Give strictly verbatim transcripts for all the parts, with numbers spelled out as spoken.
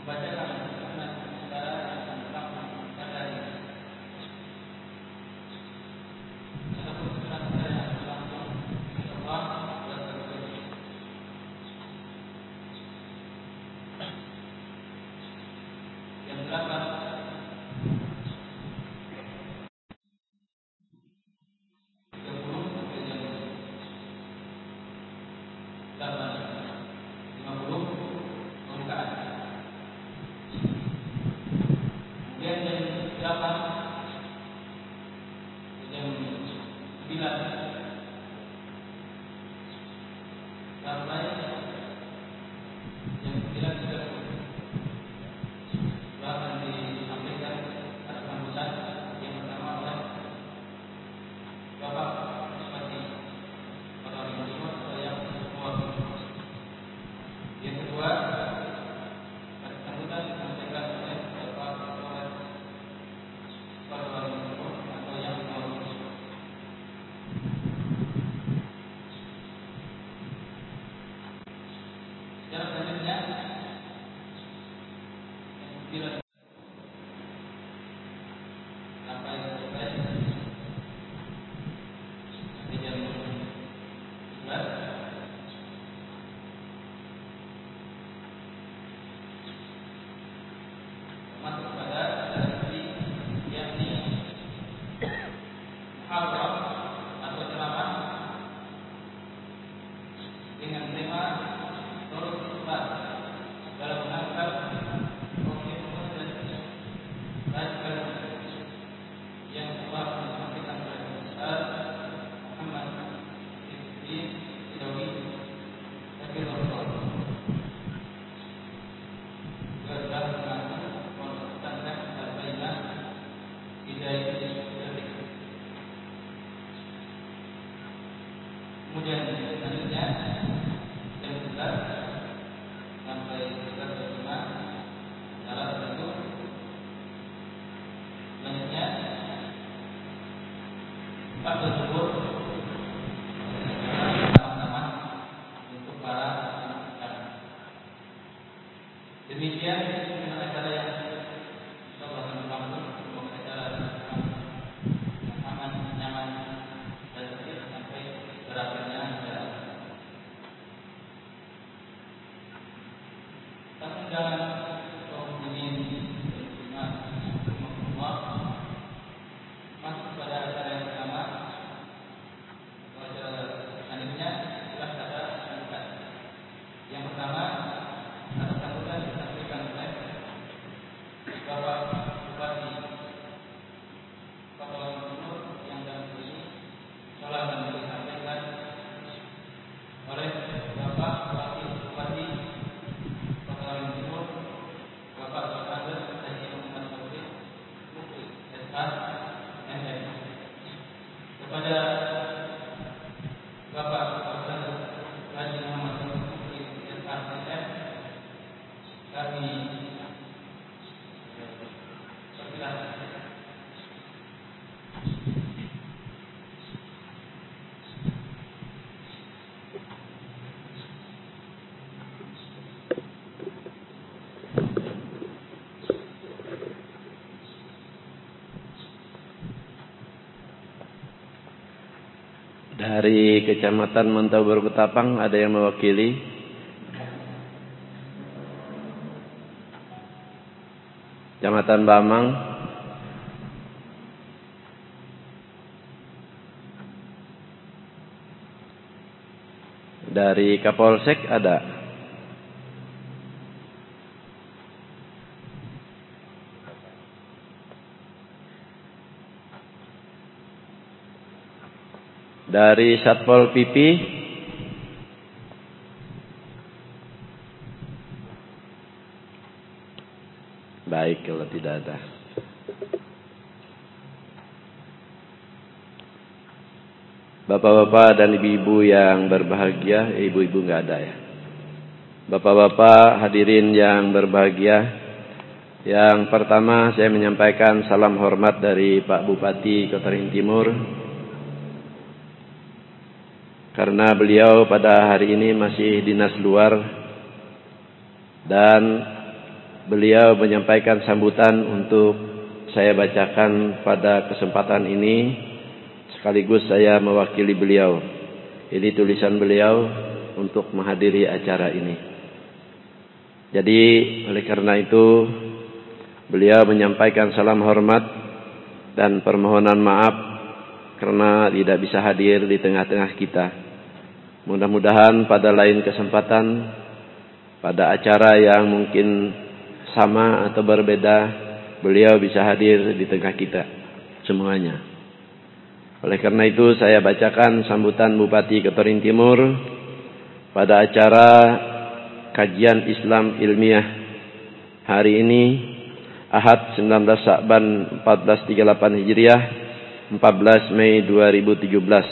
Dari Kecamatan Montaubur Ketapang ada yang mewakili? Kecamatan Bamang? Dari Kapolsek ada? Dari Satpol P P? Baik, kalau tidak ada. Bapak-bapak dan ibu-ibu yang berbahagia, ibu-ibu nggak ada ya. Bapak-bapak hadirin yang berbahagia, yang pertama saya menyampaikan salam hormat dari Pak Bupati Kota Ring Timur, karena beliau pada hari ini masih dinas luar dan beliau menyampaikan sambutan untuk saya bacakan pada kesempatan ini, sekaligus saya mewakili beliau. Ini tulisan beliau untuk menghadiri acara ini. Jadi oleh karena itu beliau menyampaikan salam hormat dan permohonan maaf karena tidak bisa hadir di tengah-tengah kita. Mudah-mudahan pada lain kesempatan, pada acara yang mungkin sama atau berbeda, beliau bisa hadir di tengah kita semuanya. Oleh karena itu saya bacakan sambutan Bupati Ketorin Timur pada acara kajian Islam ilmiah hari ini, Ahad sembilan belas Sya'ban empat belas tiga puluh delapan Hijriah, empat belas Mei dua ribu tujuh belas.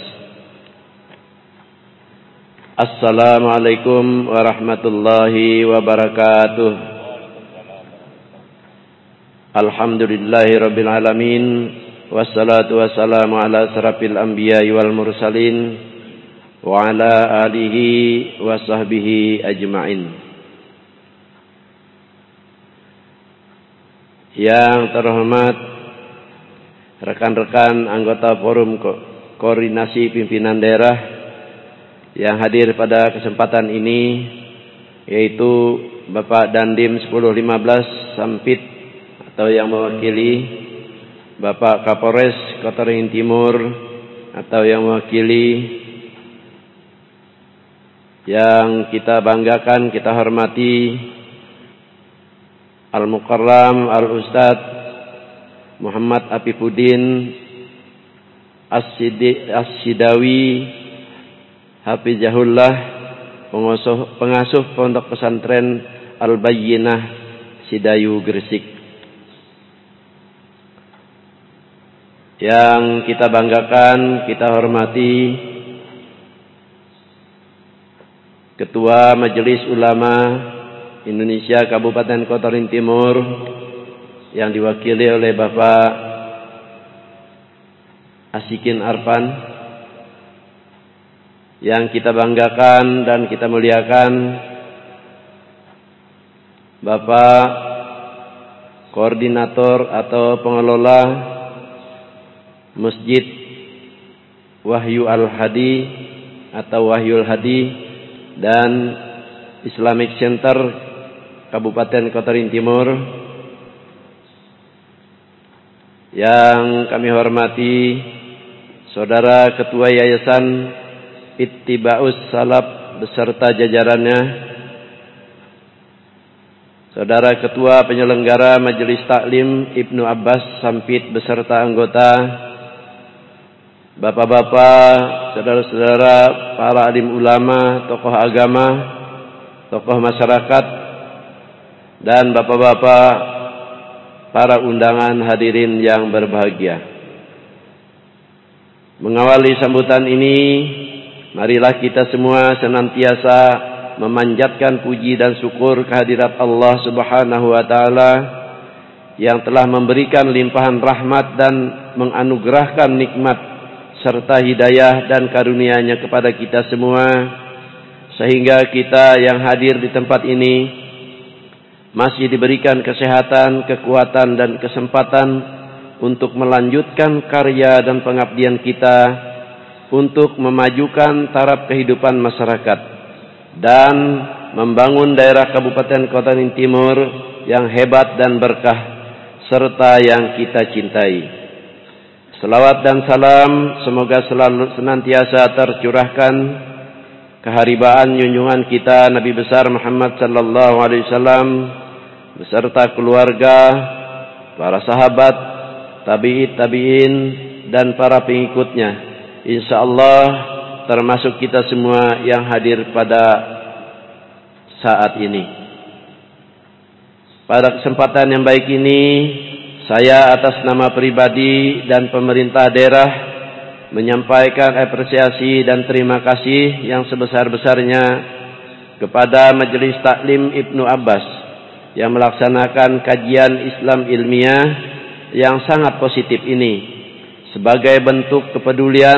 Assalamualaikum warahmatullahi wabarakatuh. Alhamdulillahirabbil alamin, wassalatu wassalamu ala asrafil anbiya'i wal mursalin wa ala alihi wa sahbihi ajma'in. Yang terhormat rekan-rekan anggota Forum Ko- Koordinasi Pimpinan Daerah yang hadir pada kesempatan ini, yaitu Bapak Dandim sepuluh lima belas Sampit atau yang mewakili, Bapak Kapolres Kota Ringin Timur atau yang mewakili, yang kita banggakan, kita hormati Al-Mukarram Al-Ustadz Muhammad Afifuddin As-Sidawi Hafizahullah, pengasuh, pengasuh Pondok Pesantren Al-Bayyinah Sidayu Gresik. Yang kita banggakan, kita hormati Ketua Majelis Ulama Indonesia Kabupaten Kota Ringin Timur yang diwakili oleh Bapak Asikin Arfan. Yang kita banggakan dan kita muliakan Bapak Koordinator atau Pengelola Masjid Wahyu Al-Hadi atau Wahyul Hadi dan Islamic Center Kabupaten Kota Ringin Timur. Yang kami hormati Saudara Ketua Yayasan Ittiba'us Salaf beserta jajarannya, Saudara Ketua Penyelenggara Majelis Taklim Ibnu Abbas Sampit beserta anggota, Bapak-bapak, saudara-saudara, para alim ulama, tokoh agama, tokoh masyarakat, dan bapak-bapak, para undangan hadirin yang berbahagia. Mengawali sambutan ini, marilah kita semua senantiasa memanjatkan puji dan syukur kehadirat Allah Subhanahu wa taala yang telah memberikan limpahan rahmat dan menganugerahkan nikmat serta hidayah dan karunia-Nya kepada kita semua, sehingga kita yang hadir di tempat ini masih diberikan kesehatan, kekuatan dan kesempatan untuk melanjutkan karya dan pengabdian kita untuk memajukan taraf kehidupan masyarakat dan membangun daerah Kabupaten Kota Ringin Timur yang hebat dan berkah serta yang kita cintai. Selawat dan salam semoga selalu senantiasa tercurahkan keharibaan junjungan kita Nabi besar Muhammad sallallahu alaihi wasallam beserta keluarga, para sahabat, tabi'in tabi'in dan para pengikutnya. Insyaallah termasuk kita semua yang hadir pada saat ini. Pada kesempatan yang baik ini, saya atas nama pribadi dan pemerintah daerah menyampaikan apresiasi dan terima kasih yang sebesar-besarnya kepada Majelis Taklim Ibnu Abbas yang melaksanakan kajian Islam ilmiah yang sangat positif ini sebagai bentuk kepedulian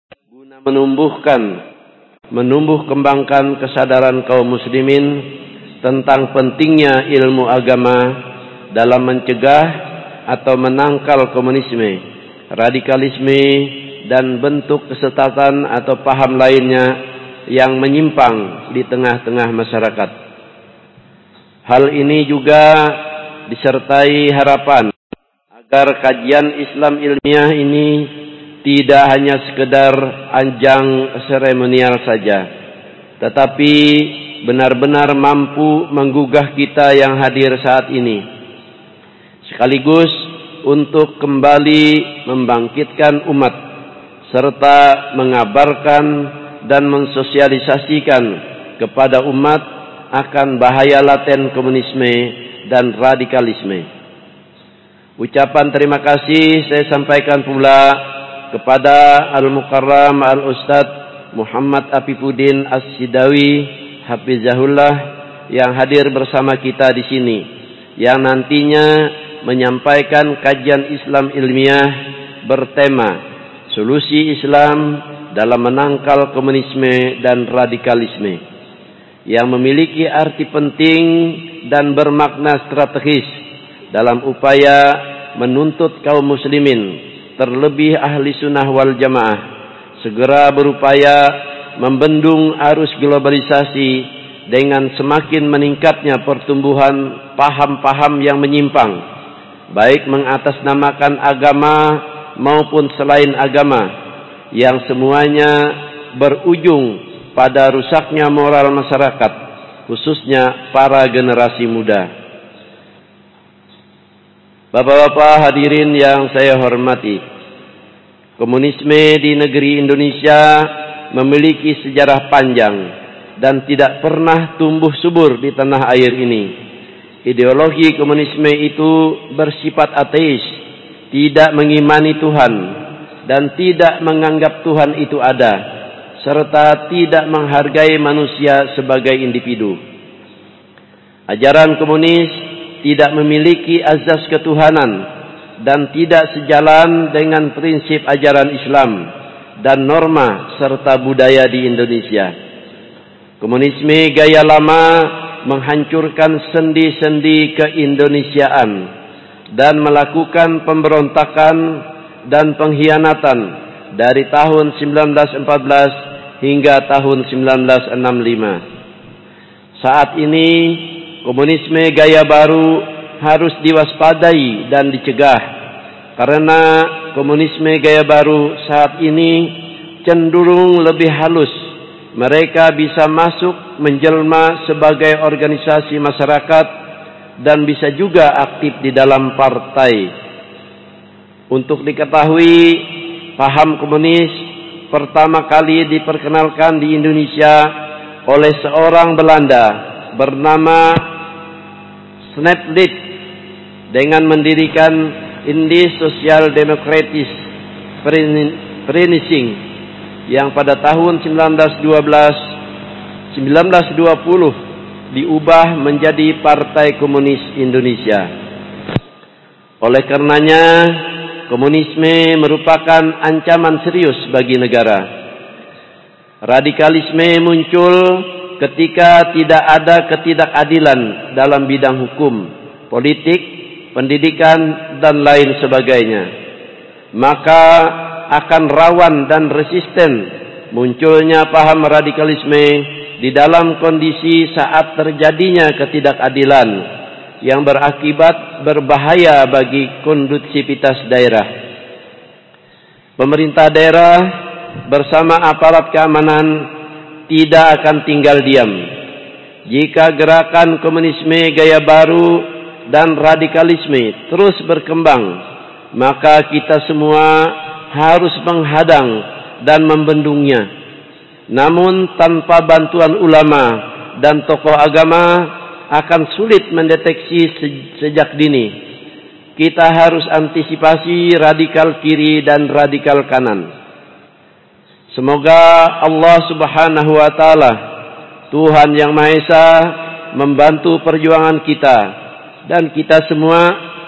guna menumbuhkan, menumbuh kembangkan kesadaran kaum muslimin tentang pentingnya ilmu agama dalam mencegah atau menangkal komunisme, radikalisme, dan bentuk kesesatan atau paham lainnya yang menyimpang di tengah-tengah masyarakat. Hal ini juga disertai harapan agar kajian Islam ilmiah ini tidak hanya sekedar ajang seremonial saja, tetapi benar-benar mampu menggugah kita yang hadir saat ini, sekaligus untuk kembali membangkitkan umat serta mengabarkan dan mensosialisasikan kepada umat akan bahaya laten komunisme dan radikalisme. Ucapan terima kasih saya sampaikan pula kepada Al-Mukarram Al-Ustadz Muhammad Afifuddin As-Sidawi Hafizahullah yang hadir bersama kita di sini, yang nantinya menyampaikan kajian Islam ilmiah bertema Solusi Islam dalam menangkal komunisme dan radikalisme, yang memiliki arti penting dan bermakna strategis dalam upaya menuntut kaum muslimin, terlebih ahli sunnah wal jamaah, segera berupaya membendung arus globalisasi dengan semakin meningkatnya pertumbuhan paham-paham yang menyimpang, baik mengatasnamakan agama maupun selain agama, yang semuanya berujung pada rusaknya moral masyarakat, khususnya para generasi muda. Bapak-bapak hadirin yang saya hormati, komunisme di negeri Indonesia memiliki sejarah panjang dan tidak pernah tumbuh subur di tanah air ini. Ideologi komunisme itu bersifat ateis, tidak mengimani Tuhan, dan tidak menganggap Tuhan itu ada, serta tidak menghargai manusia sebagai individu. Ajaran komunis tidak memiliki azas ketuhanan dan tidak sejalan dengan prinsip ajaran Islam dan norma serta budaya di Indonesia. Komunisme gaya lama menghancurkan sendi-sendi keindonesiaan dan melakukan pemberontakan dan pengkhianatan dari tahun seribu sembilan ratus empat belas hingga tahun seribu sembilan ratus enam puluh lima. Saat ini komunisme gaya baru harus diwaspadai dan dicegah, karena komunisme gaya baru saat ini cenderung lebih halus. Mereka bisa masuk menjelma sebagai organisasi masyarakat dan bisa juga aktif di dalam partai. Untuk diketahui, paham komunis pertama kali diperkenalkan di Indonesia oleh seorang Belanda bernama Snaplit dengan mendirikan Indie Social Democratic Vereniging yang pada tahun seribu sembilan ratus dua puluh diubah menjadi Partai Komunis Indonesia. Oleh karenanya, komunisme merupakan ancaman serius bagi negara. Radikalisme muncul ketika tidak ada ketidakadilan dalam bidang hukum, politik, pendidikan, dan lain sebagainya. Maka akan rawan dan resisten munculnya paham radikalisme di dalam kondisi saat terjadinya ketidakadilan yang berakibat berbahaya bagi kondusivitas daerah. Pemerintah daerah bersama aparat keamanan tidak akan tinggal diam jika gerakan komunisme gaya baru dan radikalisme terus berkembang. Maka kita semua harus menghadang dan membendungnya. Namun tanpa bantuan ulama dan tokoh agama akan sulit mendeteksi sejak dini. Kita harus antisipasi radikal kiri dan radikal kanan. Semoga Allah Subhanahu wa taala, Tuhan yang Maha Esa, membantu perjuangan kita dan kita semua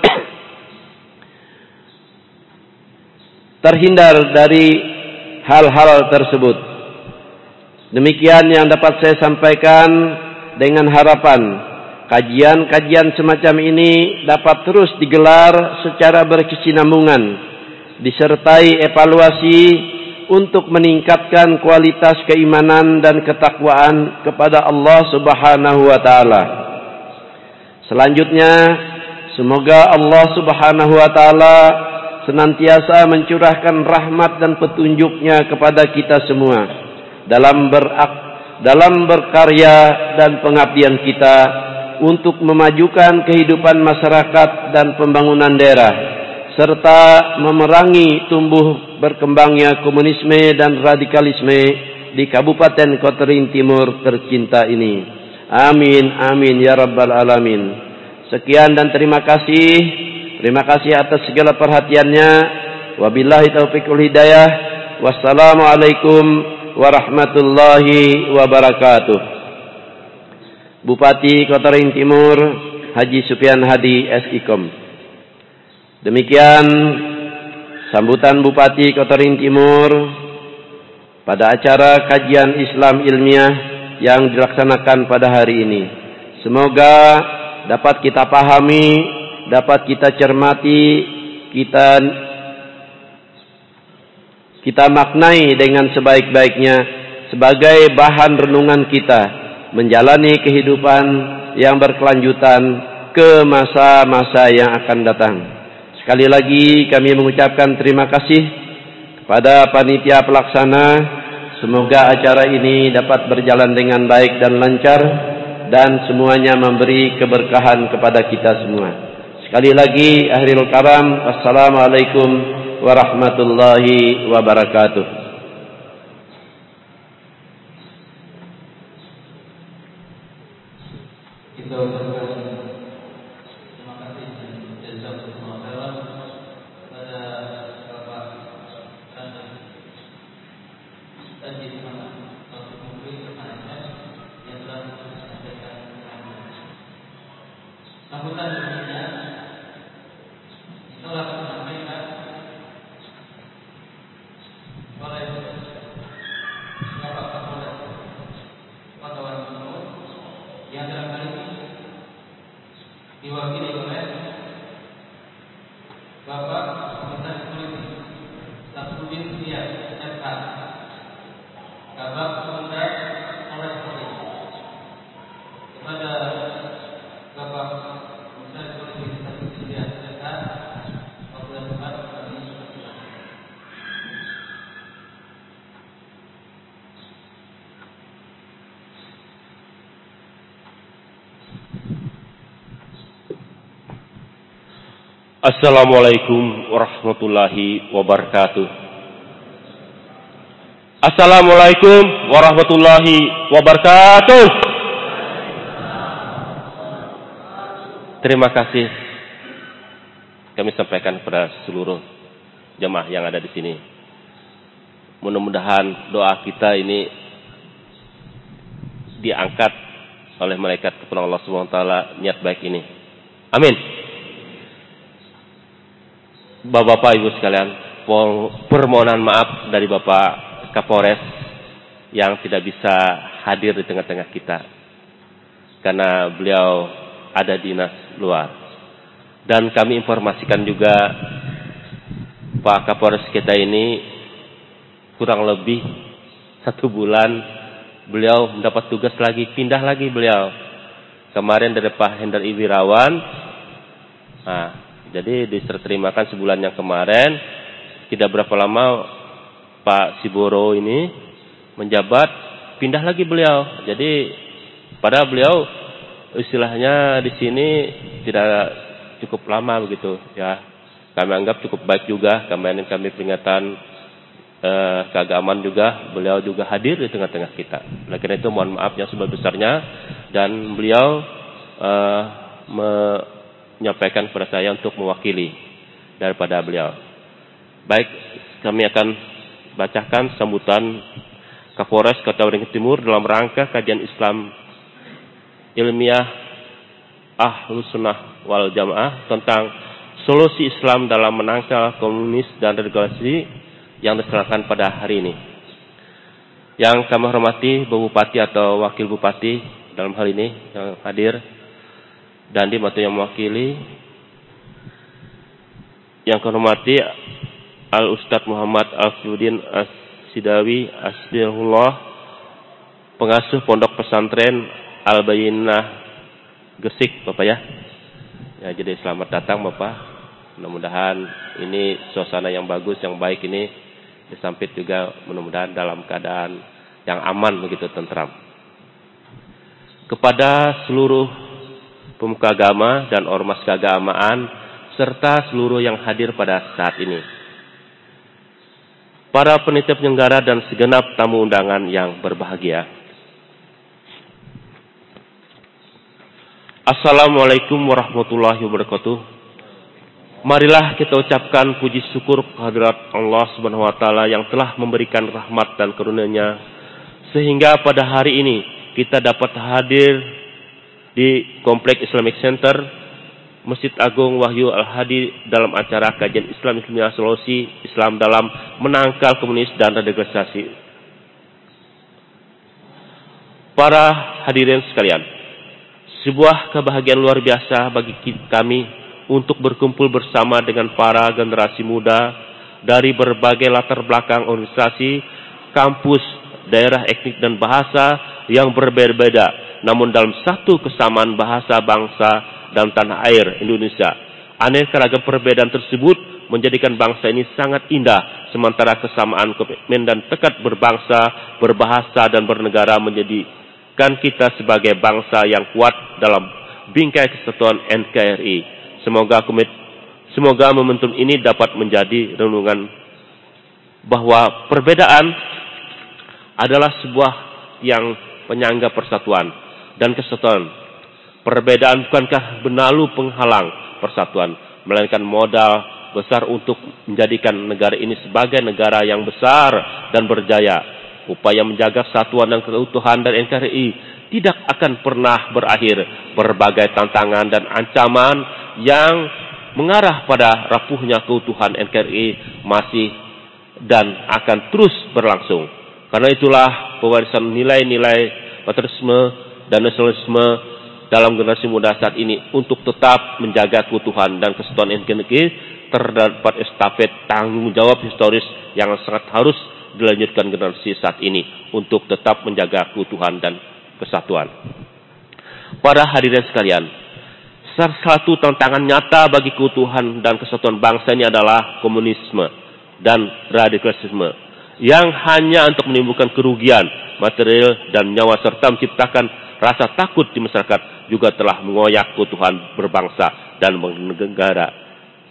terhindar dari hal-hal tersebut. Demikian yang dapat saya sampaikan dengan harapan kajian-kajian semacam ini dapat terus digelar secara berkesinambungan, disertai evaluasi untuk meningkatkan kualitas keimanan dan ketakwaan kepada Allah Subhanahu wa taala. Selanjutnya, semoga Allah Subhanahu wa taala senantiasa mencurahkan rahmat dan petunjuk-Nya kepada kita semua dalam berak, dalam berkarya dan pengabdian kita untuk memajukan kehidupan masyarakat dan pembangunan daerah, serta memerangi tumbuh berkembangnya komunisme dan radikalisme di Kabupaten Kotaring Timur tercinta ini. Amin, amin, ya rabbal alamin. Sekian dan terima kasih. Terima kasih atas segala perhatiannya. Wabillahi taufiqul hidayah. Wassalamualaikum warahmatullahi wabarakatuh. Bupati Kotaring Timur Haji Supian Hadi S I K O M. Demikian sambutan Bupati Kotaring Timur pada acara kajian Islam ilmiah yang dilaksanakan pada hari ini. Semoga dapat kita pahami, dapat kita cermati, kita kita maknai dengan sebaik-baiknya sebagai bahan renungan kita menjalani kehidupan yang berkelanjutan ke masa-masa yang akan datang. Sekali lagi kami mengucapkan terima kasih kepada panitia pelaksana. Semoga acara ini dapat berjalan dengan baik dan lancar dan semuanya memberi keberkahan kepada kita semua. Sekali lagi akhirul karam, assalamualaikum warahmatullahi wabarakatuh. Kita ucapkan terima kasih dan jazakumullah khairan kepada Bapak Haji Muhammad Taufik Mukri yang telah menyampaikan sambutan berikutnya. Itulah menyampaikan oleh Bapak Kapolres Padawan Timur yang dalam hal ini diwakili oleh Bapak Komisaris Politik Samsudin Setia S H, Kabak Komandan Polres Kotaring. Kepada Bapak Komisaris Politik Samsudin Setia S H, Bapak Bapak kami persilakan. Assalamualaikum warahmatullahi wabarakatuh. Assalamualaikum warahmatullahi wabarakatuh. Terima kasih kami sampaikan kepada seluruh jemaah yang ada di sini. Mudah-mudahan doa kita ini diangkat oleh malaikat kepada Allah Subhanahu wa taala niat baik ini. Amin. Bapak-bapak Ibu sekalian, permohonan maaf dari Bapak Kapolres yang tidak bisa hadir di tengah-tengah kita karena beliau ada dinas luar. Dan kami informasikan juga Pak Kapolres kita ini kurang lebih satu bulan beliau mendapat tugas lagi, pindah lagi beliau. Kemarin dari Pak Hendar Iwirawan. Nah, jadi diserterimakan sebulan yang kemarin. Tidak berapa lama Pak Siboro ini menjabat, pindah lagi beliau. Jadi pada beliau istilahnya di sini tidak cukup lama begitu ya. Kami anggap cukup baik juga. Kemarin kami peringatan eh, keagamaan juga, beliau juga hadir di tengah-tengah kita. Oleh karena itu mohon maaf yang sebesar-besarnya, dan beliau eh, me menyampaikan kepada saya untuk mewakili daripada beliau. Baik, kami akan bacakan sambutan Kapolres Kotaring Timur dalam rangka kajian Islam ilmiah Ahlus Sunnah wal Jamaah tentang solusi Islam dalam menangkal komunis dan radikalisme yang diserahkan pada hari ini. Yang kami hormati Bapak Bupati atau Wakil Bupati dalam hal ini yang hadir, dan di mata yang mewakili yang kami hormati Al Ustadz Muhammad Alfiuddin As-Sidawi Asbihullah, pengasuh Pondok Pesantren Al Bayyinah Gresik, Bapak ya. Ya, jadi selamat datang Bapak. Mudah-mudahan ini suasana yang bagus, yang baik ini disampit juga mudah-mudahan dalam keadaan yang aman begitu, tentram. Kepada seluruh pemuka agama dan ormas keagamaan serta seluruh yang hadir pada saat ini, para panitia penyelenggara dan segenap tamu undangan yang berbahagia. Assalamualaikum warahmatullahi wabarakatuh. Marilah kita ucapkan puji syukur kehadirat Allah Subhanahu wa taala yang telah memberikan rahmat dan karunia-Nya sehingga pada hari ini kita dapat hadir di Komplek Islamic Center Masjid Agung Wahyu Al-Hadi dalam acara kajian Islam Islamiyah Solusi Islam dalam menangkal komunis dan radikalisasi. Para hadirin sekalian, sebuah kebahagiaan luar biasa bagi kami untuk berkumpul bersama dengan para generasi muda dari berbagai latar belakang organisasi, kampus, daerah etnik dan bahasa yang berbeda-beda, namun dalam satu kesamaan bahasa bangsa dan tanah air Indonesia. Aneka ragam perbedaan tersebut menjadikan bangsa ini sangat indah, sementara kesamaan komitmen dan tekad berbangsa, berbahasa dan bernegara menjadikan kita sebagai bangsa yang kuat dalam bingkai kesatuan N K R I. Semoga komit, semoga momentum ini dapat menjadi renungan bahwa perbedaan adalah sebuah yang penyangga persatuan dan kesatuan. Perbedaan bukankah benalu penghalang persatuan, melainkan modal besar untuk menjadikan negara ini sebagai negara yang besar dan berjaya. Upaya menjaga kesatuan dan keutuhan dari N K R I tidak akan pernah berakhir. Berbagai tantangan dan ancaman yang mengarah pada rapuhnya keutuhan N K R I masih dan akan terus berlangsung. Karena itulah pewarisan nilai-nilai patriotisme dan nasionalisme dalam generasi muda saat ini untuk tetap menjaga keutuhan dan kesatuan N K R I terdapat estafet tanggung jawab historis yang sangat harus dilanjutkan generasi saat ini untuk tetap menjaga keutuhan dan kesatuan. Para hadirin sekalian, salah satu tantangan nyata bagi keutuhan dan kesatuan bangsa ini adalah komunisme dan radikalisme yang hanya untuk menimbulkan kerugian material dan nyawa serta menciptakan rasa takut di masyarakat, juga telah mengoyak keutuhan berbangsa dan bernegara.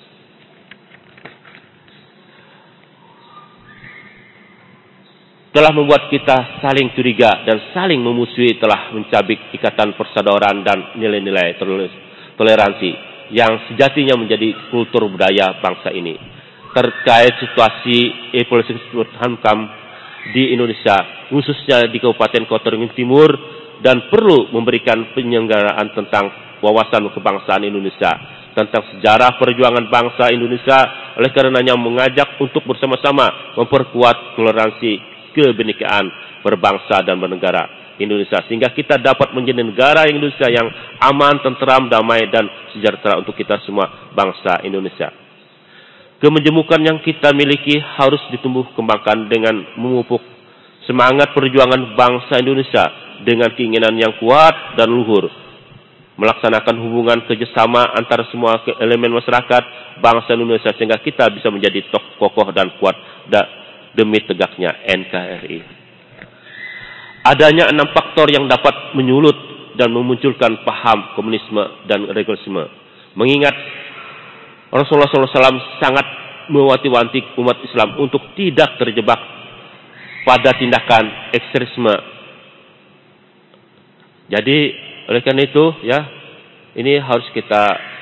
Telah membuat kita saling curiga dan saling memusuhi, telah mencabik ikatan persaudaraan dan nilai-nilai toleransi yang sejatinya menjadi kultur budaya bangsa ini. Terkait situasi evolusi Hankam di Indonesia, khususnya di Kabupaten Kota Waringin Timur, dan perlu memberikan penyelenggaraan tentang wawasan kebangsaan Indonesia, tentang sejarah perjuangan bangsa Indonesia, oleh karenanya mengajak untuk bersama-sama memperkuat toleransi kebinekaan berbangsa dan bernegara Indonesia, sehingga kita dapat menjadi negara Indonesia yang aman, tentram, damai, dan sejahtera untuk kita semua bangsa Indonesia. Kemenjemukan yang kita miliki harus ditumbuh kembangkan dengan memupuk semangat perjuangan bangsa Indonesia dengan keinginan yang kuat dan luhur, melaksanakan hubungan kerjasama antara semua elemen masyarakat bangsa Indonesia sehingga kita bisa menjadi kokoh dan kuat demi tegaknya N K R I. Adanya enam faktor yang dapat menyulut dan memunculkan paham komunisme dan radikalisme. Mengingat Rasulullah shallallahu alaihi wasallam sangat mewanti-wanti umat Islam untuk tidak terjebak pada tindakan ekstremisme. Jadi oleh karena itu ya, ini harus kita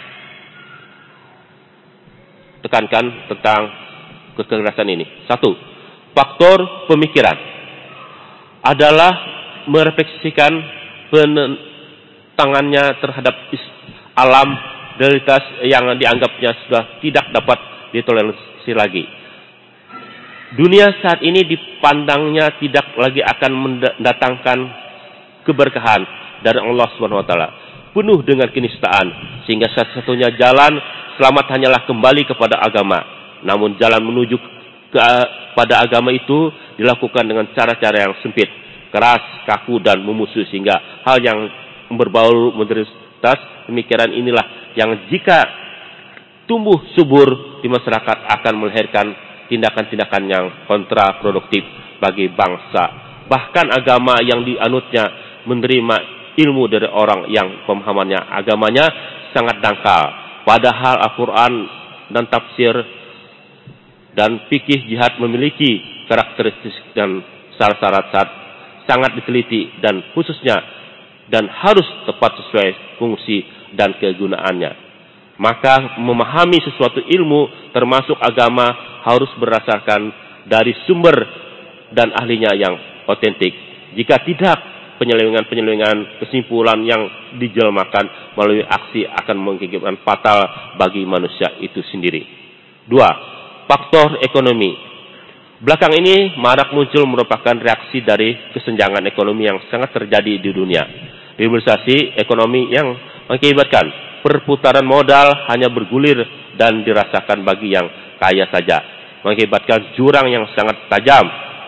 tekankan tentang kekerasan ini. Satu, faktor pemikiran adalah merefleksikan penentangannya terhadap alam realitas yang dianggapnya sudah tidak dapat ditoleransi lagi. Dunia saat ini dipandangnya tidak lagi akan mendatangkan keberkahan, dari Allah Subhanahu wa taala, penuh dengan kenistaan, sehingga satu-satunya jalan selamat hanyalah kembali kepada agama. Namun jalan menuju ke pada agama itu dilakukan dengan cara-cara yang sempit, keras, kaku, dan memusuh, sehingga hal yang berbau modernitas pemikiran inilah yang jika tumbuh subur di masyarakat akan melahirkan tindakan-tindakan yang kontraproduktif bagi bangsa. Bahkan agama yang dianutnya menerima ilmu dari orang yang pemahamannya agamanya sangat dangkal. Padahal Al-Quran dan tafsir dan fikih jihad memiliki karakteristik dan syarat-syarat sangat diteliti dan khususnya dan harus tepat sesuai fungsi dan kegunaannya. Maka memahami sesuatu ilmu termasuk agama harus berdasarkan dari sumber dan ahlinya yang otentik. Jika tidak, penyelewengan-penyelewengan kesimpulan yang dijelmakan melalui aksi akan mengakibatkan fatal bagi manusia itu sendiri. Dua, faktor ekonomi. Belakang ini marak muncul merupakan reaksi dari kesenjangan ekonomi yang sangat terjadi di dunia. Liberalisasi ekonomi yang mengakibatkan perputaran modal hanya bergulir dan dirasakan bagi yang kaya saja, mengakibatkan jurang yang sangat tajam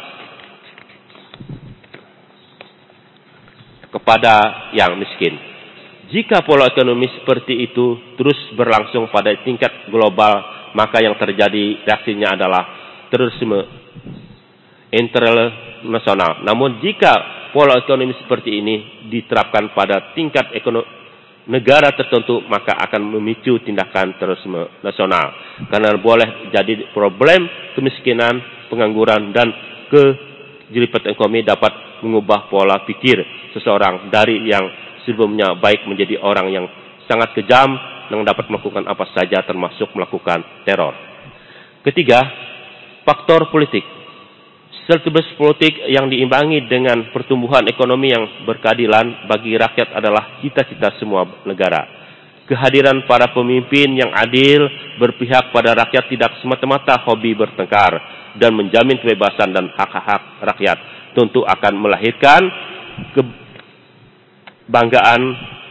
kepada yang miskin. Jika pola ekonomi seperti itu terus berlangsung pada tingkat global, maka yang terjadi reaksinya adalah terorisme internasional. Namun jika pola ekonomi seperti ini diterapkan pada tingkat ekonomi negara tertentu, maka akan memicu tindakan terorisme nasional. Karena boleh jadi problem kemiskinan, pengangguran, dan kejelipan ekonomi dapat mengubah pola pikir seseorang dari yang sebelumnya baik menjadi orang yang sangat kejam yang dapat melakukan apa saja termasuk melakukan teror. Ketiga, faktor politik. Stabilitas politik yang diimbangi dengan pertumbuhan ekonomi yang berkeadilan bagi rakyat adalah cita-cita semua negara. Kehadiran para pemimpin yang adil berpihak pada rakyat tidak semata-mata hobi bertengkar dan menjamin kebebasan dan hak-hak rakyat tentu akan melahirkan kebanggaan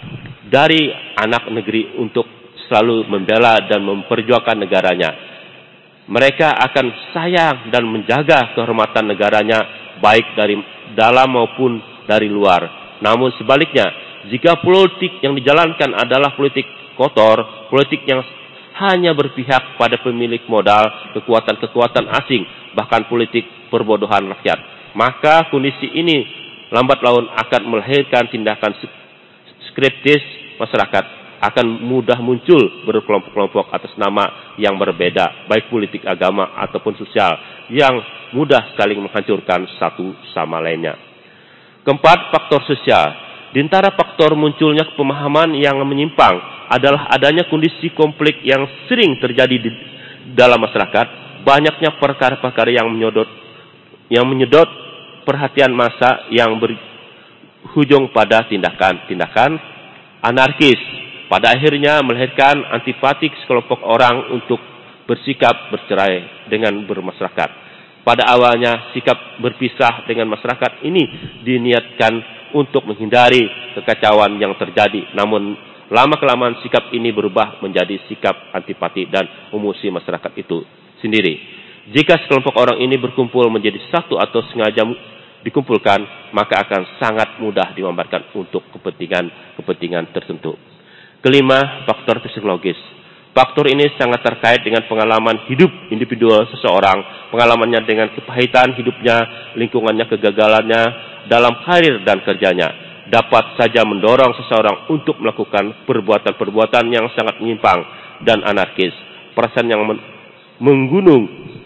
dari anak negeri untuk selalu membela dan memperjuangkan negaranya. Mereka akan sayang dan menjaga kehormatan negaranya baik dari dalam maupun dari luar. Namun sebaliknya, jika politik yang dijalankan adalah politik kotor, politik yang hanya berpihak pada pemilik modal, kekuatan-kekuatan asing, bahkan politik perbodohan rakyat, maka kondisi ini lambat laun akan melahirkan tindakan skeptis masyarakat. Akan mudah muncul berkelompok-kelompok atas nama yang berbeda, baik politik, agama, ataupun sosial, yang mudah sekali menghancurkan satu sama lainnya. Keempat, faktor sosial. Di antara faktor munculnya pemahaman yang menyimpang adalah adanya kondisi konflik yang sering terjadi di dalam masyarakat, banyaknya perkara-perkara yang menyodot, yang menyedot perhatian massa yang berujung pada tindakan-tindakan anarkis. Pada akhirnya melahirkan antipatik sekelompok orang untuk bersikap bercerai dengan bermasyarakat. Pada awalnya sikap berpisah dengan masyarakat ini diniatkan untuk menghindari kekacauan yang terjadi. Namun lama-kelamaan sikap ini berubah menjadi sikap antipati dan memusuhi masyarakat itu sendiri. Jika sekelompok orang ini berkumpul menjadi satu atau sengaja dikumpulkan, maka akan sangat mudah dimanfaatkan untuk kepentingan-kepentingan tertentu. Kelima, faktor psikologis. Faktor ini sangat terkait dengan pengalaman hidup individual seseorang, pengalamannya dengan kepahitan hidupnya, lingkungannya, kegagalannya dalam karir dan kerjanya, dapat saja mendorong seseorang untuk melakukan perbuatan-perbuatan yang sangat menyimpang dan anarkis. Perasaan yang menggunung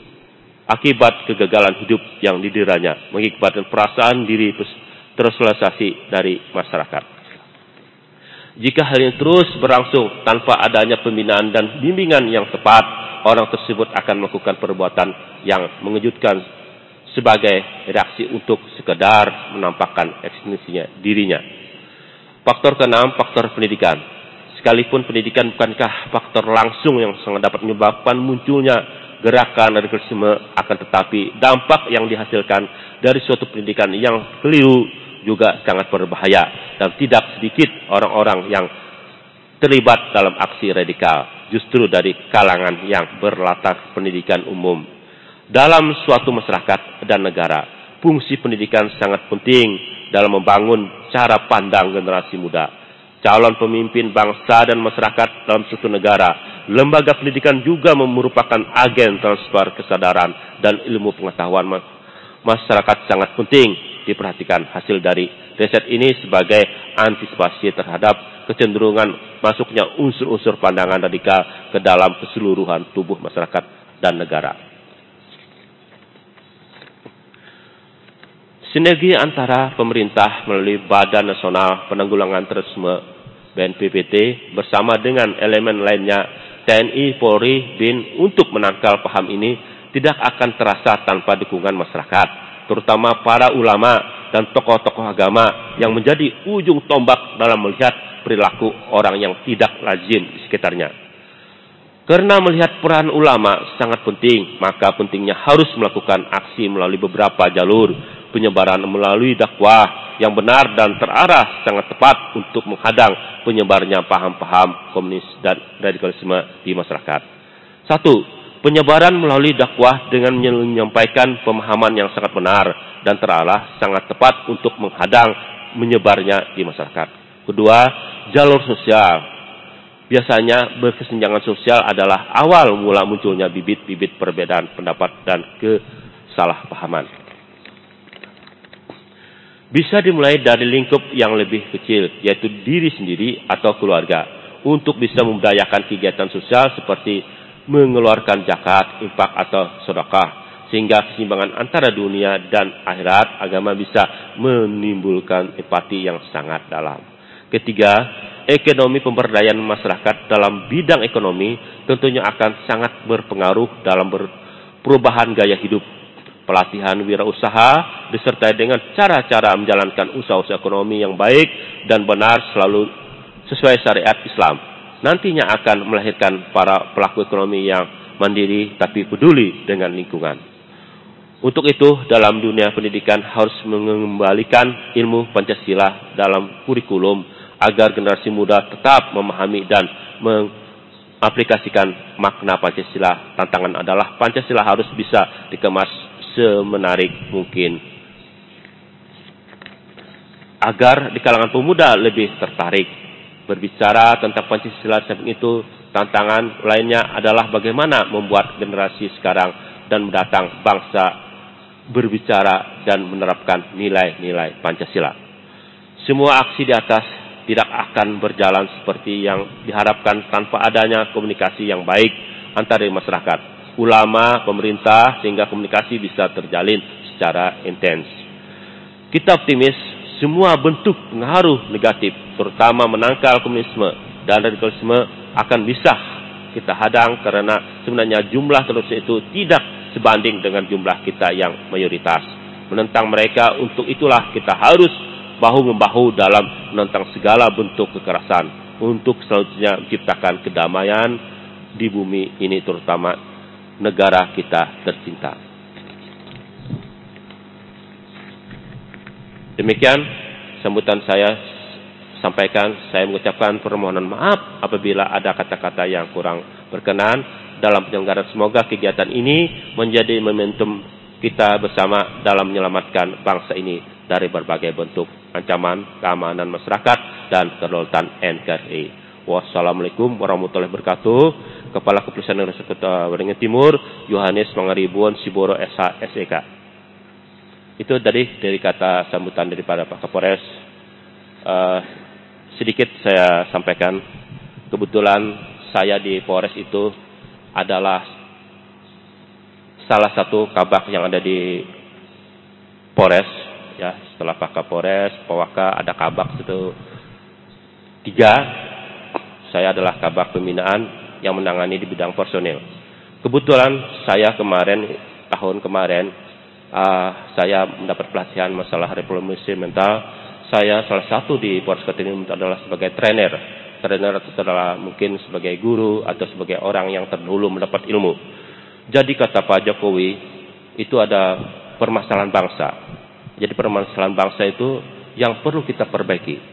akibat kegagalan hidup yang dideritanya, mengakibatkan perasaan diri terisolasi dari masyarakat. Jika hal ini terus berlangsung tanpa adanya pembinaan dan bimbingan yang tepat, orang tersebut akan melakukan perbuatan yang mengejutkan sebagai reaksi untuk sekedar menampakkan eksistensinya dirinya. Faktor keenam, faktor pendidikan. Sekalipun pendidikan bukankah faktor langsung yang sangat dapat menyebabkan munculnya gerakan radikalisme, akan tetapi dampak yang dihasilkan dari suatu pendidikan yang keliru juga sangat berbahaya. dan tidak sedikit orang-orang yang terlibat dalam aksi radikal justru dari kalangan yang berlatar pendidikan umum. Dalam suatu masyarakat dan negara, fungsi pendidikan sangat penting dalam membangun cara pandang generasi muda. Calon pemimpin bangsa dan masyarakat dalam suatu negara, lembaga pendidikan juga merupakan agen transfer kesadaran dan ilmu pengetahuan masyarakat sangat penting diperhatikan. Hasil dari riset ini sebagai antisipasi terhadap kecenderungan masuknya unsur-unsur pandangan radikal ke dalam keseluruhan tubuh masyarakat dan negara. Sinergi antara pemerintah melalui Badan Nasional Penanggulangan Terorisme B N P B T bersama dengan elemen lainnya T N I, Polri, B I N untuk menangkal paham ini tidak akan terasa tanpa dukungan masyarakat, terutama para ulama dan tokoh-tokoh agama yang menjadi ujung tombak dalam melihat perilaku orang yang tidak lazim di sekitarnya. Karena melihat peran ulama sangat penting, maka pentingnya harus melakukan aksi melalui beberapa jalur. Penyebaran melalui dakwah yang benar dan terarah sangat tepat untuk menghadang penyebarnya paham-paham komunis dan radikalisme di masyarakat. Satu, penyebaran melalui dakwah dengan menyampaikan pemahaman yang sangat benar dan terarah sangat tepat untuk menghadang menyebarnya di masyarakat. Kedua, jalur sosial. Biasanya berkesenjangan sosial adalah awal mula munculnya bibit-bibit perbedaan pendapat dan kesalahpahaman. Bisa dimulai dari lingkup yang lebih kecil, yaitu diri sendiri atau keluarga, untuk bisa membudayakan kegiatan sosial seperti mengeluarkan zakat, infak atau sedekah, sehingga keseimbangan antara dunia dan akhirat agama bisa menimbulkan empati yang sangat dalam. Ketiga, ekonomi pemberdayaan masyarakat dalam bidang ekonomi tentunya akan sangat berpengaruh dalam perubahan gaya hidup. Pelatihan wirausaha disertai dengan cara-cara menjalankan usaha-usaha ekonomi yang baik dan benar selalu sesuai syariat Islam nantinya akan melahirkan para pelaku ekonomi yang mandiri tapi peduli dengan lingkungan. Untuk itu, dalam dunia pendidikan harus mengembalikan ilmu Pancasila dalam kurikulum agar generasi muda tetap memahami dan mengaplikasikan makna Pancasila. Tantangan adalah Pancasila harus bisa dikemas semenarik mungkin agar di kalangan pemuda lebih tertarik berbicara tentang Pancasila. Samping itu, tantangan lainnya adalah bagaimana membuat generasi sekarang dan mendatang bangsa berbicara dan menerapkan nilai-nilai Pancasila. Semua aksi di atas tidak akan berjalan seperti yang diharapkan tanpa adanya komunikasi yang baik antara masyarakat, ulama, pemerintah, sehingga komunikasi bisa terjalin secara intens. Kita optimis semua bentuk pengaruh negatif, terutama menangkal komunisme dan radikalisme, akan bisa kita hadang karena sebenarnya jumlah teroris itu tidak sebanding dengan jumlah kita yang mayoritas. Menentang mereka, untuk itulah kita harus bahu-membahu dalam menentang segala bentuk kekerasan untuk selanjutnya menciptakan kedamaian di bumi ini, terutama negara kita tercinta. Demikian sambutan saya sampaikan. Saya mengucapkan permohonan maaf apabila ada kata-kata yang kurang berkenan dalam penyelenggaraan. Semoga kegiatan ini menjadi momentum kita bersama dalam menyelamatkan bangsa ini dari berbagai bentuk ancaman keamanan masyarakat dan kedaulatan N K R I. Wassalamualaikum warahmatullahi wabarakatuh. Kepala Kepolisian Negara Kota Waringin Timur, Yohanes Mangaribuan Siboro S H S E K. Itu tadi dari kata sambutan daripada Pak Kapolres. Uh, sedikit saya sampaikan. Kebetulan saya di Polres itu adalah salah satu kabak yang ada di Polres. Ya, setelah Pak Kapolres, Pak Waka, ada kabak itu tiga. Saya adalah kabak pembinaan yang menangani di bidang personil. Kebetulan saya kemarin, tahun kemarin, uh, saya mendapat pelatihan masalah reformasi mental. Saya salah satu di Polres Kota ini adalah sebagai trainer. Trainer itu adalah mungkin sebagai guru atau sebagai orang yang terdahulu mendapat ilmu. Jadi kata Pak Jokowi, itu ada permasalahan bangsa. Jadi permasalahan bangsa itu yang perlu kita perbaiki.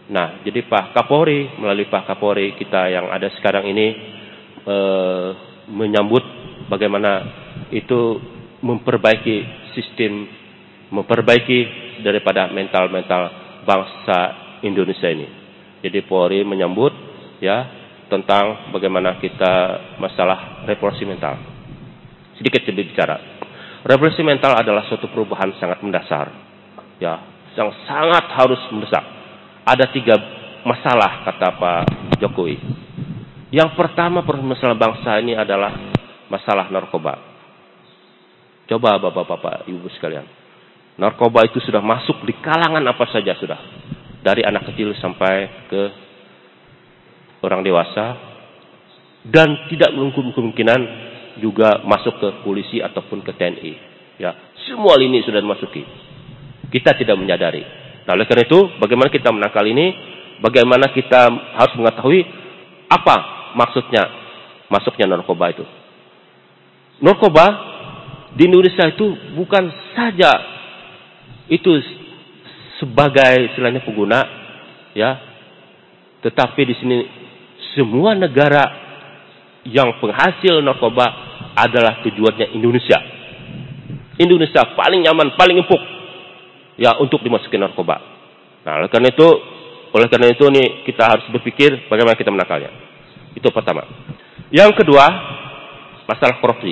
Nah, jadi Pak Kapolri, melalui Pak Kapolri kita yang ada sekarang ini eh, menyambut bagaimana itu memperbaiki sistem, memperbaiki daripada mental-mental bangsa Indonesia ini. Jadi Polri menyambut ya tentang bagaimana kita masalah revolusi mental. Sedikit lebih bicara. Revolusi mental adalah suatu perubahan sangat mendasar. Ya, yang sangat harus mendesak. Ada tiga masalah kata Pak Jokowi. Yang pertama masalah bangsa ini adalah masalah narkoba. Coba bapak-bapak, ibu sekalian. Narkoba itu sudah masuk di kalangan apa saja sudah. Dari anak kecil sampai ke orang dewasa. Dan tidak kemungkinan juga masuk ke polisi ataupun ke T N I. Ya, semua lini sudah dimasuki. Kita tidak menyadari. Nah, oleh karena itu, bagaimana kita menangkal ini? Bagaimana kita harus mengetahui apa maksudnya masuknya narkoba itu? Narkoba di Indonesia itu bukan saja itu sebagai istilahnya pengguna, ya, tetapi di sini semua negara yang penghasil narkoba adalah tujuannya Indonesia. Indonesia paling nyaman, paling empuk, ya, untuk dimasukin narkoba. Nah, oleh karena itu, oleh karena itu nih kita harus berpikir bagaimana kita menakalnya. Itu pertama. Yang kedua, masalah korupsi.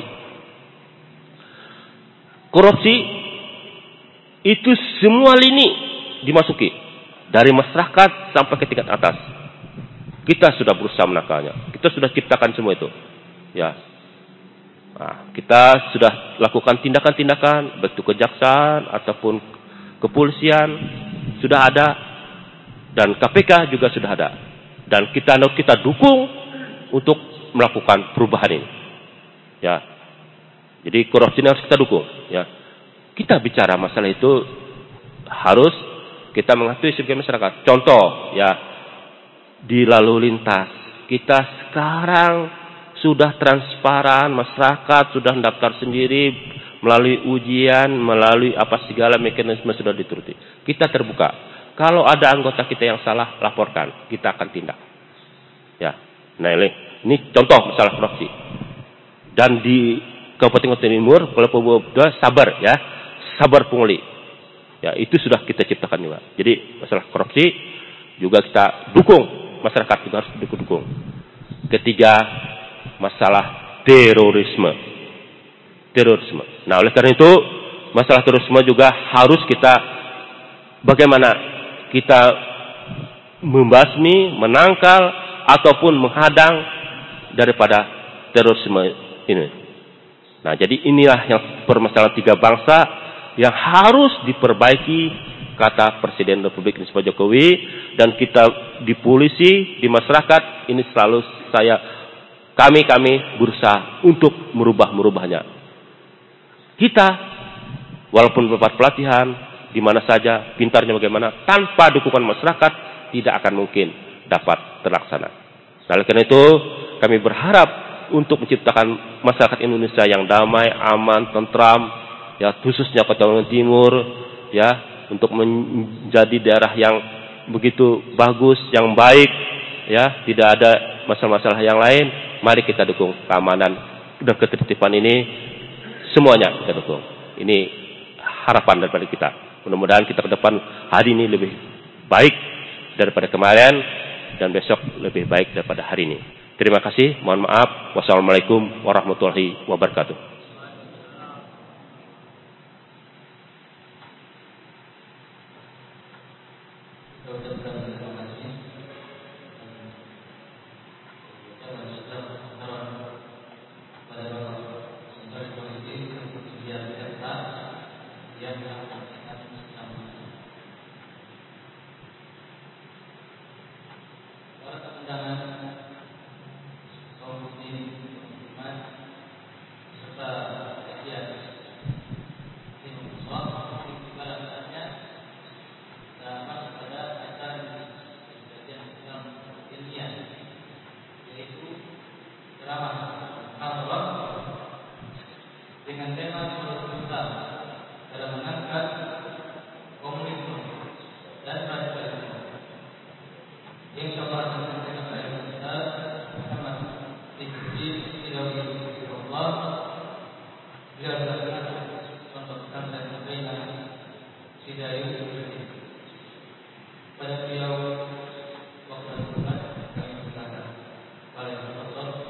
Korupsi itu semua lini dimasuki, dari masyarakat sampai ke tingkat atas. Kita sudah berusaha menakalnya. Kita sudah ciptakan semua itu. Ya. Nah, kita sudah lakukan tindakan-tindakan, baik itu kejaksaan ataupun kepolisian sudah ada, dan K P K juga sudah ada, dan kita kita dukung untuk melakukan perubahan ini. Ya, jadi korupsi ini harus kita dukung. Ya, kita bicara masalah itu harus kita mengakui sebagai masyarakat. Contoh, ya, di lalu lintas kita sekarang sudah transparan, masyarakat sudah mendaftar sendiri melalui ujian, melalui apa segala mekanisme sudah dituruti. Kita terbuka. Kalau ada anggota kita yang salah, laporkan. Kita akan tindak. Ya, nah ini, ini contoh masalah korupsi. Dan di Kabupaten Kota Timur, kalau Papua sabar, ya, sabar pungli. Ya, itu sudah kita ciptakan juga. Jadi masalah korupsi juga kita dukung, masyarakat juga harus dukung. Ketiga, masalah terorisme. Terorisme. Nah, oleh karena itu, masalah terorisme juga harus kita bagaimana kita membasmi, menangkal ataupun menghadang daripada terorisme ini. Nah, jadi inilah yang permasalahan tiga bangsa yang harus diperbaiki, kata Presiden Republik Indonesia Pak Jokowi, dan kita di polisi, di masyarakat ini selalu saya kami kami berusaha untuk merubah-merubahnya. Kita walaupun berbuat pelatihan di mana saja, pintarnya bagaimana, tanpa dukungan masyarakat tidak akan mungkin dapat terlaksana. Nah, oleh karena itu kami berharap untuk menciptakan masyarakat Indonesia yang damai, aman, tentram, ya, khususnya Kota Timur, ya, untuk menjadi daerah yang begitu bagus, yang baik, ya, tidak ada masalah-masalah yang lain. Mari kita dukung keamanan dan ketertiban ini, semuanya kita dukung. Ini harapan daripada kita. Mudah-mudahan kita ke depan hari ini lebih baik daripada kemarin, dan besok lebih baik daripada hari ini. Terima kasih. Mohon maaf. Wassalamualaikum warahmatullahi wabarakatuh. insyaallah akan disampaikan oleh Ustaz Muhammad Ibnu Sidawi Allah. Beliau adalah pondok pesantren Sabaina Sidayu. Pada beliau waktu Jumat kami berkata, Waalaikumsalam.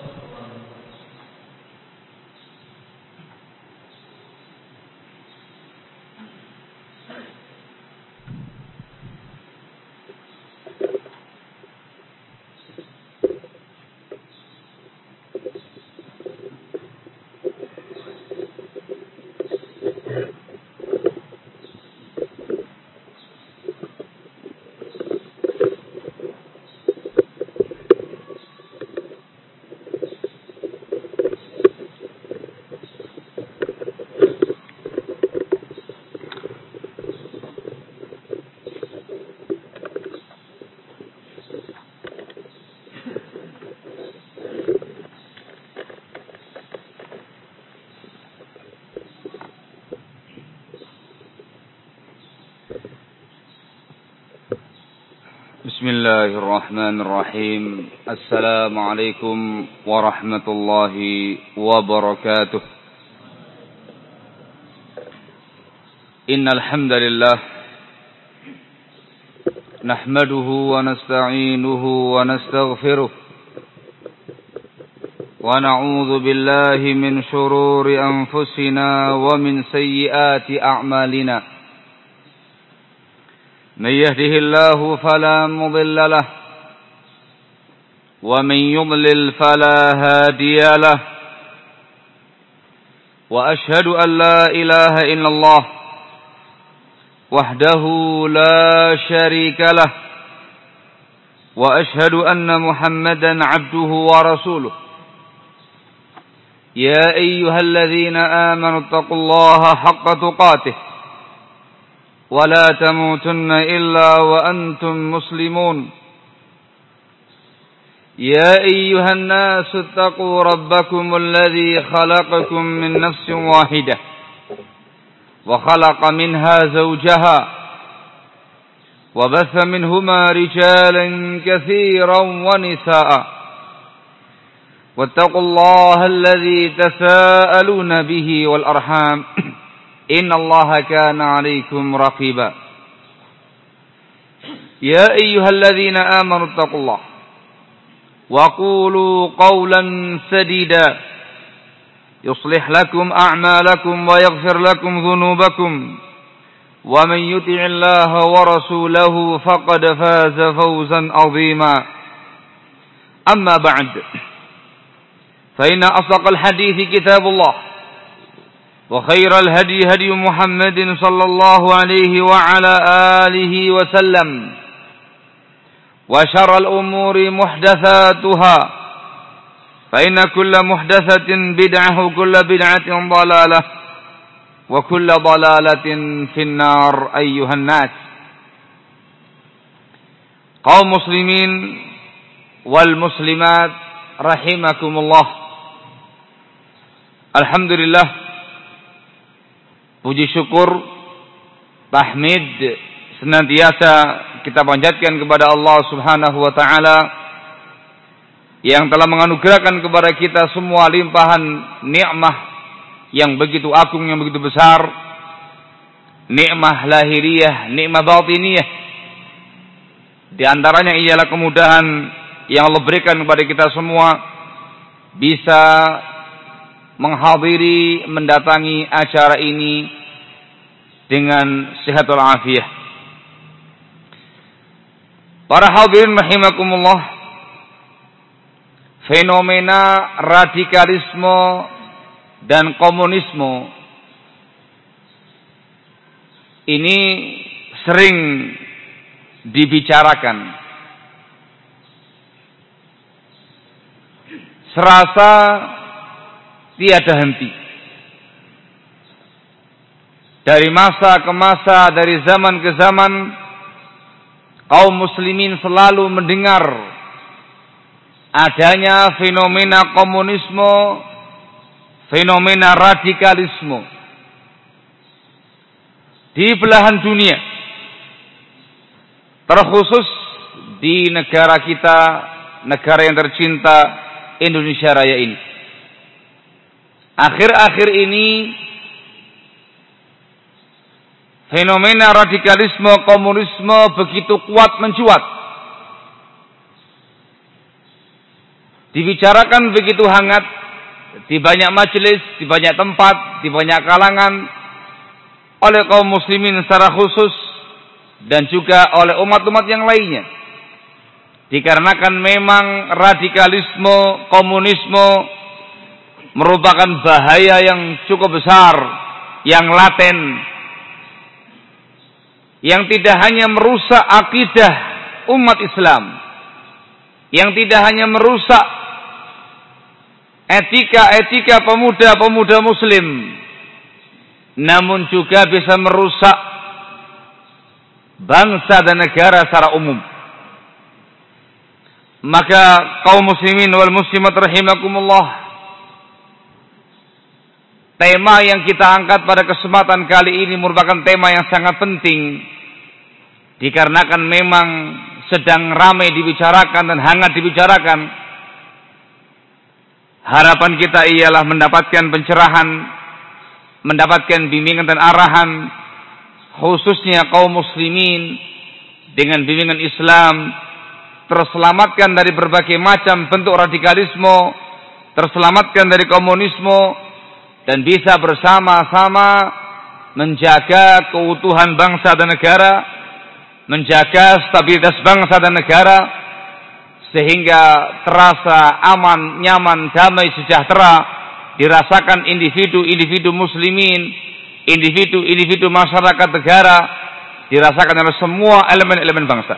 بسم الله الرحمن الرحيم. السلام عليكم ورحمة الله وبركاته. إن الحمد لله نحمده ونستعينه ونستغفره ونعوذ بالله من شرور أنفسنا ومن سيئات أعمالنا. من يهده الله فلا مضل له ومن يضلل فلا هادي له وأشهد أن لا إله إلا الله وحده لا شريك له وأشهد أن محمدا عبده ورسوله. يا أيها الذين آمنوا اتقوا الله حق تقاته ولا تموتن إلا وأنتم مسلمون. يا أيها الناس اتقوا ربكم الذي خلقكم من نفس واحدة وخلق منها زوجها وبث منهما رجالا كثيرا ونساء واتقوا الله الذي تساءلون به والأرحام إن الله كان عليكم رقيبا. يا أيها الذين آمنوا اتقوا الله وقولوا قولا سديدا يصلح لكم أعمالكم ويغفر لكم ذنوبكم ومن يطع الله ورسوله فقد فاز فوزا عظيما. أما بعد فإن أصدق الحديث كتاب الله وخير الهدي هدي محمد صلى الله عليه وعلى آله وسلم وشر الأمور محدثاتها فإن كل محدثة بدعة وكل بدعة ضلالة وكل ضلالة في النار. أيها الناس kaum muslimin wal muslimat rahimakumullah. Alhamdulillah, puji syukur, tahmid senantiasa kita panjatkan kepada Allah Subhanahu wa taala yang telah menganugerahkan kepada kita semua limpahan nikmah yang begitu agung, yang begitu besar. Nikmah lahiriah, nikmah batiniyah. Di antaranya ialah kemudahan yang Allah berikan kepada kita semua bisa menghadiri, mendatangi acara ini dengan sehat wal afiyah. Para hadirin rahimakumullah, fenomena radikalisme dan komunisme ini sering dibicarakan. Serasa tiada henti. Dari masa ke masa, dari zaman ke zaman, kaum muslimin selalu mendengar adanya fenomena komunisme, fenomena radikalisme di belahan dunia, terkhusus di negara kita, negara yang tercinta Indonesia Raya ini. Akhir-akhir ini fenomena radikalisme komunisme begitu kuat mencuat. Dibicarakan begitu hangat di banyak majelis, di banyak tempat, di banyak kalangan oleh kaum muslimin secara khusus dan juga oleh umat-umat yang lainnya. Dikarenakan memang radikalisme komunisme merupakan bahaya yang cukup besar, yang laten, yang tidak hanya merusak akidah umat Islam, yang tidak hanya merusak etika-etika pemuda-pemuda muslim, namun juga bisa merusak bangsa dan negara secara umum. Maka kaum muslimin wal muslimat rahimakumullah, tema yang kita angkat pada kesempatan kali ini merupakan tema yang sangat penting, dikarenakan memang sedang ramai dibicarakan dan hangat dibicarakan. Harapan kita ialah mendapatkan pencerahan, mendapatkan bimbingan dan arahan, khususnya kaum muslimin dengan bimbingan Islam, terselamatkan dari berbagai macam bentuk radikalisme, terselamatkan dari komunisme, dan bisa bersama-sama menjaga keutuhan bangsa dan negara, menjaga stabilitas bangsa dan negara, sehingga terasa aman, nyaman, damai, sejahtera dirasakan individu-individu muslimin, individu-individu masyarakat negara, dirasakan oleh semua elemen-elemen bangsa.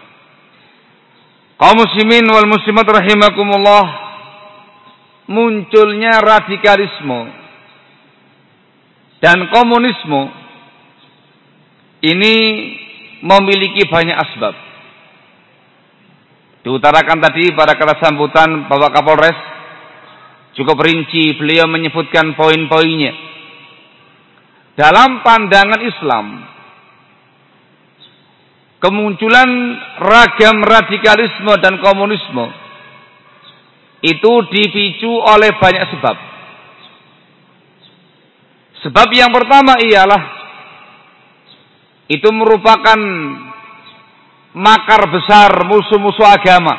Kaum muslimin wal muslimat rahimakumullah, munculnya radikalisme dan komunisme ini memiliki banyak asbab. Diutarakan tadi pada kata sambutan Bapak Kapolres, cukup rinci beliau menyebutkan poin-poinnya. Dalam pandangan Islam, kemunculan ragam radikalisme dan komunisme itu dipicu oleh banyak sebab. Sebab yang pertama ialah itu merupakan makar besar musuh-musuh agama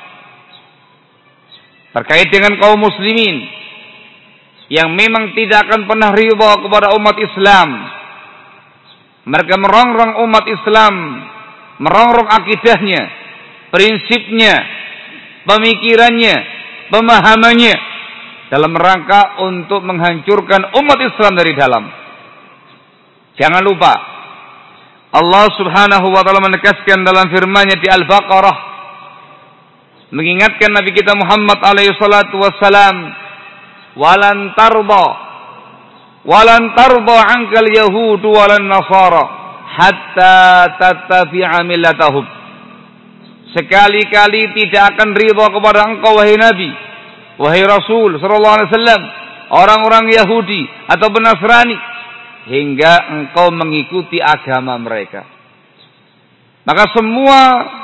terkait dengan kaum muslimin yang memang tidak akan pernah ridha kepada umat Islam. Mereka merongrong umat Islam, merongrong akidahnya, prinsipnya, pemikirannya, pemahamannya, dalam rangka untuk menghancurkan umat Islam dari dalam. Jangan lupa, Allah subhanahu wa ta'ala menegaskan dalam firman-Nya di Al-Baqarah, mengingatkan Nabi kita Muhammad alaihi salatu wassalam, walan tarda walan tarda ankal yahudu walan nasara hatta tattabi'a millatahum. Sekali-kali tidak akan ridha kepada engkau wahai Nabi, wahai Rasul sallallahu alaihi wasallam, orang-orang Yahudi atau Nasrani, hingga engkau mengikuti agama mereka. Maka semua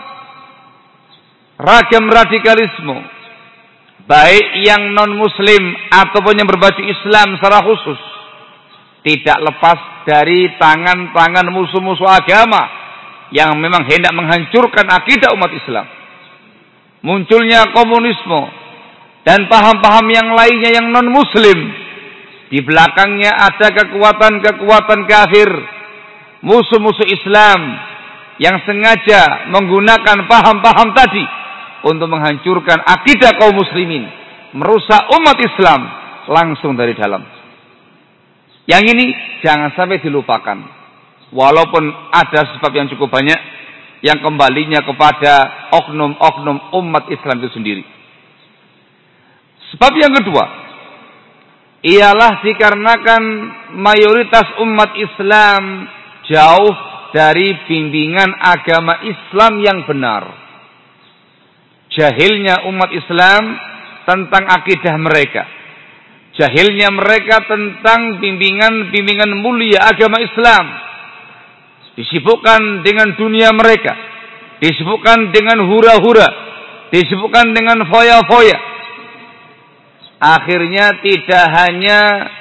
ragam radikalisme, baik yang non-muslim ataupun yang berbaju Islam secara khusus, tidak lepas dari tangan-tangan musuh-musuh agama yang memang hendak menghancurkan akidah umat Islam. Munculnya komunisme dan paham-paham yang lainnya yang non-muslim, di belakangnya ada kekuatan-kekuatan kafir, musuh-musuh Islam yang sengaja menggunakan paham-paham tadi untuk menghancurkan akidah kaum muslimin, merusak umat Islam langsung dari dalam. Yang ini jangan sampai dilupakan, walaupun ada sebab yang cukup banyak yang kembalinya kepada oknum-oknum umat Islam itu sendiri. Sebab yang kedua ialah dikarenakan mayoritas umat Islam jauh dari bimbingan agama Islam yang benar. Jahilnya umat Islam tentang akidah mereka, jahilnya mereka tentang bimbingan-bimbingan mulia agama Islam, disibukkan dengan dunia mereka, disibukkan dengan hura-hura, disibukkan dengan foya-foya. Akhirnya tidak hanya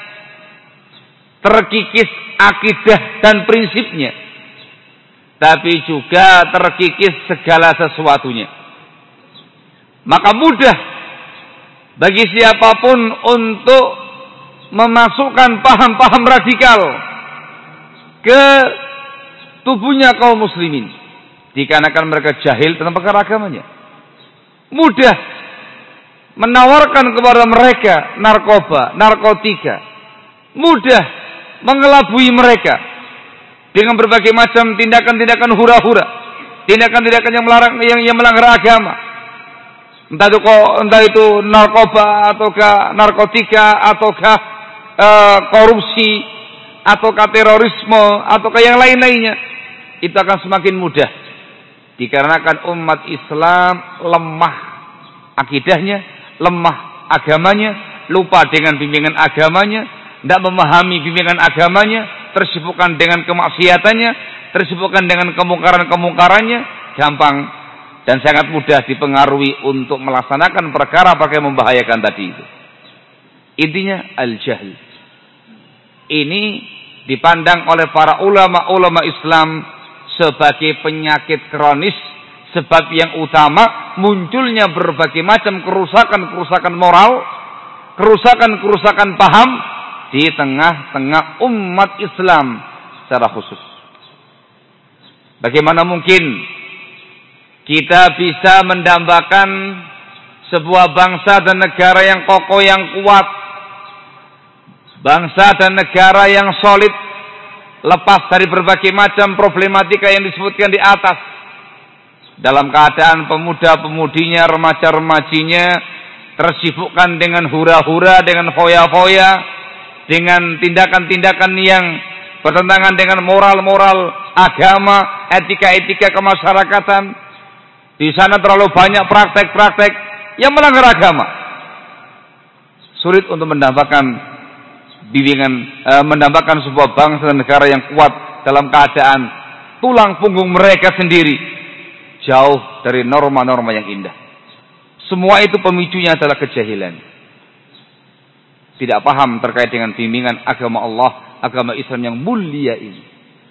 terkikis akidah dan prinsipnya, tapi juga terkikis segala sesuatunya. Maka mudah bagi siapapun untuk memasukkan paham-paham radikal ke tubuhnya kaum muslimin, dikarenakan mereka jahil tentang perkara agamanya. Mudah menawarkan kepada mereka narkoba, narkotika. Mudah mengelabui mereka dengan berbagai macam tindakan-tindakan hura-hura, tindakan-tindakan yang melarang, yang, yang melanggar agama. Entah itu, entah itu narkoba, ataukah narkotika, ataukah uh, korupsi, ataukah terorisme, ataukah yang lain-lainnya. Itu akan semakin mudah. Dikarenakan umat Islam lemah akidahnya, lemah agamanya, lupa dengan bimbingan agamanya, tidak memahami bimbingan agamanya, tersibukkan dengan kemaksiatannya, tersibukkan dengan kemungkaran-kemungkarannya, gampang dan sangat mudah dipengaruhi untuk melaksanakan perkara-perkara yang membahayakan tadi itu. Intinya al-jahl. Ini dipandang oleh para ulama-ulama Islam sebagai penyakit kronis, sebab yang utama munculnya berbagai macam kerusakan-kerusakan moral, kerusakan-kerusakan paham di tengah-tengah umat Islam secara khusus. Bagaimana mungkin kita bisa mendambakan sebuah bangsa dan negara yang kokoh, yang kuat, bangsa dan negara yang solid, lepas dari berbagai macam problematika yang disebutkan di atas, dalam keadaan pemuda-pemudinya, remaja-remajinya tersibukkan dengan hura-hura, dengan foya-foya, dengan tindakan-tindakan yang bertentangan dengan moral-moral agama, etika-etika kemasyarakatan. Di sana terlalu banyak praktek-praktek yang melanggar agama. Sulit untuk mendambakan bimbingan, e, mendambakan sebuah bangsa dan negara yang kuat dalam keadaan tulang punggung mereka sendiri jauh dari norma-norma yang indah. Semua itu pemicunya adalah kejahilan. Tidak paham terkait dengan bimbingan agama Allah, agama Islam yang mulia ini.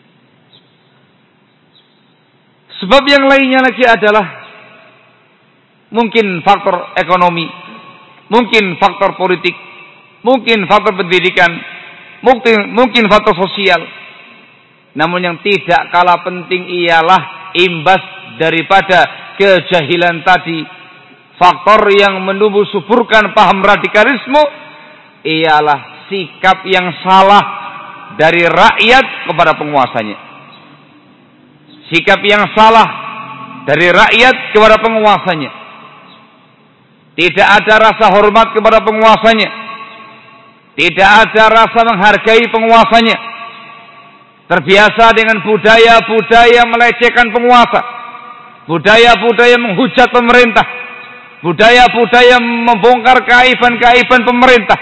Sebab yang lainnya lagi adalah mungkin faktor ekonomi, mungkin faktor politik, mungkin faktor pendidikan, mungkin, mungkin faktor sosial. Namun yang tidak kalah penting ialah imbas daripada kejahilan tadi. Faktor yang menumbuh suburkan paham radikalisme ialah sikap yang salah dari rakyat kepada penguasanya. Sikap yang salah dari rakyat kepada penguasanya. Tidak ada rasa hormat kepada penguasanya. Tidak ada rasa menghargai penguasanya. Terbiasa dengan budaya-budaya melecehkan penguasa. Budaya-budaya menghujat pemerintah. Budaya-budaya membongkar keaiban-keaiban pemerintah.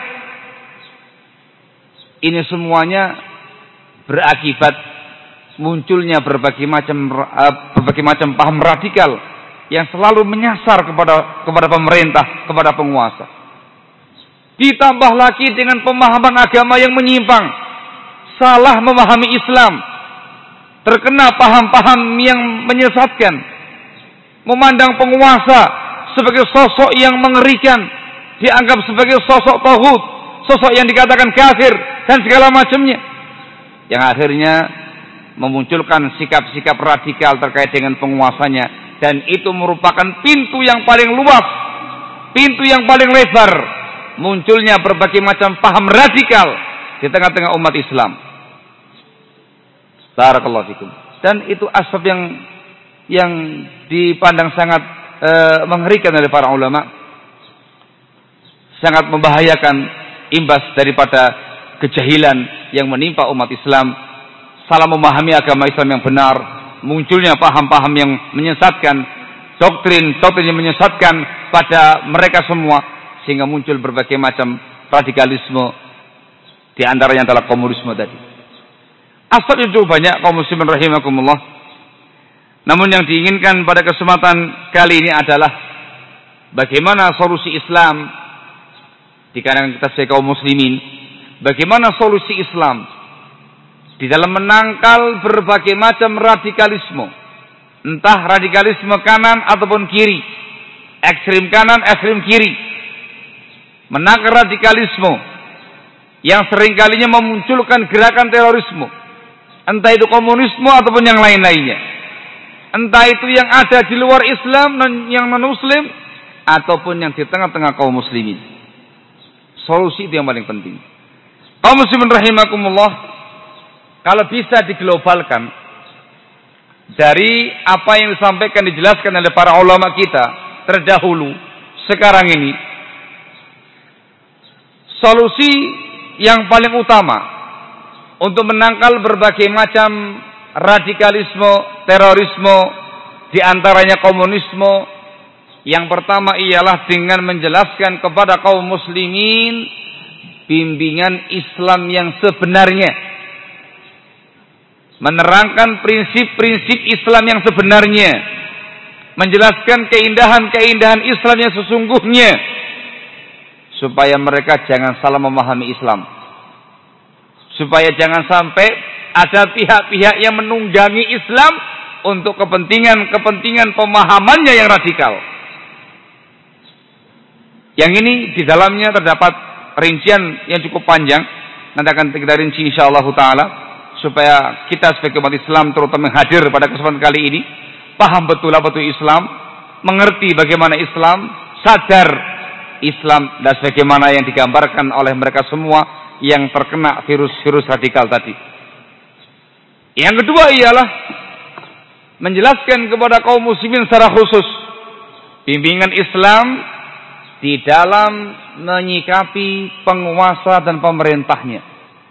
Ini semuanya berakibat munculnya berbagai macam uh, berbagai macam paham radikal yang selalu menyasar kepada kepada pemerintah, kepada penguasa. Ditambah lagi dengan pemahaman agama yang menyimpang, salah memahami Islam, terkena paham-paham yang menyesatkan, memandang penguasa sebagai sosok yang mengerikan, dianggap sebagai sosok tauhid, sosok yang dikatakan kafir dan segala macamnya, yang akhirnya memunculkan sikap-sikap radikal terkait dengan penguasanya. Dan itu merupakan pintu yang paling luas, pintu yang paling lebar munculnya berbagai macam paham radikal di tengah-tengah umat Islam. Barakallahu fikum. Dan itu asbab yang yang dipandang sangat e, mengerikan oleh para ulama, sangat membahayakan imbas daripada kejahilan yang menimpa umat Islam, salah memahami agama Islam yang benar, munculnya paham-paham yang menyesatkan, doktrin-doktrin yang menyesatkan pada mereka semua, sehingga muncul berbagai macam radikalisme, di antaranya adalah komunisme tadi. Asal itu banyak kaum muslimin rahimakumullah. Namun yang diinginkan pada kesempatan kali ini adalah bagaimana solusi Islam di kalangan kita sebagai kaum muslimin. Bagaimana solusi Islam di dalam menangkal berbagai macam radikalisme. Entah radikalisme kanan ataupun kiri. Ekstrem kanan, ekstrem kiri. Menangkal radikalisme yang seringkalinya memunculkan gerakan terorisme. Entah itu komunisme ataupun yang lain-lainnya. Entah itu yang ada di luar Islam dan yang non-muslim ataupun yang di tengah-tengah kaum muslimin. Solusi itu yang paling penting. Kaum muslimin rahimakumullah, kalau bisa diglobalkan dari apa yang disampaikan dijelaskan oleh para ulama kita terdahulu sekarang ini, solusi yang paling utama untuk menangkal berbagai macam radikalisme, terorisme, di antaranya komunisme, yang pertama ialah dengan menjelaskan kepada kaum muslimin bimbingan Islam yang sebenarnya, menerangkan prinsip-prinsip Islam yang sebenarnya, menjelaskan keindahan-keindahan Islam yang sesungguhnya, supaya mereka jangan salah memahami Islam, supaya jangan sampai ada pihak-pihak yang menunggangi Islam untuk kepentingan-kepentingan pemahamannya yang radikal. Yang ini di dalamnya terdapat rincian yang cukup panjang. Nanti akan kita rinci insyaallah taala supaya kita sebagai umat Islam terutama yang hadir pada kesempatan kali ini paham betul apa itu Islam, mengerti bagaimana Islam, sadar Islam dan sebagaimana yang digambarkan oleh mereka semua yang terkena virus-virus radikal tadi. Yang kedua ialah menjelaskan kepada kaum muslimin secara khusus bimbingan Islam di dalam menyikapi penguasa dan pemerintahnya.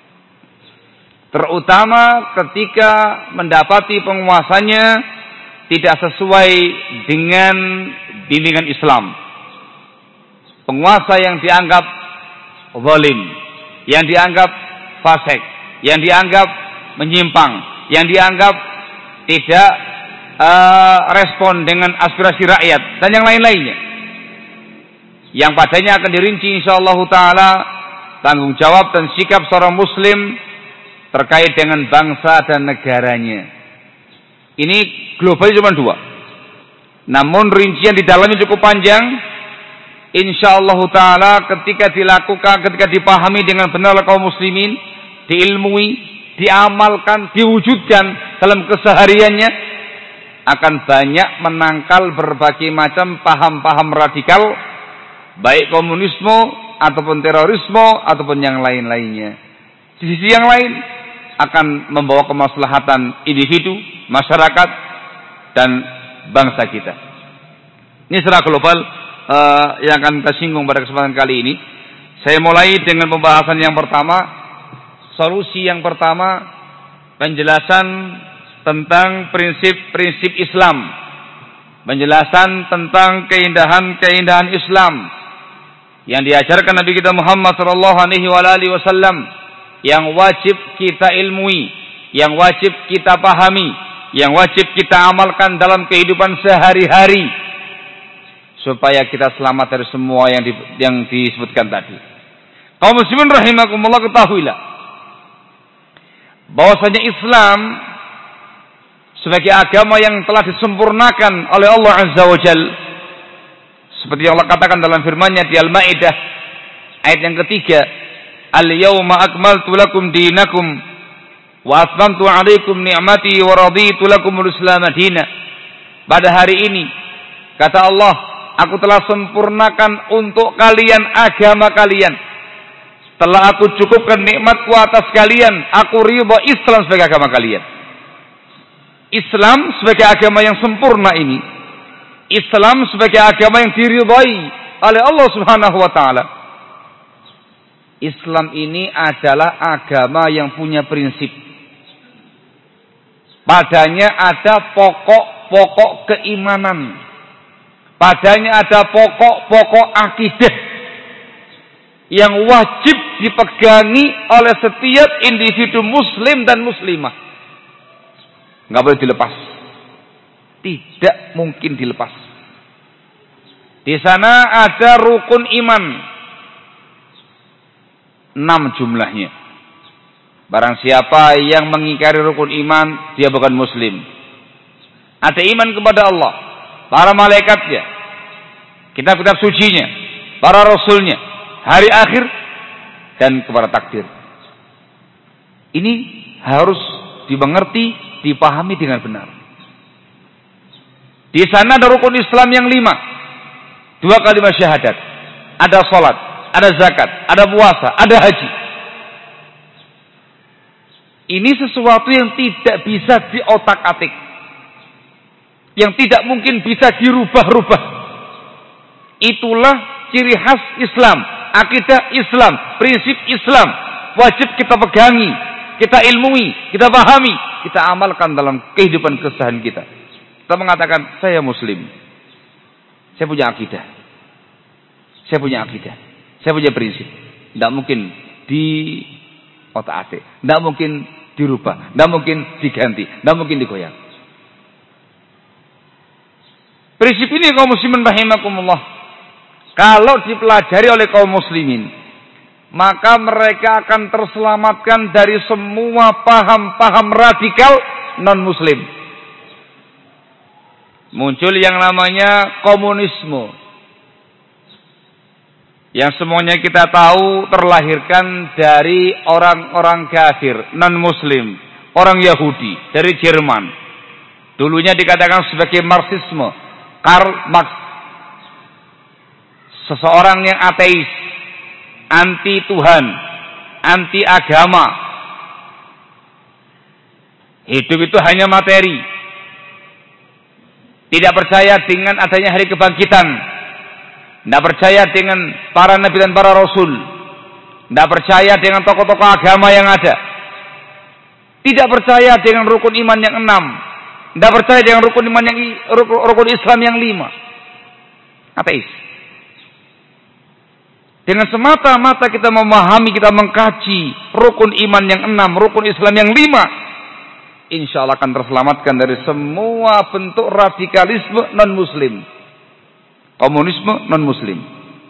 Terutama ketika mendapati penguasanya tidak sesuai dengan bimbingan Islam. Penguasa yang dianggap zalim, yang dianggap fasik, yang dianggap menyimpang, yang dianggap tidak uh, respon dengan aspirasi rakyat dan yang lain-lainnya. Yang padanya akan dirinci insyaallah taala tanggung jawab dan sikap seorang muslim terkait dengan bangsa dan negaranya. Ini global cuma dua. Namun rincian di dalamnya cukup panjang. Insyaallah taala ketika dilakukan, ketika dipahami dengan benar oleh kaum muslimin, diilmui, diamalkan, diwujudkan dalam kesehariannya, akan banyak menangkal berbagai macam paham-paham radikal, baik komunisme ataupun terorisme ataupun yang lain-lainnya. Di sisi yang lain akan membawa kemaslahatan individu, masyarakat dan bangsa kita. Ini secara global uh, yang akan kita singgung pada kesempatan kali ini. Saya mulai dengan pembahasan yang pertama. Solusi yang pertama, penjelasan tentang prinsip-prinsip Islam, penjelasan tentang keindahan-keindahan Islam yang diajarkan Nabi kita Muhammad sallallahu alaihi wasallam, yang wajib kita ilmui, yang wajib kita pahami, yang wajib kita amalkan dalam kehidupan sehari-hari supaya kita selamat dari semua yang di, yang disebutkan tadi. Kaum muslimin rahimakumullah, ketahuilah bahwasanya Islam sebagai agama yang telah disempurnakan oleh Allah Azza wa Jalla, seperti yang Allah katakan dalam firman-Nya di Al-Maidah ayat yang ketiga, "Al-yauma akmaltu lakum dinakum wa atmamtu 'alaikum ni'mati wa raditu lakumul Islam madina." Pada hari ini, kata Allah, aku telah sempurnakan untuk kalian agama kalian. Telah aku cukupkan nikmatku atas kalian, aku ridha Islam sebagai agama kalian. Islam sebagai agama yang sempurna ini, Islam sebagai agama yang diridhai oleh Allah Subhanahu wa taala. Islam ini adalah agama yang punya prinsip. Padanya ada pokok-pokok keimanan. Padanya ada pokok-pokok akidah yang wajib dipegangi oleh setiap individu muslim dan muslimah. Enggak boleh dilepas. tidak mungkin dilepas. Di sana ada rukun iman enam jumlahnya. Barang siapa yang mengingkari rukun iman, dia bukan muslim. Ada iman kepada Allah, para malaikatnya, kitab-kitab sucinya, para rasulnya, hari akhir, dan kepada takdir. Ini harus dimengerti, dipahami dengan benar. Di sana ada rukun Islam yang lima. Dua kalimat syahadat. Ada salat, ada zakat, ada puasa, ada haji. Ini sesuatu yang tidak bisa diotak-atik. Yang tidak mungkin bisa dirubah-rubah. Itulah ciri khas Islam, akidah Islam, prinsip Islam. Wajib kita pegangi, kita ilmui, kita pahami, kita amalkan dalam kehidupan keseharian kita. Kita mengatakan, saya muslim. Saya punya akidah. Saya punya akidah. Saya punya prinsip. Tidak mungkin di otak-atik. Tidak mungkin dirubah. Tidak mungkin diganti. Tidak mungkin digoyang. Prinsip ini kaum muslimin rahimakumullah, kalau dipelajari oleh kaum muslimin, maka mereka akan terselamatkan dari semua paham-paham radikal non-muslim. Muncul yang namanya komunisme, yang semuanya kita tahu terlahirkan dari orang-orang kafir, non-muslim, orang Yahudi, dari Jerman. Dulunya dikatakan sebagai Marxisme, Karl Marx. Seseorang yang ateis, anti Tuhan, anti agama. Hidup itu hanya materi. Tidak percaya dengan adanya hari kebangkitan. Tidak percaya dengan para nabi dan para rasul. Tidak percaya dengan tokoh-tokoh agama yang ada. Tidak percaya dengan rukun iman yang enam. Tidak percaya dengan rukun iman yang rukun Islam yang lima. Ateis. Dengan semata-mata kita memahami, kita mengkaji rukun iman yang enam, rukun Islam yang lima, insya Allah akan terselamatkan dari semua bentuk radikalisme non-muslim, komunisme non-muslim.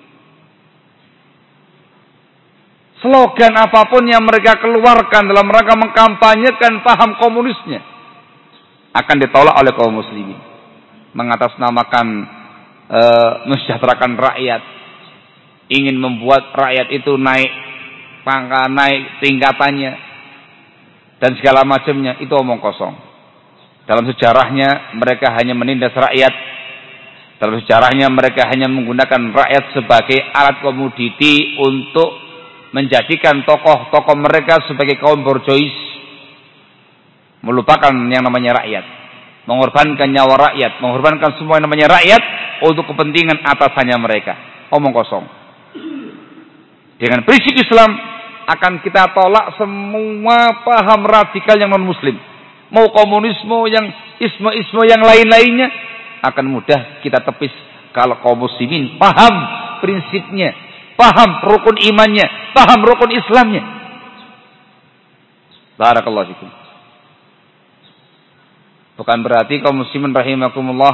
Slogan apapun yang mereka keluarkan dalam rangka mengkampanyekan paham komunisnya akan ditolak oleh kaum muslimin. Mengatasnamakan e, mensejahterakan rakyat, ingin membuat rakyat itu naik pangkat, naik tingkatannya, dan segala macamnya, itu omong kosong. Dalam sejarahnya mereka hanya menindas rakyat. Dalam sejarahnya mereka hanya menggunakan rakyat sebagai alat komoditi untuk menjadikan tokoh-tokoh mereka sebagai kaum borjuis, melupakan yang namanya rakyat, mengorbankan nyawa rakyat, mengorbankan semua yang namanya rakyat untuk kepentingan atasannya mereka. Omong kosong. Dengan prinsip Islam akan kita tolak semua paham radikal yang non-muslim. Mau komunisme, yang isme-isme yang lain-lainnya, akan mudah kita tepis kalau kaum muslimin paham prinsipnya, paham rukun imannya, paham rukun Islamnya. Barakallahu fikum. Bukan berarti kaum muslimin rahimakumullah,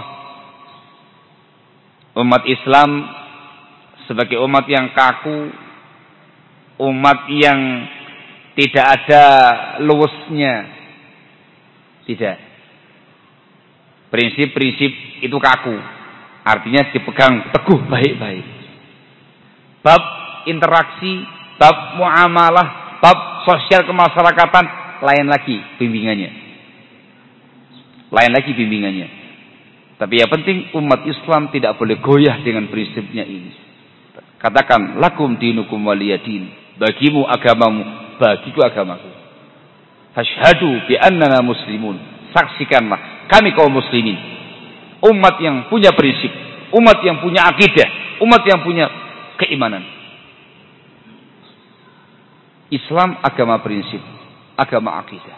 umat Islam sebagai umat yang kaku, umat yang tidak ada luwesnya. Tidak. Prinsip-prinsip itu kaku. Artinya dipegang teguh baik-baik. Bab interaksi, bab muamalah, bab sosial kemasyarakatan, lain lagi bimbingannya. Lain lagi bimbingannya. Tapi yang penting umat Islam tidak boleh goyah dengan prinsipnya ini. Katakan, lakum dinukum waliyadin. Bagimu agamamu, bagiku agamaku. Fashhadu bi annana muslimun. Saksikanlah, kami kaum muslimin. Umat yang punya prinsip, umat yang punya akidah, umat yang punya keimanan. Islam agama prinsip, agama akidah.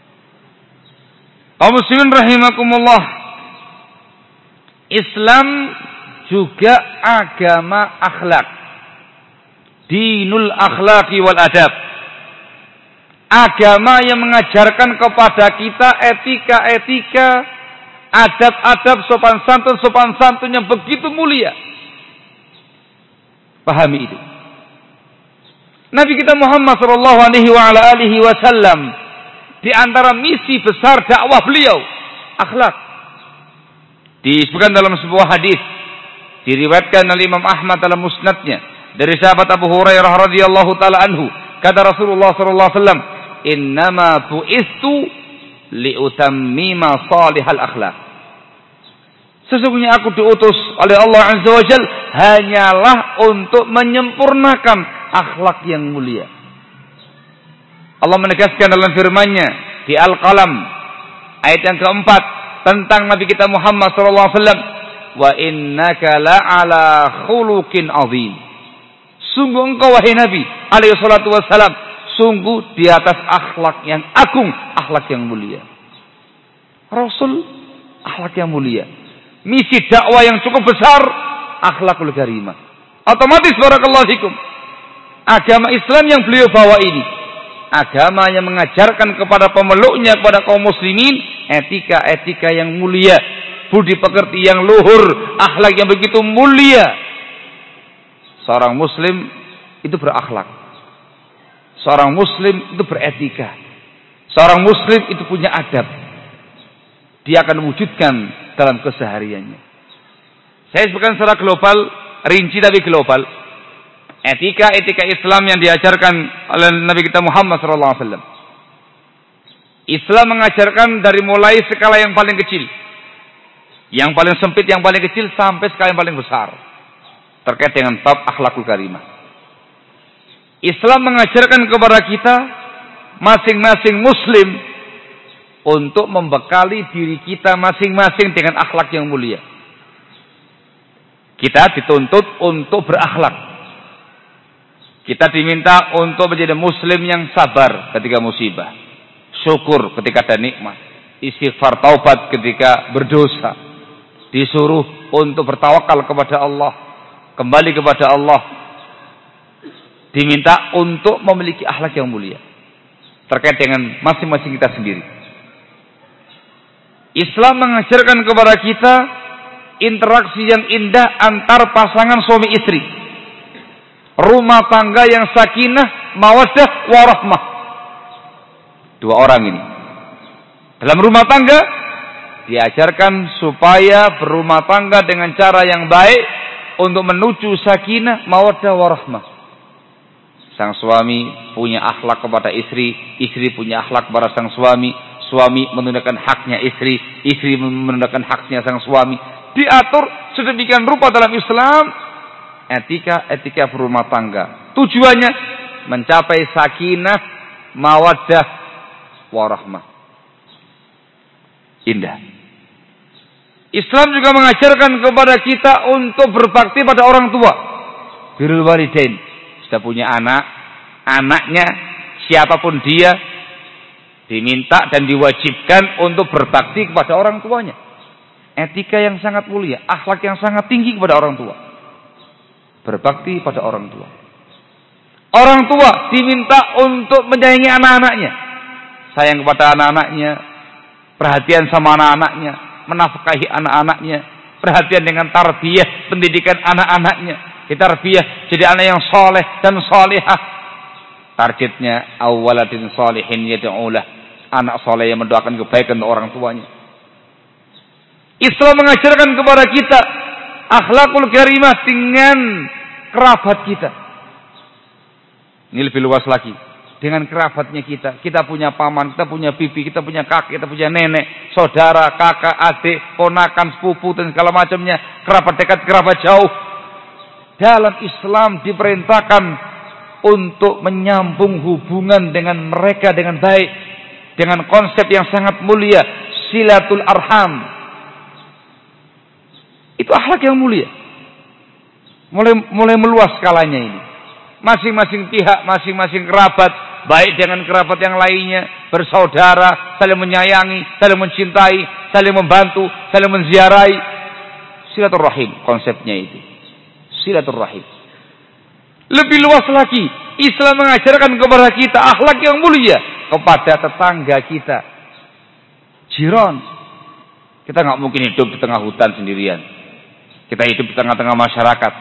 Kaum muslimin rahimakumullah. Islam juga agama akhlak. Dinul akhlaqi wal adab. Agama yang mengajarkan kepada kita etika-etika, adab-adab sopan santun sopan santun yang begitu mulia. Pahami itu. Nabi kita Muhammad sallallahu alaihi wasallam, di antara misi besar dakwah beliau akhlak. Disebutkan dalam sebuah hadis, diriwayatkan oleh Imam Ahmad dalam musnadnya dari sahabat Abu Hurairah radhiyallahu taala anhu, kata Rasulullah sallallahu alaihi wasallam, "Innama bu'istu liutammima salihal akhlak." Sesungguhnya aku diutus oleh Allah Azza wa Jalla hanyalah untuk menyempurnakan akhlak yang mulia. Allah menegaskan dalam firman-Nya di Al-Qalam ayat yang keempat tentang Nabi kita Muhammad sallallahu alaihi wasallam, "Wa innaka la'ala khuluqin 'azim." Sungguh engkau wahai Nabi alaihi salatu wasallam, sungguh di atas akhlak yang agung, akhlak yang mulia. Rasul akhlak yang mulia. Misi dakwah yang cukup besar, akhlakul karimah. Otomatis barakallahu fikum, agama Islam yang beliau bawa ini, agama yang mengajarkan kepada pemeluknya, kepada kaum muslimin, etika-etika yang mulia, budi pekerti yang luhur, akhlak yang begitu mulia. Seorang muslim itu berakhlak. Seorang muslim itu beretika. Seorang muslim itu punya adab. Dia akan mewujudkan dalam kesehariannya. Saya sebutkan secara global, rinci tapi global. Etika-etika Islam yang diajarkan oleh Nabi kita Muhammad sallallahu alaihi wasallam. Islam mengajarkan dari mulai skala yang paling kecil, yang paling sempit, yang paling kecil, sampai skala yang paling besar, terkait dengan bab akhlakul karimah. Islam mengajarkan kepada kita masing-masing muslim untuk membekali diri kita masing-masing dengan akhlak yang mulia. Kita dituntut untuk berakhlak. Kita diminta untuk menjadi muslim yang sabar ketika musibah, syukur ketika ada nikmat, istighfar taubat ketika berdosa, disuruh untuk bertawakal kepada Allah, kembali kepada Allah, diminta untuk memiliki akhlak yang mulia terkait dengan masing-masing kita sendiri. Islam mengajarkan kepada kita interaksi yang indah antar pasangan suami istri. Rumah tangga yang sakinah, mawaddah, warahmah. Dua orang ini. Dalam rumah tangga diajarkan supaya berumah tangga dengan cara yang baik untuk menuju sakinah, mawaddah, warahmah. Sang suami punya akhlak kepada istri, istri punya akhlak kepada sang suami, suami menunaikan haknya istri, istri menunaikan haknya sang suami. Diatur sedemikian rupa dalam Islam etika-etika berumah tangga. Tujuannya mencapai sakinah, mawaddah, warahmah. Indah. Islam juga mengajarkan kepada kita untuk berbakti pada orang tua. Birrul walidain. Sudah punya anak, anaknya siapapun dia diminta dan diwajibkan untuk berbakti kepada orang tuanya. Etika yang sangat mulia, akhlak yang sangat tinggi kepada orang tua. Berbakti pada orang tua. Orang tua diminta untuk menyayangi anak-anaknya. Sayang kepada anak-anaknya, perhatian sama anak-anaknya, menafkahi anak-anaknya, perhatian dengan tarbiyah, pendidikan anak-anaknya, ditarbiyah jadi anak yang soleh dan solehah. Targetnya awaladin solihin yad'ulah, anak soleh yang mendoakan kebaikan untuk orang tuanya. Islam mengajarkan kepada kita akhlakul karimah dengan kerabat kita. Ini lebih luas lagi. Dengan kerabatnya kita. Kita punya paman, kita punya bibi, kita punya kakek, kita punya nenek, saudara, kakak, adik, ponakan, sepupu, dan segala macamnya. Kerabat dekat, kerabat jauh. Dalam Islam diperintahkan untuk menyambung hubungan dengan mereka dengan baik. Dengan konsep yang sangat mulia. Silatul arham. Itu akhlak yang mulia. Mulai mulai meluas skalanya ini. Masing-masing pihak, masing-masing kerabat, baik dengan kerabat yang lainnya, bersaudara, saling menyayangi, saling mencintai, saling membantu, saling menziarahi. Silaturahim konsepnya itu. Silaturahim. Lebih luas lagi, Islam mengajarkan kepada kita akhlak yang mulia kepada tetangga kita. Jiran. Kita nggak mungkin hidup di tengah hutan sendirian. Kita hidup di tengah-tengah masyarakat.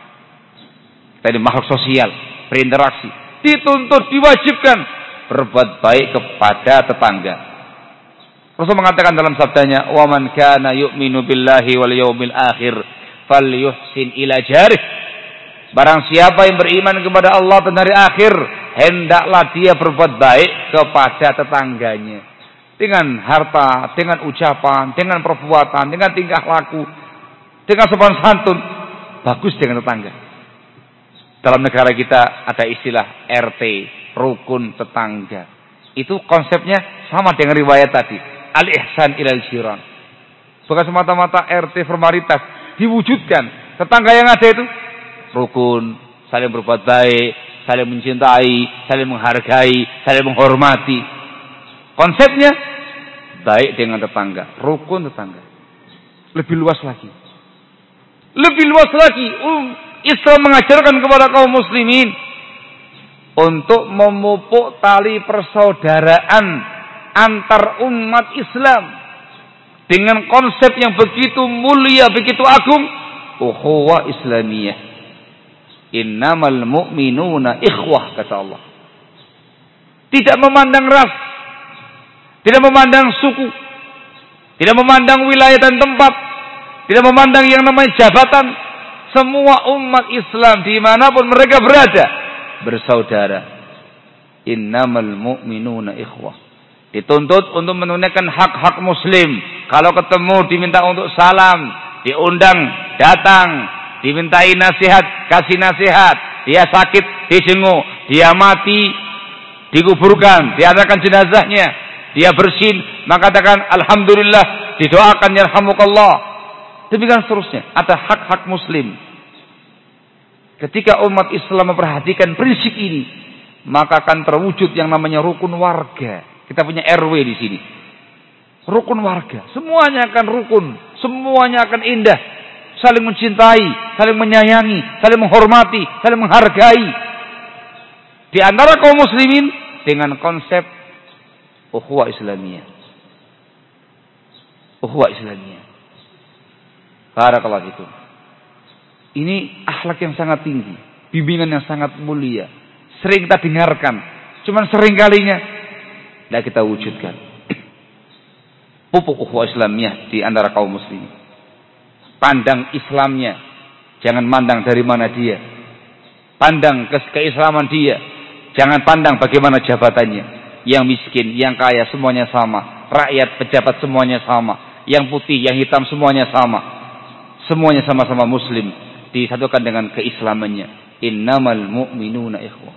Kita ini makhluk sosial, berinteraksi. Dituntut, diwajibkan berbuat baik kepada tetangga. Rasul mengatakan dalam sabdanya, "Wa man kana yu'minu billahi wal yawmil akhir falyuhsin ila jarih." Barang siapa yang beriman kepada Allah dan hari akhir, hendaklah dia berbuat baik kepada tetangganya. Dengan harta, dengan ucapan, dengan perbuatan, dengan tingkah laku, dengan sopan santun. Bagus dengan tetangga. Dalam negara kita ada istilah R T, rukun tetangga. Itu konsepnya sama dengan riwayat tadi. Al-ihsan ilal jiran. Bukan semata-mata R T formalitas. Diwujudkan. Tetangga yang ada itu rukun, saling berbuat baik, saling mencintai, saling menghargai, saling menghormati. Konsepnya baik dengan tetangga, rukun tetangga. Lebih luas lagi. Lebih luas lagi. Um, Islam mengajarkan kepada kaum muslimin untuk memupuk tali persaudaraan antar umat Islam dengan konsep yang begitu mulia, begitu agung, ukhuwah Islamiyah. Innamal mu'minuna ikhwah, kata Allah. Tidak memandang ras, tidak memandang suku, tidak memandang wilayah dan tempat, tidak memandang yang namanya jabatan. Semua umat Islam dimanapun mereka berada bersaudara. Innamal mu'minuna ikhwah. Dituntut untuk menunaikan hak-hak muslim. Kalau ketemu diminta untuk salam, diundang datang, dimintai nasihat, kasih nasihat. Dia sakit, dijenguk. Dia mati, dikuburkan, diadakan jenazahnya. Dia bersin, maka katakan alhamdulillah, didoakan yarhamukallah. Demikian seterusnya. Ada hak-hak muslim. Ketika umat Islam memperhatikan prinsip ini, maka akan terwujud yang namanya rukun warga. Kita punya R W di sini. Rukun warga. Semuanya akan rukun. Semuanya akan indah. Saling mencintai, saling menyayangi, saling menghormati, saling menghargai. Di antara kaum muslimin dengan konsep ukhuwah Islamiyah. Ukhuwah Islamiyah. Barakallahu fikum. Ini akhlak yang sangat tinggi, bimbingan yang sangat mulia. Sering kita dengarkan, cuman sering kalinya tidak kita wujudkan. Pupuk ukhuwah Islamiyah di antara kaum muslimin. Pandang Islamnya, jangan mandang dari mana dia. Pandang ke keislaman dia, jangan pandang bagaimana jabatannya. Yang miskin, yang kaya semuanya sama. Rakyat, pejabat semuanya sama. Yang putih, yang hitam semuanya sama. Semuanya sama-sama muslim. Disatukan dengan keislamannya. Innamal mu'minuna ikhwah.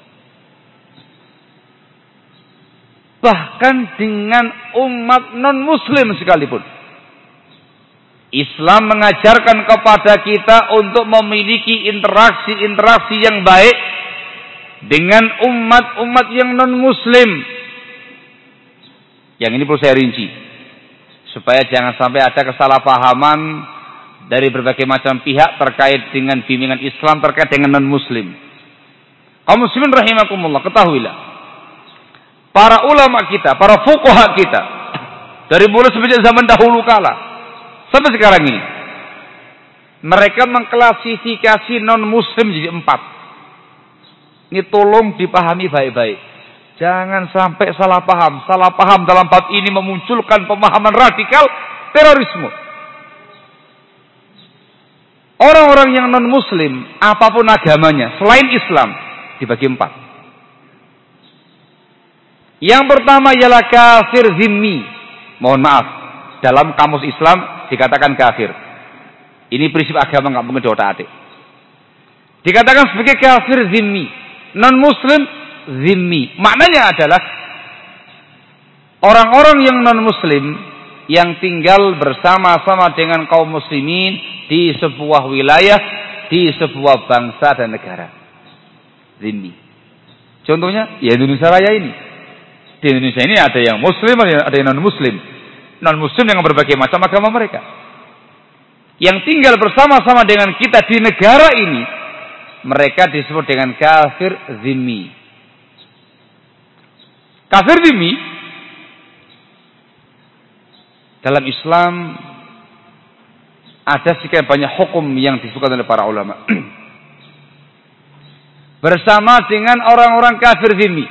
Bahkan dengan umat non-muslim sekalipun. Islam mengajarkan kepada kita untuk memiliki interaksi-interaksi yang baik dengan umat-umat yang non-muslim. Yang ini perlu saya rinci. Supaya jangan sampai ada kesalahpahaman dari berbagai macam pihak terkait dengan bimbingan Islam terkait dengan non-muslim. Kaum muslimin rahimakumullah, ketahuilah. Para ulama kita, para fuqaha kita, dari mulai sejak zaman dahulu kala sampai sekarang ini, mereka mengklasifikasi non-muslim jadi empat. Ini tolong dipahami baik-baik. Jangan sampai salah paham. Salah paham dalam bab ini memunculkan pemahaman radikal terorisme. Orang-orang yang non-muslim, apapun agamanya, selain Islam, dibagi empat. Yang pertama ialah kafir zimmi. Mohon maaf, dalam kamus Islam dikatakan kafir. Ini prinsip agama, nggak mungkin diotak-atik. Dikatakan sebagai kafir zimmi. Non-muslim zimmi. Maknanya adalah orang-orang yang non-muslim yang tinggal bersama-sama dengan kaum muslimin di sebuah wilayah, di sebuah bangsa dan negara. Zimmi. Contohnya, ya Indonesia Raya ini. Di Indonesia ini ada yang muslim, ada yang non-muslim. Non-muslim dengan berbagai macam agama mereka. Yang tinggal bersama-sama dengan kita di negara ini, mereka disebut dengan kafir zimmi. Kafir zimmi dalam Islam ada sekian banyak hukum yang disebutkan oleh para ulama. Bersama dengan orang-orang kafir zimmi,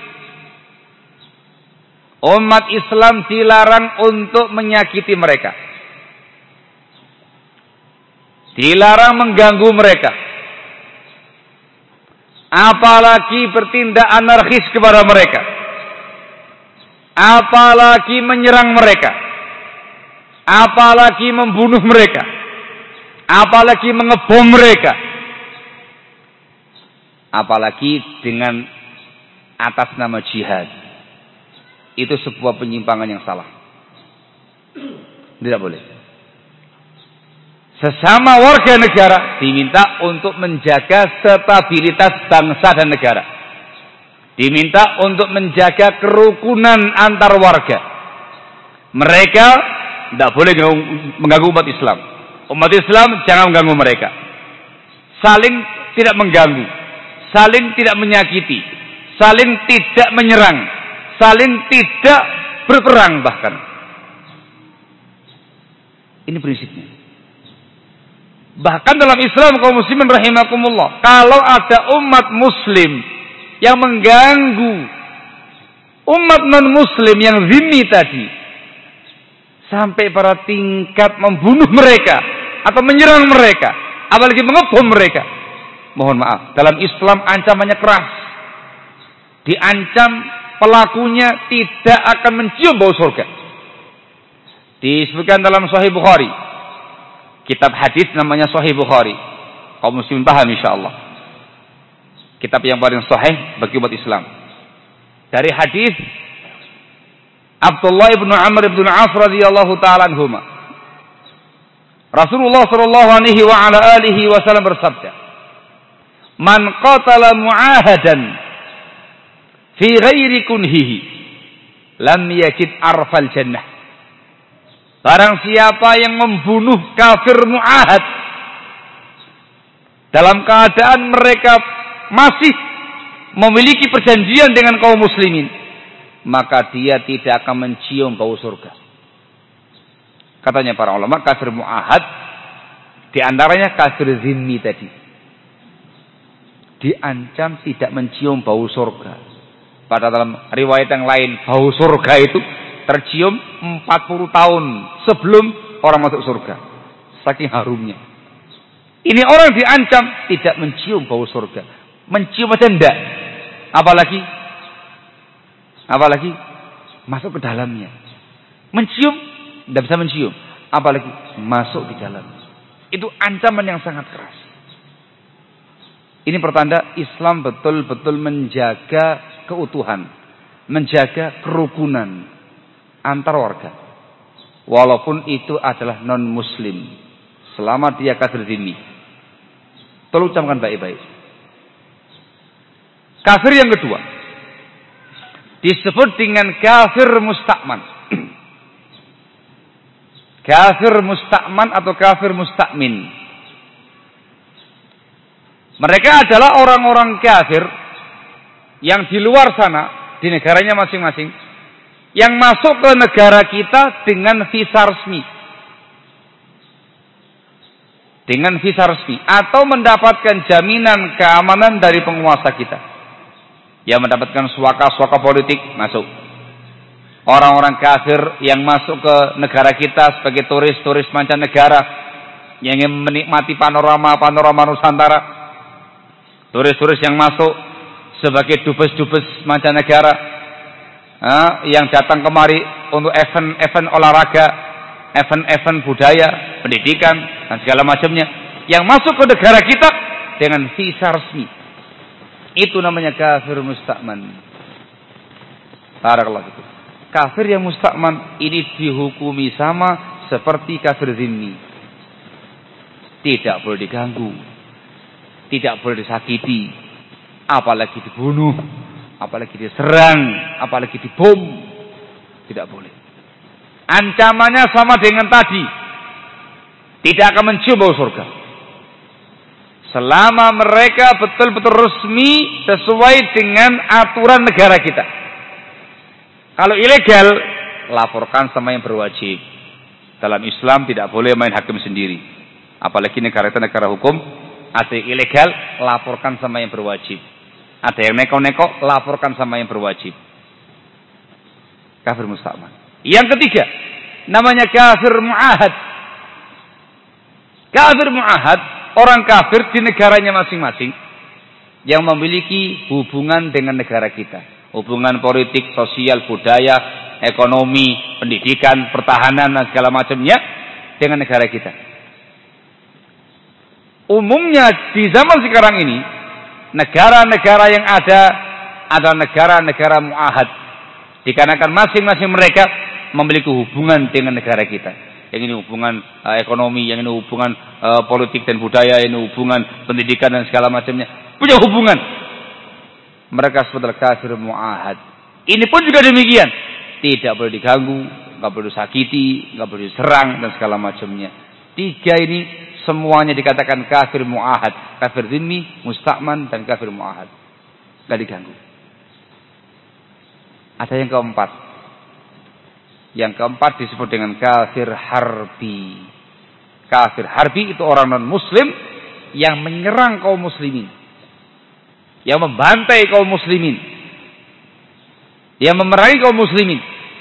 umat Islam dilarang untuk menyakiti mereka, dilarang mengganggu mereka, apalagi bertindak anarkis kepada mereka, apalagi menyerang mereka, apalagi membunuh mereka, apalagi mengebom mereka, apalagi dengan atas nama jihad. Itu sebuah penyimpangan yang salah. Tidak boleh. Sesama warga negara diminta untuk menjaga stabilitas bangsa dan negara. Diminta untuk menjaga kerukunan antar warga. Mereka tidak boleh mengganggu umat Islam. Umat Islam jangan mengganggu mereka. Saling tidak mengganggu, saling tidak menyakiti, saling tidak menyerang, saling tidak berperang bahkan. Ini prinsipnya. Bahkan dalam Islam kaum muslimin rahimakumullah, kalau ada umat muslim yang mengganggu umat non muslim yang zimmi tadi sampai pada tingkat membunuh mereka atau menyerang mereka, apalagi mengebom mereka, mohon maaf, dalam Islam ancamannya keras. Diancam pelakunya tidak akan mencium bau surga. Disebutkan dalam Sahih Bukhari, kitab hadis namanya Sahih Bukhari. Kaum muslimin paham insyaallah. Kitab yang paling sahih bagi umat Islam. Dari hadis Abdullah bin Amr bin As radhiyallahu taala anhuma. Rasulullah sallallahu alaihi wa ala alihi wasallam bersabda, "Man qatala mu'ahadan fi ghairi kunhihi lam yakid arfal jannah." Barang siapa yang membunuh kafir mu'ahad dalam keadaan mereka masih memiliki perjanjian dengan kaum muslimin, maka dia tidak akan mencium bau surga. Katanya para ulama, kafir mu'ahad di antaranya kafir zimmi tadi, diancam tidak mencium bau surga. Pada dalam riwayat yang lain, bau surga itu tercium empat puluh tahun sebelum orang masuk surga. Saking harumnya. Ini orang diancam tidak mencium bau surga. Mencium aja enggak. Apalagi apalagi masuk ke dalamnya. Mencium enggak bisa mencium, apalagi masuk di dalam. Itu ancaman yang sangat keras. Ini pertanda Islam betul-betul menjaga keutuhan, menjaga kerukunan antar warga. Walaupun itu adalah non muslim, selama dia kafir zimmi. Tolong camkan baik-baik. Kafir yang kedua disebut dengan kafir mustakman. Kafir mustakman atau kafir mustakmin. Mereka adalah orang-orang kafir yang di luar sana, di negaranya masing-masing, yang masuk ke negara kita dengan visa resmi. Dengan visa resmi. Atau mendapatkan jaminan keamanan dari penguasa kita. Yang mendapatkan suaka-suaka politik masuk. Orang-orang kafir yang masuk ke negara kita sebagai turis-turis mancanegara yang ingin menikmati panorama-panorama Nusantara. Turis-turis yang masuk sebagai dubes-dubes mancanegara eh, yang datang kemari untuk event-event olahraga, event-event budaya, pendidikan dan segala macamnya, yang masuk ke negara kita dengan visa resmi. Itu namanya kafir mustakman. Barakallahu fikum. Kafir yang mustakman ini dihukumi sama seperti kafir zimmi. Tidak boleh diganggu, tidak boleh disakiti, apalagi dibunuh, apalagi diserang, apalagi dibom. Tidak boleh. Ancamannya sama dengan tadi. Tidak akan mencium bau surga. Selama mereka betul-betul resmi sesuai dengan aturan negara kita. Kalau ilegal, laporkan sama yang berwajib. Dalam Islam tidak boleh main hakim sendiri. Apalagi negara itu negara hukum, ada yang ilegal, laporkan sama yang berwajib. Ada yang neko-neko, laporkan sama yang berwajib. Kafir musta'man. Yang ketiga, namanya kafir mu'ahad. Kafir mu'ahad, orang kafir di negaranya masing-masing yang memiliki hubungan dengan negara kita. Hubungan politik, sosial, budaya, ekonomi, pendidikan, pertahanan, dan segala macamnya dengan negara kita. Umumnya di zaman sekarang ini, negara-negara yang ada adalah negara-negara mu'ahad. Dikarenakan masing-masing mereka memiliki hubungan dengan negara kita. Yang ini hubungan uh, ekonomi, yang ini hubungan uh, politik dan budaya, yang ini hubungan pendidikan dan segala macamnya. Punya hubungan. Mereka sebutlah kafir mu'ahad. Ini pun juga demikian. Tidak boleh diganggu, nggak boleh disakiti, nggak boleh diserang dan segala macamnya. Tiga ini semuanya dikatakan kafir mu'ahad. Kafir zimmi, musta'man, dan kafir mu'ahad. Nggak diganggu. Ada yang keempat. Yang keempat disebut dengan kafir harbi. Kafir harbi itu orang non-muslim yang menyerang kaum muslimin. Yang membantai kaum muslimin. Yang memerangi kaum muslimin.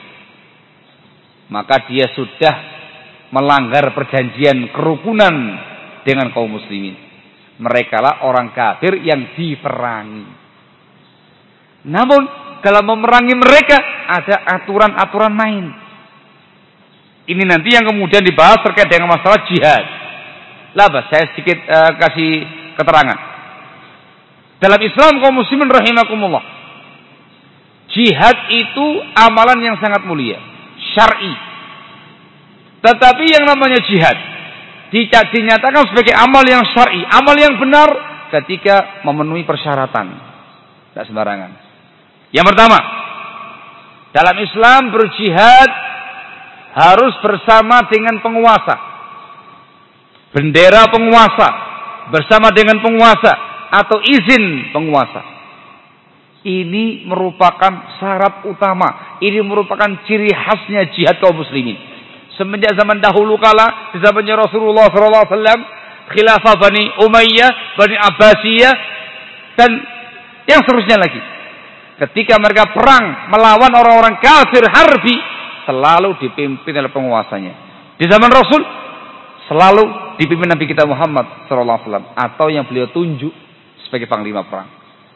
Maka dia sudah melanggar perjanjian kerukunan dengan kaum muslimin. Mereka lah orang kafir yang diperangi. Namun dalam memerangi mereka ada aturan-aturan main. Ini nanti yang kemudian dibahas terkait dengan masalah jihad. Labas, saya sedikit uh, kasih keterangan. Dalam Islam kaum muslimin rahimakumullah, jihad itu amalan yang sangat mulia, syar'i. Tetapi yang namanya jihad dinyatakan sebagai amal yang syar'i, amal yang benar ketika memenuhi persyaratan. Tidak sembarangan. Yang pertama, dalam Islam berjihad harus bersama dengan penguasa. Bendera penguasa, bersama dengan penguasa, atau izin penguasa. Ini merupakan syarat utama. Ini merupakan ciri khasnya jihad kaum muslimin. Semenjak zaman dahulu kala, di zamannya Rasulullah shallallahu alaihi wasallam, khilafah Bani Umayyah, Bani Abbasiyah, dan yang seterusnya lagi. Ketika mereka perang melawan orang-orang kafir harbi, selalu dipimpin oleh penguasanya. Di zaman Rasul, selalu dipimpin Nabi kita Muhammad shallallahu alaihi wasallam, atau yang beliau tunjuk sebagai panglima perang.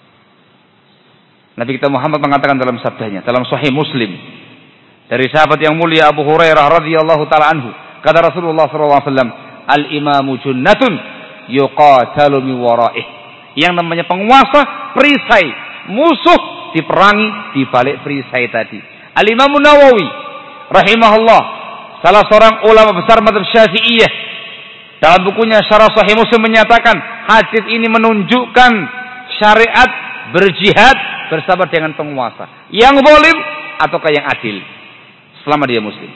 Nabi kita Muhammad mengatakan dalam sabdanya, dalam Sahih Muslim, dari sahabat yang mulia Abu Hurairah radhiyallahu taala anhu, kata Rasulullah shallallahu alaihi wasallam, al-imamu junnatun yuqatalu min wara'ih. Yang namanya penguasa perisai, musuh diperangi di balik perisai tadi. Al-Imam Nawawi rahimahullah, salah seorang ulama besar mazhab Syafi'iyah, dalam bukunya Syarah Sahih Muslim menyatakan hadis ini menunjukkan syariat berjihad bersama dengan penguasa yang zalim ataukah yang adil selama dia muslim.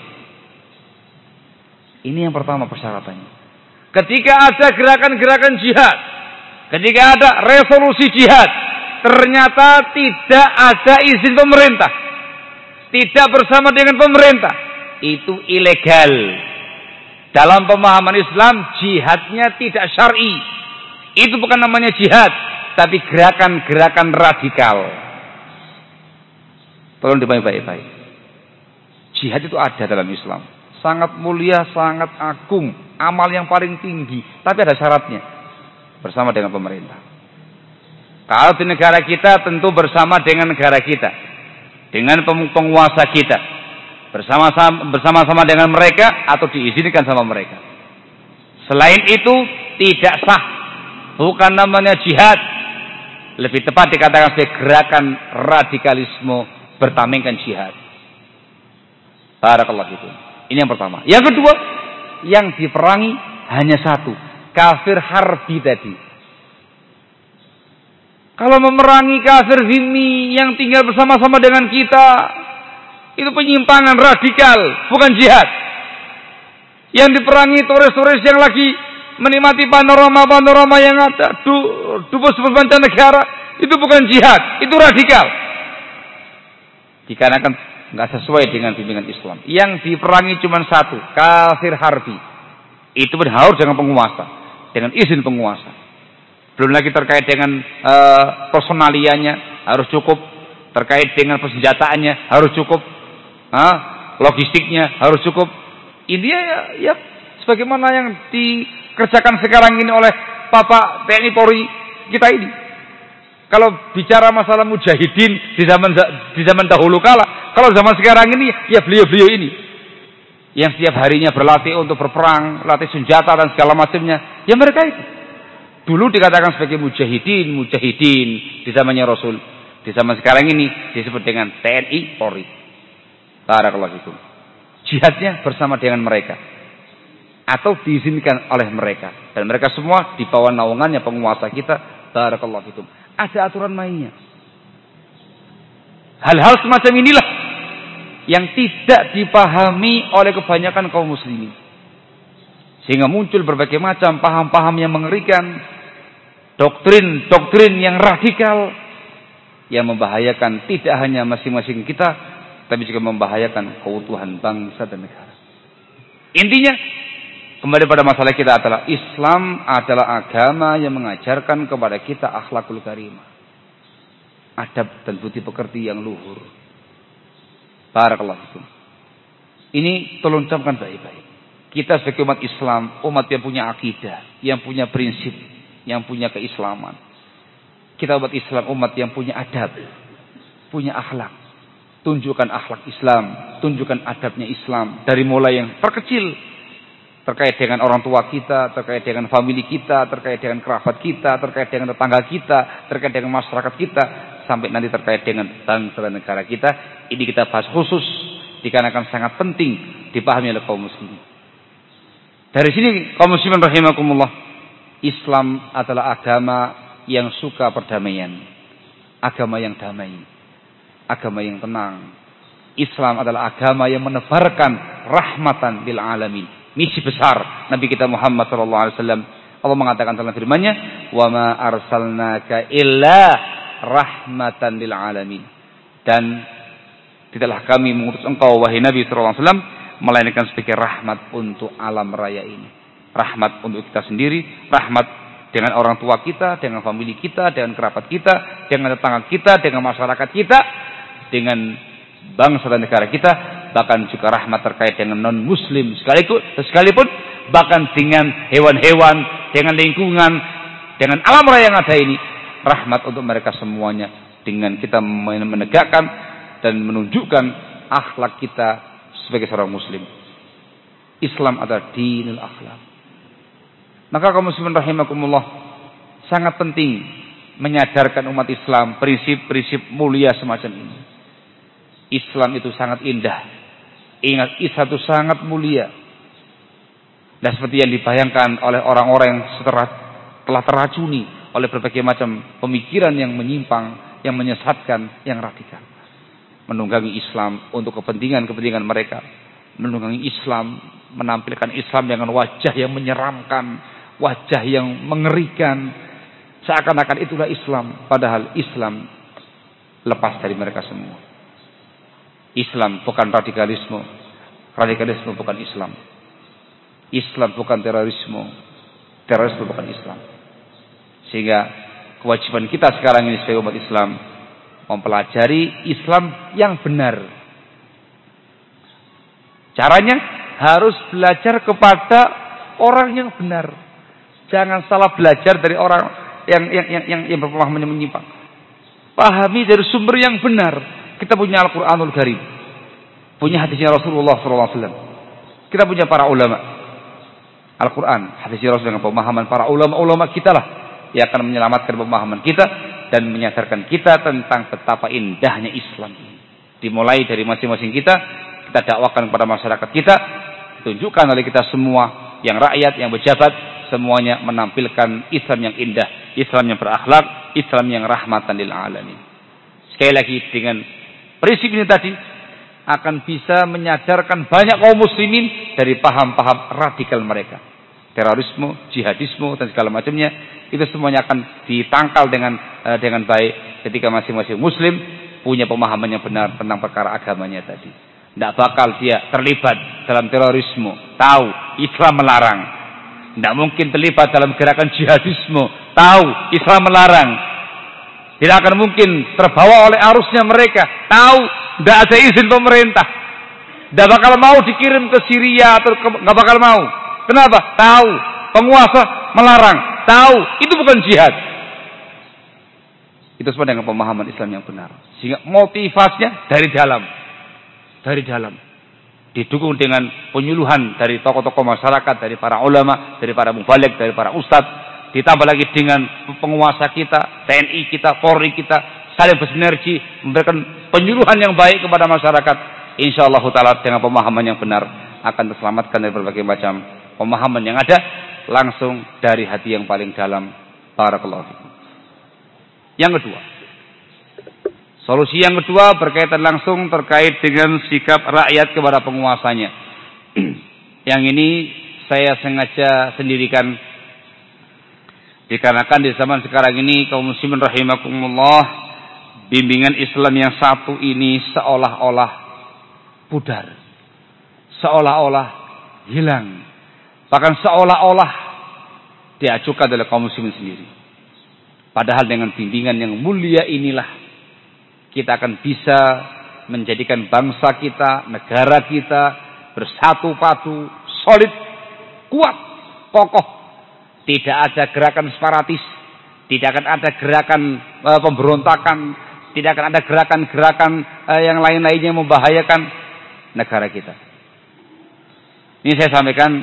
Ini yang pertama persyaratannya. Ketika ada gerakan-gerakan jihad, ketika ada resolusi jihad, ternyata tidak ada izin pemerintah, tidak bersama dengan pemerintah, itu ilegal. Dalam pemahaman Islam, jihadnya tidak syar'i. Itu bukan namanya jihad, tapi gerakan-gerakan radikal. Tolong dipahami baik-baik. Jihad itu ada dalam Islam. Sangat mulia, sangat agung, amal yang paling tinggi. Tapi ada syaratnya. Bersama dengan pemerintah. Kalau di negara kita, tentu bersama dengan negara kita. Dengan penguasa kita. Bersama-sama bersama-sama dengan mereka atau diizinkan sama mereka. Selain itu tidak sah. Bukan namanya jihad. Lebih tepat dikatakan sebagai gerakan radikalisme bertamengkan jihad. Barakallahu fikum. Ini yang pertama. Yang kedua, yang diperangi hanya satu, kafir harbi tadi. Kalau memerangi kafir zimmi yang tinggal bersama-sama dengan kita, itu penyimpangan radikal, bukan jihad. Yang diperangi turis-turis yang lagi menikmati panorama-panorama yang ada, du, dubes mancanegara, itu bukan jihad, itu radikal. Dikarenakan nggak sesuai dengan bimbingan Islam. Yang diperangi cuma satu, kafir harbi. Itu pun harus dengan penguasa, dengan izin penguasa. Belum lagi terkait dengan uh, personalianya harus cukup, terkait dengan persenjataannya harus cukup, uh, logistiknya harus cukup. Ini ya, ya sebagaimana yang dikerjakan sekarang ini oleh Bapak T N I Polri kita ini. Kalau bicara masalah mujahidin di zaman di zaman dahulu kala, kalau zaman sekarang ini ya beliau-beliau ini yang setiap harinya berlatih untuk berperang, latih senjata dan segala macamnya, ya mereka itu. Dulu dikatakan sebagai mujahidin, mujahidin di zamannya Rasul. Di zaman sekarang ini disebut dengan T N I Polri. Barakallahu fikum. Jihadnya bersama dengan mereka atau diizinkan oleh mereka, dan mereka semua di bawah naungannya penguasa kita. Barakallahu fikum. Ada aturan mainnya. Hal-hal semacam inilah yang tidak dipahami oleh kebanyakan kaum muslimin, sehingga muncul berbagai macam paham-paham yang mengerikan, doktrin-doktrin yang radikal, yang membahayakan tidak hanya masing-masing kita, tapi juga membahayakan keutuhan bangsa dan negara. Intinya, kembali pada masalah kita adalah Islam adalah agama yang mengajarkan kepada kita akhlakul karimah, adab dan budi pekerti yang luhur. Barakallahu fikum. Ini tolong camkan baik-baik. Kita sebagai umat Islam, umat yang punya akidah, yang punya prinsip, yang punya keislaman. Kita umat Islam, umat yang punya adab, punya akhlak. Tunjukkan akhlak Islam, tunjukkan adabnya Islam dari mulai yang terkecil, terkait dengan orang tua kita, terkait dengan famili kita, terkait dengan kerabat kita, terkait dengan tetangga kita, terkait dengan masyarakat kita, sampai nanti terkait dengan bangsa dan negara kita. Ini kita bahas khusus dikarenakan sangat penting dipahami oleh kaum muslimin. Dari sini kaum muslimin rahimakumullah, Islam adalah agama yang suka perdamaian, agama yang damai, agama yang tenang. Islam adalah agama yang menebarkan rahmatan lil alamin. Misi besar Nabi kita Muhammad sallallahu alaihi wasallam. Allah mengatakan dalam firman-Nya, "Wa ma arsalnaka illa rahmatan lil alamin." Dan tidaklah kami mengutus engkau wahai Nabi sallallahu alaihi wasallam melainkan sebagai rahmat untuk alam raya ini. Rahmat untuk kita sendiri, rahmat dengan orang tua kita, dengan famili kita, dengan kerabat kita, dengan tetangga kita, dengan masyarakat kita, dengan bangsa dan negara kita, bahkan juga rahmat terkait dengan non muslim sekalipun, sekalipun bahkan dengan hewan-hewan, dengan lingkungan, dengan alam raya yang ada ini, rahmat untuk mereka semuanya, dengan kita menegakkan dan menunjukkan akhlak kita sebagai seorang muslim. Islam adalah dinul akhlak. Maka kaum muslimin rahimakumullah, sangat penting menyadarkan umat Islam prinsip-prinsip mulia semacam ini. Islam itu sangat indah. Ingat, Islam itu sangat mulia. Dan seperti yang dibayangkan oleh orang-orang yang setelah, telah teracuni oleh berbagai macam pemikiran yang menyimpang, yang menyesatkan, yang radikal. Menunggangi Islam untuk kepentingan-kepentingan mereka. Menunggangi Islam, menampilkan Islam dengan wajah yang menyeramkan, wajah yang mengerikan. Seakan-akan itulah Islam. Padahal Islam lepas dari mereka semua. Islam bukan radikalisme. Radikalisme bukan Islam. Islam bukan terorisme. Terorisme bukan Islam. Sehingga kewajiban kita sekarang ini sebagai umat Islam mempelajari Islam yang benar. Caranya harus belajar kepada orang yang benar. Jangan salah belajar dari orang yang yang yang yang, yang berpemahaman yang menyimpang. Pahami dari sumber yang benar. Kita punya Al-Quranul Karim, punya hadisnya Rasulullah sallallahu alaihi wasallam. Kita punya para ulama. Al-Quran, hadisnya Rasul dengan pemahaman para ulama-ulama kita lah yang akan menyelamatkan pemahaman kita dan menyadarkan kita tentang betapa indahnya Islam ini. Dimulai dari masing-masing kita, kita dakwakan kepada masyarakat kita, ditunjukkan oleh kita semua, yang rakyat, yang pejabat, semuanya menampilkan Islam yang indah, Islam yang berakhlak, Islam yang rahmatan lil alamin. Sekali lagi, dengan prinsip ini tadi akan bisa menyadarkan banyak kaum muslimin dari paham-paham radikal mereka. Terorisme, jihadisme dan segala macamnya, itu semuanya akan ditangkal dengan uh, dengan baik ketika masing-masing muslim punya pemahaman yang benar tentang perkara agamanya tadi. Tidak bakal dia terlibat dalam terorisme, tahu Islam melarang, Tidak mungkin terlibat dalam gerakan jihadisme. Tahu Islam melarang. Tidak akan mungkin terbawa oleh arusnya mereka. Tahu tidak ada izin pemerintah. Tidak bakal mau dikirim ke Syria atau nggak bakal mau. Kenapa? Tahu penguasa melarang. Tahu itu bukan jihad. Itu semua dengan pemahaman Islam yang benar. Sehingga motivasinya dari dalam. Dari dalam. Didukung dengan penyuluhan dari tokoh-tokoh masyarakat, dari para ulama, dari para mubalik, dari para ustadz. Ditambah lagi dengan penguasa kita, T N I kita, Polri kita, saling bersinergi, memberikan penyuluhan yang baik kepada masyarakat. Insyaallah ta'ala dengan pemahaman yang benar akan terselamatkan dari berbagai macam pemahaman yang ada langsung dari hati yang paling dalam. Barakallahu fikum. Yang kedua, solusi yang kedua berkaitan langsung terkait dengan sikap rakyat kepada penguasanya. Yang ini saya sengaja sendirikan dikarenakan di zaman sekarang ini kaum muslimin rahimakumullah, bimbingan Islam yang satu ini seolah-olah pudar, seolah-olah hilang, bahkan seolah-olah diajukan oleh kaum muslimin sendiri. Padahal dengan bimbingan yang mulia inilah kita akan bisa menjadikan bangsa kita, negara kita bersatu padu, solid, kuat, kokoh. Tidak ada gerakan separatis, tidak akan ada gerakan uh, pemberontakan, tidak akan ada gerakan-gerakan uh, yang lain-lainnya yang membahayakan negara kita. Ini saya sampaikan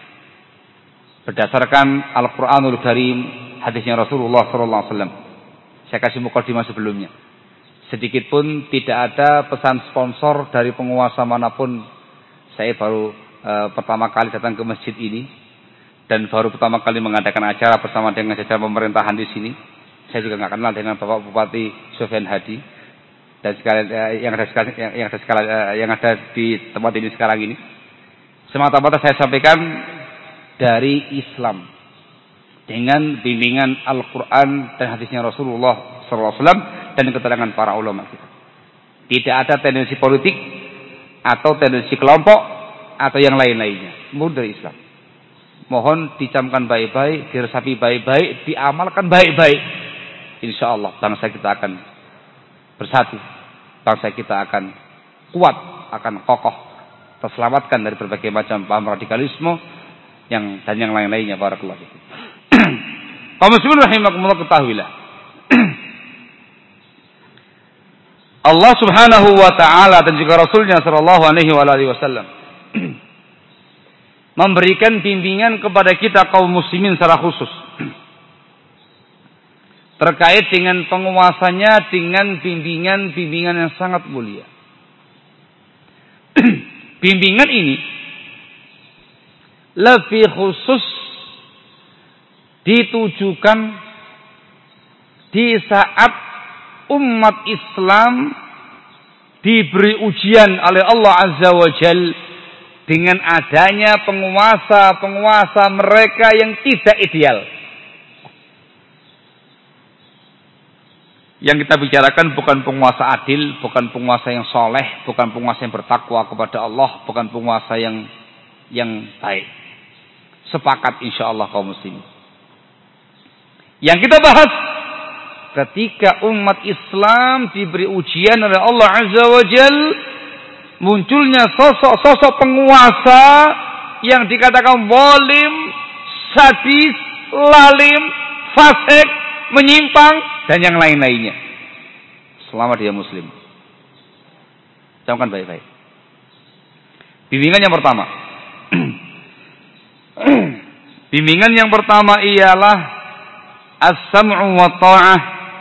berdasarkan Al-Quranul Karim, hadisnya Rasulullah shallallahu alaihi wasallam. Saya kasih mukadimah sebelumnya. Sedikit pun tidak ada pesan sponsor dari penguasa manapun. Saya baru uh, pertama kali datang ke masjid ini dan baru pertama kali mengadakan acara bersama dengan jajaran pemerintahan di sini. Saya juga nggak kenal dengan Bapak Bupati Sofyan Hadi dan sekali uh, yang ada sekali yang, yang ada sekali uh, yang ada di tempat ini sekarang ini. Semata-mata saya sampaikan dari Islam dengan bimbingan Al-Quran dan hadisnya Rasulullah shallallahu alaihi wasallam dan keterangan para ulama kita. Tidak ada tendensi politik atau tendensi kelompok atau yang lain-lainnya. Murni dari Islam. Mohon dicamkan baik-baik, diresapi baik-baik, diamalkan baik-baik. Insya Allah bangsa kita akan bersatu. Bangsa kita akan kuat, akan kokoh, terselamatkan dari berbagai macam paham radikalisme yang dan yang lain-lainnya. Barakallahu fikum. Kaum muslimin rahimakumullah, ketahuilah Allah Subhanahu wa taala dan juga Rasulnya sallallahu alaihi wasallam memberikan bimbingan kepada kita kaum muslimin secara khusus terkait dengan penguasanya dengan bimbingan-bimbingan yang sangat mulia. Bimbingan ini lebih khusus ditujukan di saat umat Islam diberi ujian oleh Allah Azza wa Jal dengan adanya penguasa-penguasa mereka yang tidak ideal. Yang kita bicarakan bukan penguasa adil, bukan penguasa yang soleh, bukan penguasa yang bertakwa kepada Allah, bukan penguasa yang yang baik. Sepakat insyaallah kaum muslimin. Yang kita bahas ketika umat Islam diberi ujian oleh Allah Azza wa Jal, munculnya sosok-sosok penguasa yang dikatakan zalim, sadis, lalim, fasik, menyimpang dan yang lain-lainnya. Selama dia muslim. Camkan baik-baik. Bimbingan yang pertama. Bimbingan yang pertama ialah as-sam'u wa ta'ah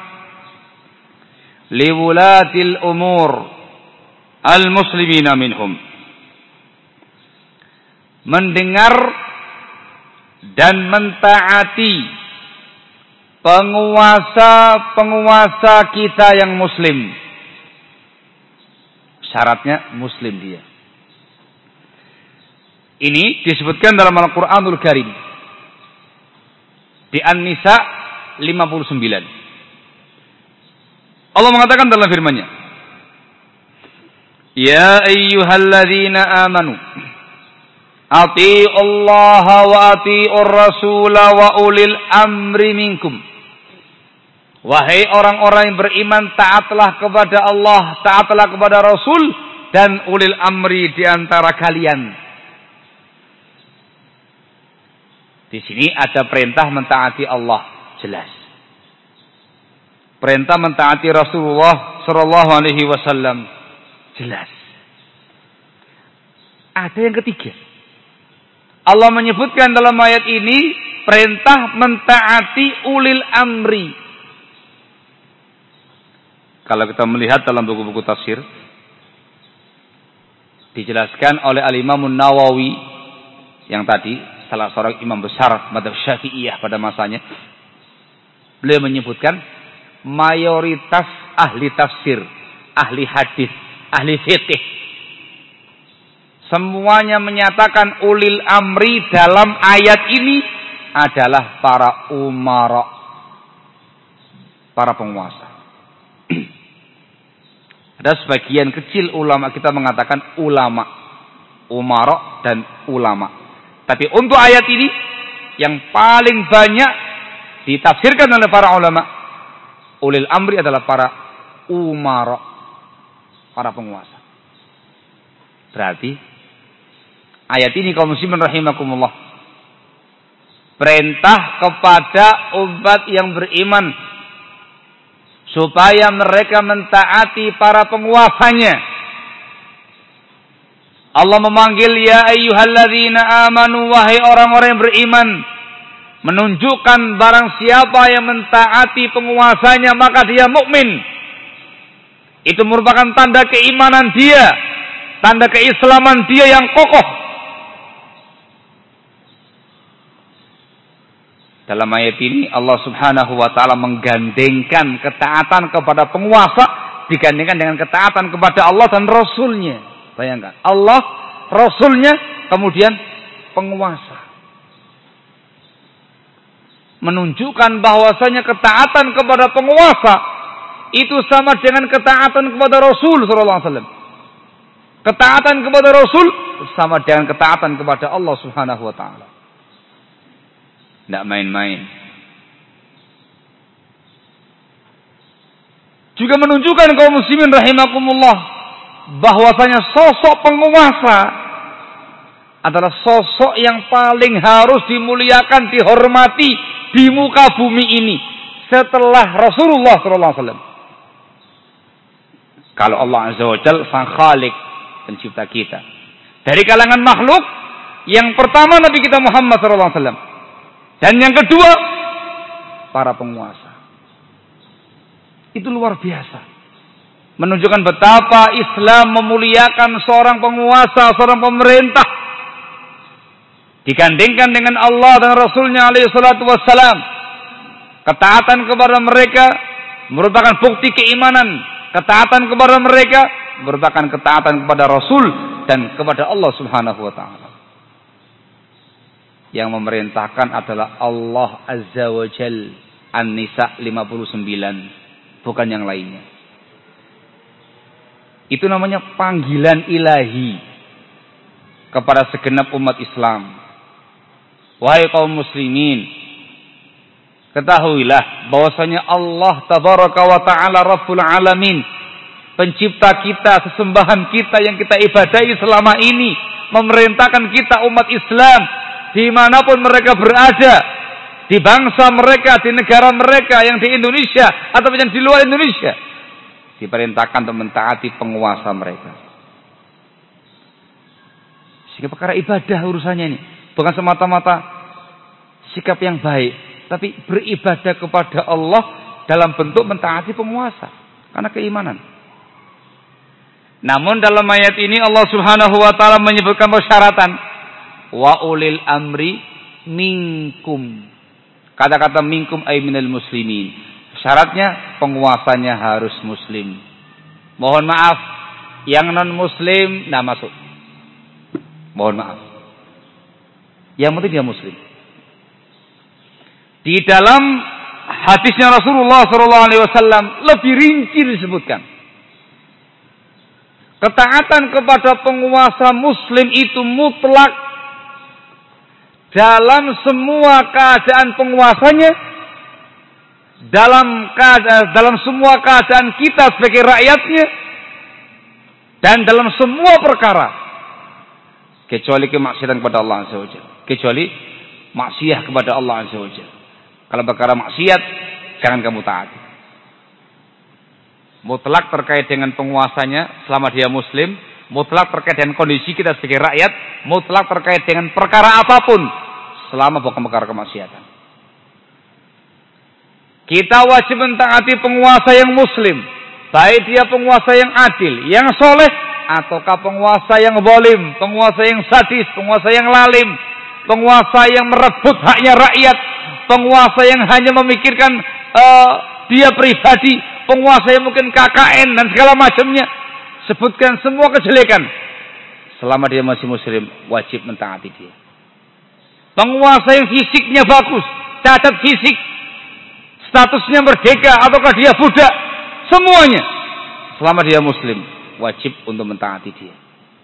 liwulatil umur al-muslimina minhum. Mendengar dan mentaati penguasa-penguasa kita yang muslim. Syaratnya muslim dia. Ini disebutkan dalam Al-Quranul Karim di An-Nisa lima puluh sembilan. Allah mengatakan dalam firman-Nya, Ya ayyuhalladzina amanu Ati'ullaha wa ati'ur rasula wa ulil amri minkum. Wahai orang-orang yang beriman, taatlah kepada Allah, taatlah kepada Rasul dan ulil amri di antara kalian. Di sini ada perintah mentaati Allah, jelas. Perintah mentaati Rasulullah sallallahu alaihi wasallam, jelas. Ada yang ketiga. Allah menyebutkan dalam ayat ini perintah mentaati ulil amri. Kalau kita melihat dalam buku-buku tafsir, dijelaskan oleh Al-Imam Nawawi yang tadi salah seorang imam besar mazhab Syafi'iyah pada masanya. Beliau menyebutkan mayoritas ahli tafsir, ahli hadis, ahli fiqh, semuanya menyatakan ulil amri dalam ayat ini adalah para umara, para penguasa. Ada sebagian kecil ulama kita mengatakan ulama, umara dan ulama. Tapi untuk ayat ini yang paling banyak ditafsirkan oleh para ulama, ulil amri adalah para umara, para penguasa. Berarti ayat ini kaum muslimin rahimakumullah, perintah kepada umat yang beriman supaya mereka mentaati para penguasanya. Allah memanggil ya ayyuhalladzina amanu, wahai orang-orang yang beriman, menunjukkan barang siapa yang mentaati penguasanya maka dia mukmin. Itu merupakan tanda keimanan dia, tanda keislaman dia yang kokoh. Dalam ayat ini Allah subhanahu wa ta'ala menggandengkan ketaatan kepada penguasa digandengkan dengan ketaatan kepada Allah dan Rasulnya. Bayangkan, Allah, Rasulnya, kemudian penguasa. Menunjukkan bahwasanya ketaatan kepada penguasa itu sama dengan ketaatan kepada Rasul sallallahu alaihi wasallam. Ketaatan kepada Rasul sama dengan ketaatan kepada Allah subhanahu wa ta'ala. Tidak main-main. Juga menunjukkan kaum muslimin rahimakumullah bahwasanya sosok penguasa adalah sosok yang paling harus dimuliakan, dihormati di muka bumi ini setelah Rasulullah sallallahu alaihi wasallam. Kalau Allah azza wa jalla sang khalik, pencipta kita, dari kalangan makhluk, yang pertama Nabi kita Muhammad sallallahu alaihi wasallam. Dan yang kedua, para penguasa. Itu luar biasa. Menunjukkan betapa Islam memuliakan seorang penguasa, seorang pemerintah. Digandingkan dengan Allah dan Rasulnya alaihi salatu wassalam. Ketaatan kepada mereka merupakan bukti keimanan. Ketaatan kepada mereka merupakan ketaatan kepada Rasul dan kepada Allah subhanahu wa ta'ala. Yang memerintahkan adalah Allah Azza wa Jal. An-Nisa lima puluh sembilan. Bukan yang lainnya. Itu namanya panggilan ilahi kepada segenap umat Islam. Wahai kaum muslimin, ketahuilah bahwasanya Allah Tabaraka wa Ta'ala Rabbul Alamin, pencipta kita, sesembahan kita yang kita ibadahi selama ini, memerintahkan kita umat Islam dimanapun mereka berada, di bangsa mereka, di negara mereka, yang di Indonesia atau yang di luar Indonesia, diperintahkan untuk mentaati penguasa mereka. Sehingga perkara ibadah urusannya ini bukan semata-mata sikap yang baik, tapi beribadah kepada Allah dalam bentuk mentaati penguasa karena keimanan. Namun dalam ayat ini Allah Subhanahu wa taala menyebutkan persyaratan. Wa ulil amri minkum. Kata-kata minkum ay minal muslimin. Syaratnya penguasanya harus muslim. Mohon maaf, yang non muslim tidak masuk. Mohon maaf. Yang penting dia muslim. Di dalam hadisnya Rasulullah sallallahu alaihi wasallam lebih rinci disebutkan. Ketaatan kepada penguasa muslim itu mutlak dalam semua keadaan penguasanya, dalam keadaan, dalam semua keadaan kita sebagai rakyatnya, dan dalam semua perkara, kecuali kemaksiatan kepada Allah Azza wa Jalla, kecuali maksiat kepada Allah Azza wa Jalla. Kalau perkara maksiat, jangan kamu taati. Mutlak terkait dengan penguasanya selama dia muslim, mutlak terkait dengan kondisi kita sebagai rakyat, mutlak terkait dengan perkara apapun selama bukan perkara kemaksiatan. Kita wajib mentaati penguasa yang muslim, baik dia penguasa yang adil, yang soleh, ataukah penguasa yang zalim, penguasa yang sadis, penguasa yang lalim, penguasa yang merebut haknya rakyat, penguasa yang hanya memikirkan uh, dia pribadi, penguasa yang mungkin K K N dan segala macamnya. Sebutkan semua kejelekan. Selama dia masih muslim, wajib mentaati dia. Penguasa yang fisiknya bagus, cacat fisik, statusnya merdeka ataukah dia budak, semuanya selama dia muslim wajib untuk mentaati dia.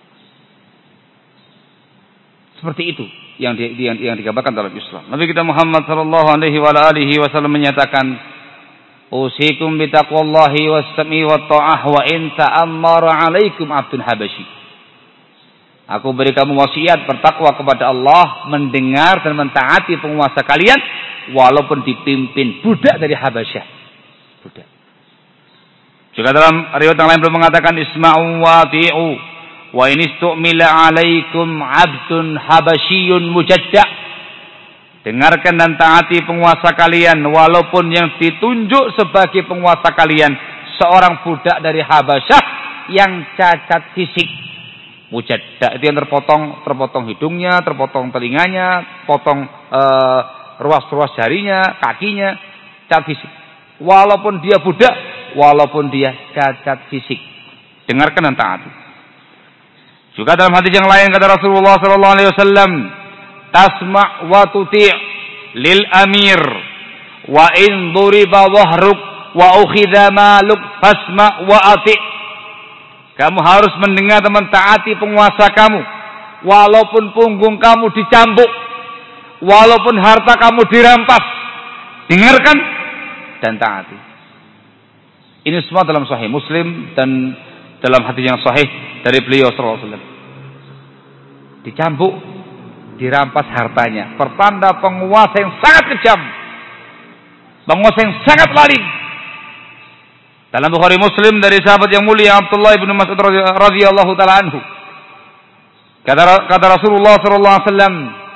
Seperti itu yang di, yang, yang digambarkan dalam Islam. Nabi kita Muhammad sallallahu alaihi wa alihi wasallam menyatakan, "Usikum bi taqwallahi was-sam'i wat-tha'ah wa in ta'ammara 'alaikum 'abdun habasyi." Aku beri kamu wasiat bertakwa kepada Allah, mendengar dan mentaati penguasa kalian walaupun dipimpin budak dari Habasyah. Budak. Juga dalam riwayat yang lain belum mengatakan isma'u wa ti'u wa in istu'mila 'alaikum 'abdun habasyiyun mujadda'. Dengarkan dan taati penguasa kalian walaupun yang ditunjuk sebagai penguasa kalian seorang budak dari Habasyah yang cacat fisik. Mujadda itu yang terpotong, terpotong hidungnya, terpotong telinganya, potong uh, ruas-ruas jarinya, kakinya, cacat fisik. Walaupun dia budak, walaupun dia cacat fisik. Dengarkan dan taati. Juga dalam hadis yang lain kata Rasulullah sallallahu alaihi wasallam, "Tasma' wa tuti' lil amir wa in duriba wahruk wa ukhidha maluk fasma' wa ati'." Kamu harus mendengar dan mentaati penguasa kamu. Walaupun punggung kamu dicambuk. Walaupun harta kamu dirampas. Dengarkan dan taati. Ini semua dalam Sahih Muslim dan dalam hadis yang sahih dari beliau sallallahu alaihi wasallam. Dicambuk, dirampas hartanya. Pertanda penguasa yang sangat kejam. Penguasa yang sangat lalim. Dalam Bukhari Muslim dari sahabat yang mulia Abdullah bin Mas'ud radhiyallahu taala anhu. Kata, kata Rasulullah sallallahu alaihi wasallam,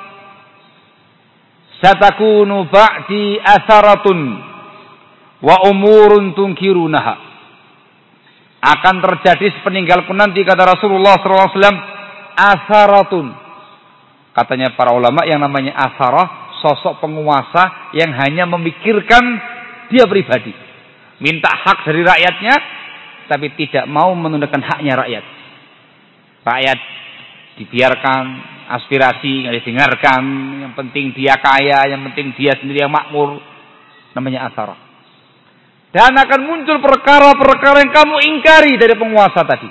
"Satakunu ba'di atharatun wa umurun tunkirunaha." Akan terjadi sepeninggalku nanti kata Rasulullah sallallahu alaihi wasallam, atharatun. Katanya para ulama yang namanya atharah, sosok penguasa yang hanya memikirkan dia pribadi. Minta hak dari rakyatnya, tapi tidak mau menundukkan haknya rakyat. Rakyat dibiarkan, aspirasi nggak didengarkan, yang penting dia kaya, yang penting dia sendiri yang makmur. Namanya atharah. Dan akan muncul perkara-perkara yang kamu ingkari dari penguasa tadi.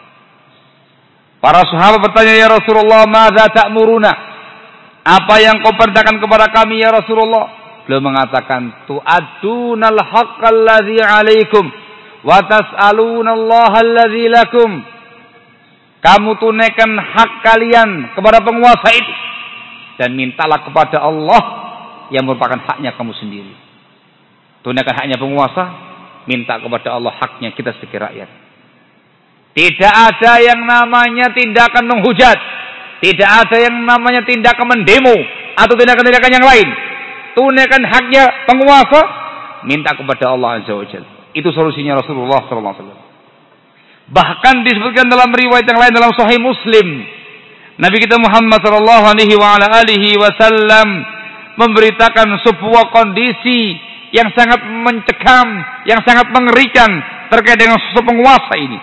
Para sahabat bertanya, "Ya Rasulullah, madza ta'muruna?" Apa yang kau perintahkan kepada kami ya Rasulullah? Beliau mengatakan, "Tu'addunal haqqal ladzi 'alaikum wa tas'alunallaha alladzi lakum." Kamu tunaikan hak kalian kepada penguasa itu dan mintalah kepada Allah yang merupakan haknya kamu sendiri. Tunaikan haknya penguasa, minta kepada Allah haknya kita sebagai rakyat. Tidak ada yang namanya tindakan menghujat, tidak ada yang namanya tindakan mendemo atau tindakan-tindakan yang lain. Tunaikan haknya penguasa, minta kepada Allah Azza wa Jalla. Itu solusinya Rasulullah sallallahu alaihi wasallam. Bahkan disebutkan dalam riwayat yang lain dalam Sahih Muslim, Nabi kita Muhammad sallallahu alaihi wa ala alihi wasallam memberitakan sebuah kondisi yang sangat mencekam, yang sangat mengerikan terkait dengan sosok penguasa ini.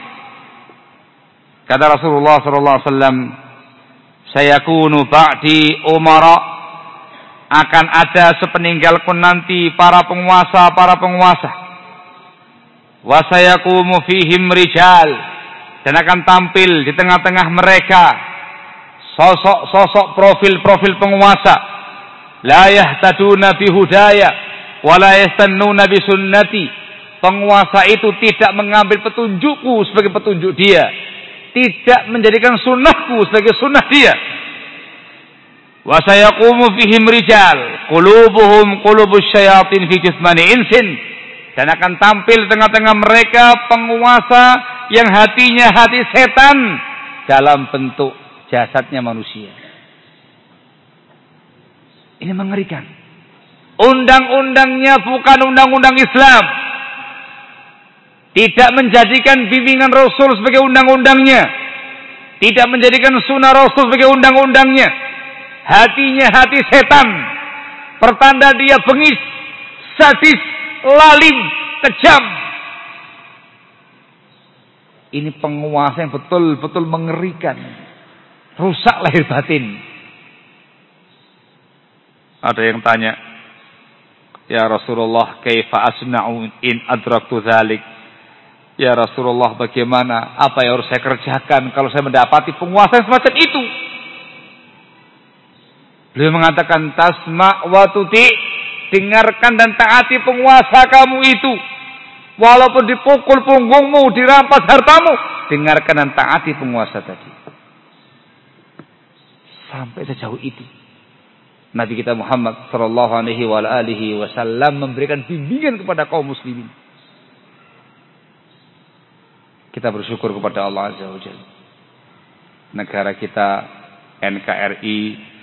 Kata Rasulullah sallallahu alaihi wasallam, "Sayakunu ba'di umara." Akan ada sepeninggalku nanti para penguasa, para penguasa. Wa sayaqumu fihim rijal. Dan akan tampil di tengah-tengah mereka sosok-sosok profil-profil penguasa. La yahtaduna bihudaya wa la yastannuna bisunnati. Penguasa itu tidak mengambil petunjukku sebagai petunjuk dia, tidak menjadikan sunnahku sebagai sunnah dia. Wa sayaqumu fihim rijal qulubuhum qulubus syayatin fi jismani insin. Dan akan tampil tengah-tengah mereka penguasa yang hatinya hati setan dalam bentuk jasadnya manusia. Ini mengerikan. Undang-undangnya bukan undang-undang Islam. Tidak menjadikan bimbingan Rasul sebagai undang-undangnya. Tidak menjadikan sunnah Rasul sebagai undang-undangnya. Hatinya hati setan. Pertanda dia bengis, sadis, lalim, kejam. Ini penguasa yang betul-betul mengerikan. Rusak lahir batin. Ada yang tanya, ya Rasulullah, kaifa asna'u in adraktu dzalik? Ya Rasulullah, bagaimana? Apa yang harus saya kerjakan kalau saya mendapati penguasa yang semacam itu? Beliau mengatakan, tasma' wa tuti'. Dengarkan dan taati penguasa kamu itu. Walaupun dipukul punggungmu, dirampas hartamu, dengarkan dan taati penguasa tadi. Sampai sejauh itu Nabi kita Muhammad sallallahu alaihi wa alihi wasallam memberikan bimbingan kepada kaum muslimin. Kita bersyukur kepada Allah Azza wa Jalla. Negara kita N K R I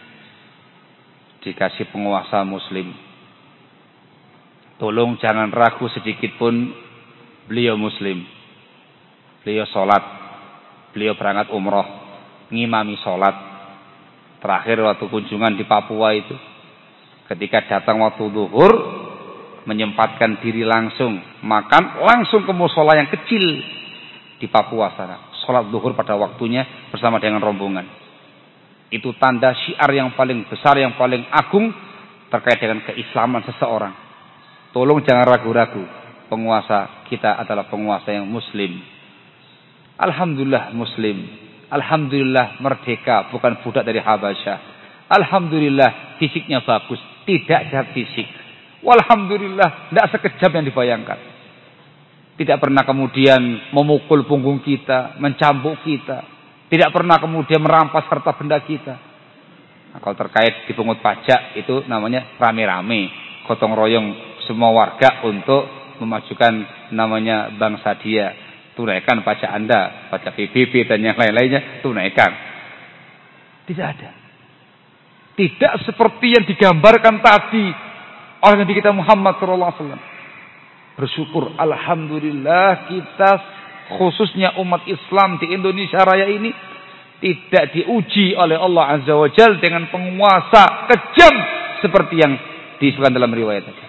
dikasih penguasa muslim. Tolong jangan ragu sedikit pun, beliau muslim. Beliau sholat, beliau berangkat umroh, ngimami sholat. Terakhir waktu kunjungan di Papua itu, ketika datang waktu zuhur, menyempatkan diri langsung makan langsung ke musola yang kecil di Papua sana. Sholat zuhur pada waktunya bersama dengan rombongan. Itu tanda syiar yang paling besar, yang paling agung terkait dengan keislaman seseorang. Tolong jangan ragu-ragu, penguasa kita adalah penguasa yang muslim. Alhamdulillah muslim. Alhamdulillah merdeka, bukan budak dari Habasyah. Alhamdulillah fisiknya bagus, tidak jahat fisik. Walhamdulillah tidak sekejam yang dibayangkan. Tidak pernah kemudian memukul punggung kita, mencambuk kita. Tidak pernah kemudian merampas harta benda kita. Nah, kalau terkait dipungut pajak itu namanya rame-rame, gotong royong semua warga untuk memajukan namanya bangsa dia. Tunaikan pajak Anda, pajak P B B dan yang lain-lainnya, tunaikan. Tidak ada. Tidak seperti yang digambarkan tadi oleh Nabi kita Muhammad shallallahu alaihi wasallam. Bersyukur, alhamdulillah kita khususnya umat Islam di Indonesia Raya ini tidak diuji oleh Allah Azza wa Jalla dengan penguasa kejam seperti yang disebutkan dalam riwayat tadi.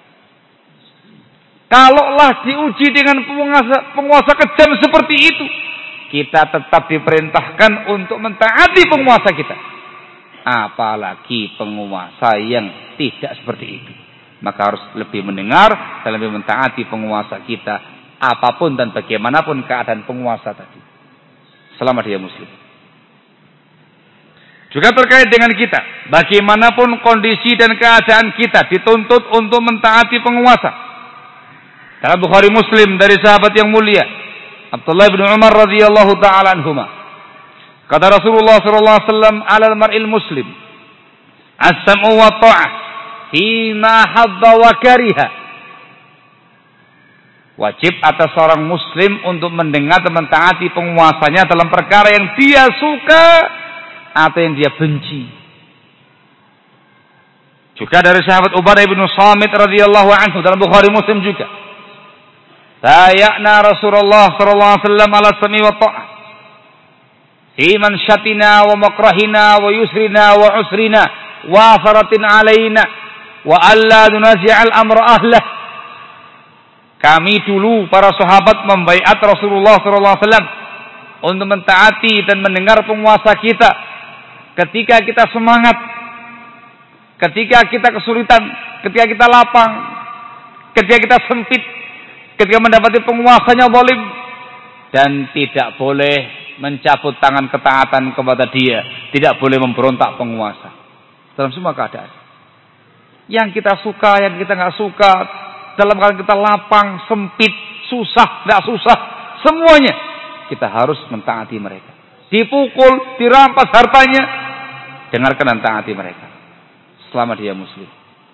Kalaulah diuji dengan penguasa, penguasa kejam seperti itu, kita tetap diperintahkan untuk mentaati penguasa kita. Apalagi penguasa yang tidak seperti itu. Maka harus lebih mendengar dan lebih mentaati penguasa kita. Apapun dan bagaimanapun keadaan penguasa tadi. Selama dia muslim. Juga terkait dengan kita. Bagaimanapun kondisi dan keadaan kita dituntut untuk mentaati penguasa. Dalam Bukhari Muslim dari sahabat yang mulia Abdullah bin Umar radhiyallahu taala anhuma, kata Rasulullah sallallahu alaihi wasallam, "Alal mar'il muslim as-sam'u wa ta'ah fi ma habba wa kariha." Wajib atas seorang muslim untuk mendengar dan mentaati penguasanya dalam perkara yang dia suka atau yang dia benci. Juga dari sahabat Ubadah bin Samit radhiyallahu anhu dalam Bukhari Muslim juga. Bayakna Rasulullah sallallahu alaihi wasallam ala sami wa ta'ah fi manshatina wa makrahina wa yusrina wa usrina wa faratin alaina wa alla nunazi'al amra ahlah. Kami dulu para sahabat membaiat Rasulullah sallallahu alaihi wasallam untuk mentaati dan mendengar penguasa kita ketika kita semangat, ketika kita kesulitan, ketika kita lapang, ketika kita sempit, ketika mendapati penguasanya zalim, dan tidak boleh mencabut tangan ketaatan kepada dia, tidak boleh memberontak penguasa dalam semua keadaan. Yang kita suka, yang kita nggak suka, dalam keadaan kita lapang, sempit, susah, nggak susah, semuanya kita harus mentaati mereka. Dipukul, dirampas hartanya, dengarkan dan taati mereka selama dia muslim.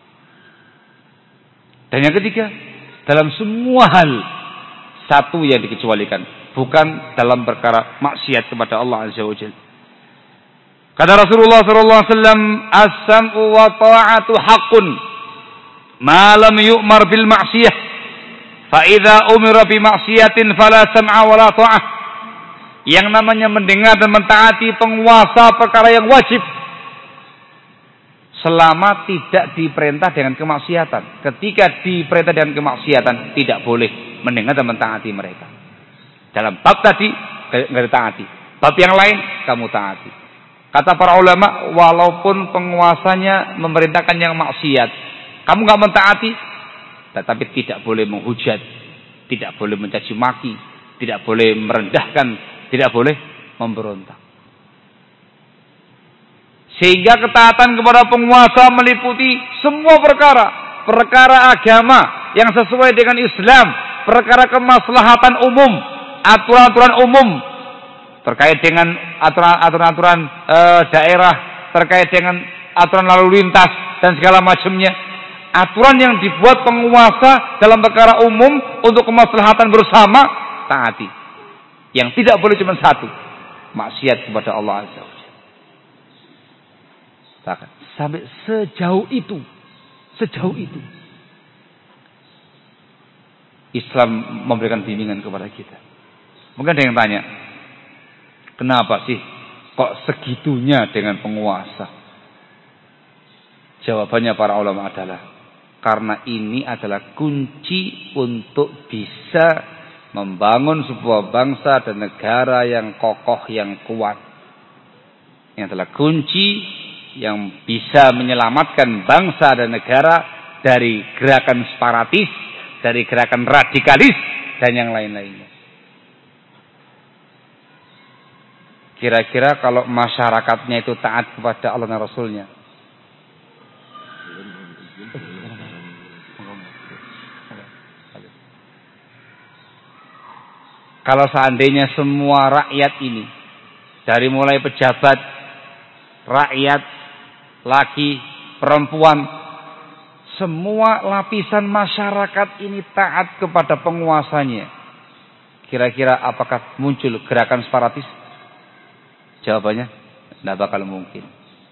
Dan yang ketiga, dalam semua hal satu yang dikecualikan, bukan dalam perkara maksiat kepada Allah Azza wa Jalla. Kata Rasulullah sallallahu alaihi wasallam, "As-sam'u wa ta'atu haqqun ma lam yu'mar bil ma'siyah. Fa idza umira bi ma'siyatin fala sam'a wa la ta'ah." Yang namanya mendengar dan mentaati penguasa perkara yang wajib selama tidak diperintah dengan kemaksiatan. Ketika diperintah dengan kemaksiatan, tidak boleh mendengar dan mentaati mereka. Dalam bab tadi enggak ditaati, bab yang lain kamu taati. Kata para ulama, walaupun penguasanya memerintahkan yang maksiat, kamu enggak mentaati, tetapi tidak boleh menghujat, tidak boleh mencaci maki, tidak boleh merendahkan, tidak boleh memberontak. Sehingga ketaatan kepada penguasa meliputi semua perkara. Perkara agama yang sesuai dengan Islam. Perkara kemaslahatan umum. Aturan-aturan umum. Terkait dengan aturan-aturan e, daerah. Terkait dengan aturan lalu lintas dan segala macamnya. Aturan yang dibuat penguasa dalam perkara umum untuk kemaslahatan bersama, taati. Yang tidak boleh cuma satu, maksiat kepada Allah Azza wa Jalla. Sampai sejauh itu, sejauh itu Islam memberikan bimbingan kepada kita. Mungkin ada yang tanya, kenapa sih kok segitunya dengan penguasa? Jawabannya para ulama adalah karena ini adalah kunci untuk bisa membangun sebuah bangsa dan negara yang kokoh, yang kuat. Yang adalah kunci yang bisa menyelamatkan bangsa dan negara dari gerakan separatis, dari gerakan radikalis, dan yang lain-lainnya. Kira-kira kalau masyarakatnya itu taat kepada Allah dan Rasulnya, kalau seandainya semua rakyat ini, dari mulai pejabat, rakyat, laki, perempuan, semua lapisan masyarakat ini taat kepada penguasanya, kira-kira apakah muncul gerakan separatis? Jawabannya, tidak bakal mungkin.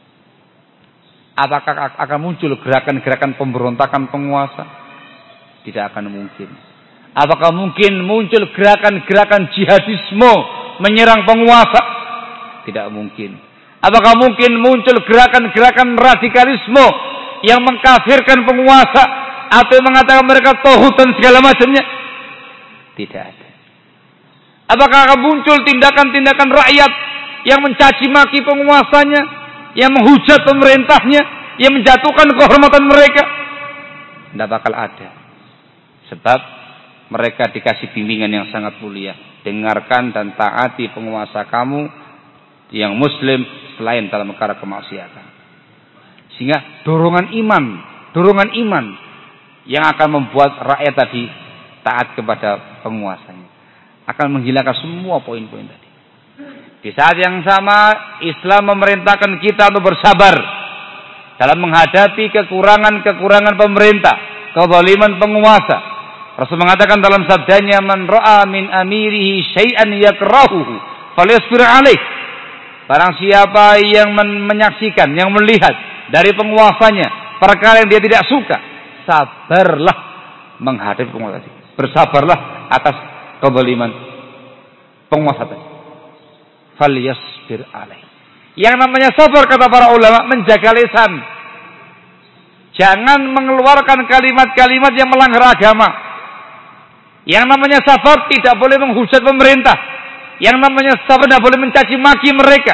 Apakah akan muncul gerakan-gerakan pemberontakan penguasa? Tidak akan mungkin. Apakah mungkin muncul gerakan-gerakan jihadisme menyerang penguasa? Tidak mungkin. Apakah mungkin muncul gerakan-gerakan radikalisme yang mengkafirkan penguasa atau yang mengatakan mereka tauhid dan segala macamnya? Tidak ada. Apakah akan muncul tindakan-tindakan rakyat yang mencaci maki penguasanya, yang menghujat pemerintahnya, yang menjatuhkan kehormatan mereka? Tidak bakal ada. Sebab mereka dikasih bimbingan yang sangat mulia. Dengarkan dan taati penguasa kamu yang muslim selain dalam perkara kemaksiatan. Sehingga dorongan iman, dorongan iman yang akan membuat rakyat tadi taat kepada penguasanya akan menghilangkan semua poin-poin tadi. Di saat yang sama Islam memerintahkan kita untuk bersabar dalam menghadapi kekurangan-kekurangan pemerintah, kezaliman penguasa. Rasul mengatakan dalam sabdanya, "Man ra'a min amirihi syai'an yakrahuhu falyasbir 'alaih." Barang siapa yang men- menyaksikan, yang melihat dari penguasanya perkara yang dia tidak suka, sabarlah menghadapi penguasa tadi. Bersabarlah atas kezaliman penguasa tadi. Falyasbir 'alaih. Yang namanya sabar, kata para ulama, menjaga lisan. Jangan mengeluarkan kalimat-kalimat yang melanggar agama. Yang namanya sabar tidak boleh menghujat pemerintah. Yang namanya sabar tidak boleh mencaci maki mereka.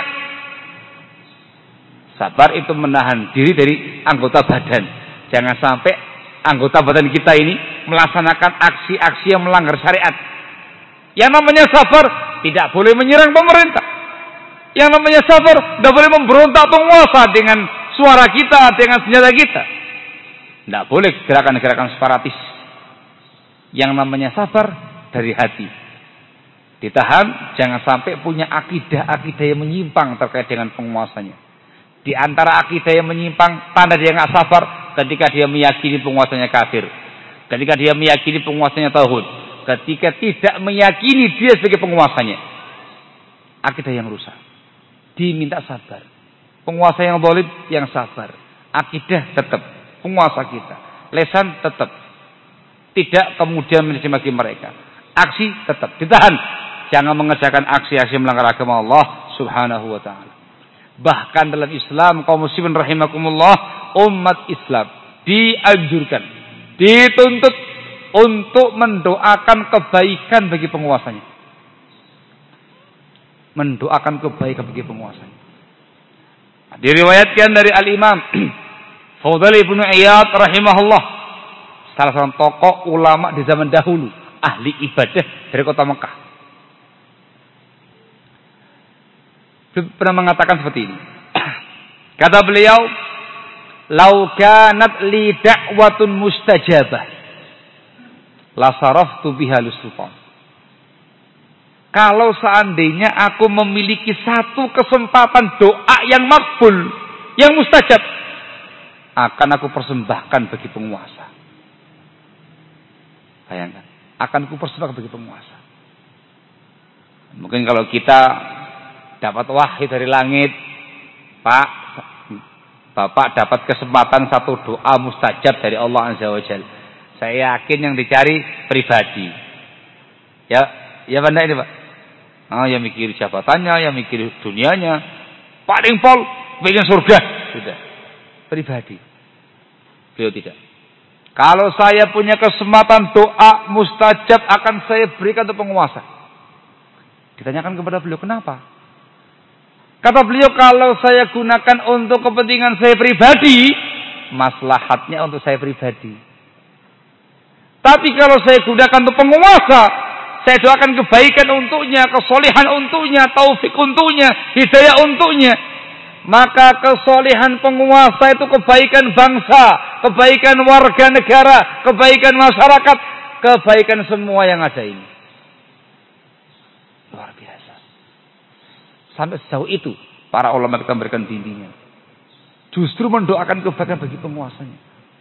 Sabar itu menahan diri dari anggota badan. Jangan sampai anggota badan kita ini melaksanakan aksi-aksi yang melanggar syariat. Yang namanya sabar tidak boleh menyerang pemerintah. Yang namanya sabar tidak boleh memberontak penguasa dengan suara kita, dengan senjata kita. Tidak boleh gerakan-gerakan separatis. Yang namanya sabar dari hati. Ditahan, jangan sampai punya akidah-akidah yang menyimpang terkait dengan penguasanya. Di antara akidah yang menyimpang, tanda dia nggak sabar ketika dia meyakini penguasanya kafir. Ketika dia meyakini penguasanya tauhid. Ketika tidak meyakini dia sebagai penguasanya. Akidah yang rusak. Diminta sabar. Penguasa yang zalim yang sabar. Akidah tetap. Penguasa kita. Lesan tetap. Tidak kemudian mencaci mereka. Aksi tetap. Ditahan. Jangan mengerjakan aksi-aksi melanggar agama Allah subhanahu wa ta'ala. Bahkan dalam Islam, kaum muslimin rahimakumullah, umat Islam dianjurkan, dituntut untuk mendoakan kebaikan bagi penguasanya. Mendoakan kebaikan bagi penguasanya. Diriwayatkan dari Al-Imam Fudail ibn Iyad rahimahullah, salah seorang tokoh ulama di zaman dahulu, ahli ibadah dari kota Mekah. Pernah mengatakan seperti ini. Kata beliau, "Lau kanat li da'watun mustajabah, la saraftu biha lis-sultan." Kalau seandainya aku memiliki satu kesempatan doa yang makbul, yang mustajab, akan aku persembahkan bagi penguasa. Bayangkan, akan aku persembahkan bagi penguasa. Mungkin kalau kita dapat wahyu dari langit, Pak, Bapak dapat kesempatan satu doa mustajab dari Allah Azza wa Jalla. Saya yakin yang dicari pribadi. Ya, ya benda ini Pak. Ah, yang mikir jabatannya, yang mikir dunianya. Paling pol, pengen surga. Sudah. Pribadi. Beliau tidak. Kalau saya punya kesempatan doa mustajab akan saya berikan untuk penguasa. Ditanyakan kepada beliau, kenapa? Kata beliau, kalau saya gunakan untuk kepentingan saya pribadi, maslahatnya untuk saya pribadi. Tapi kalau saya gunakan untuk penguasa, saya doakan kebaikan untuknya, kesolehan untuknya, taufik untuknya, hidayah untuknya. Maka kesolehan penguasa itu kebaikan bangsa, kebaikan warga negara, kebaikan masyarakat, kebaikan semua yang ada ini. Luar biasa. Sampai sejauh itu para ulama kita memberikan bimbingan. Justru mendoakan kebaikan bagi penguasanya.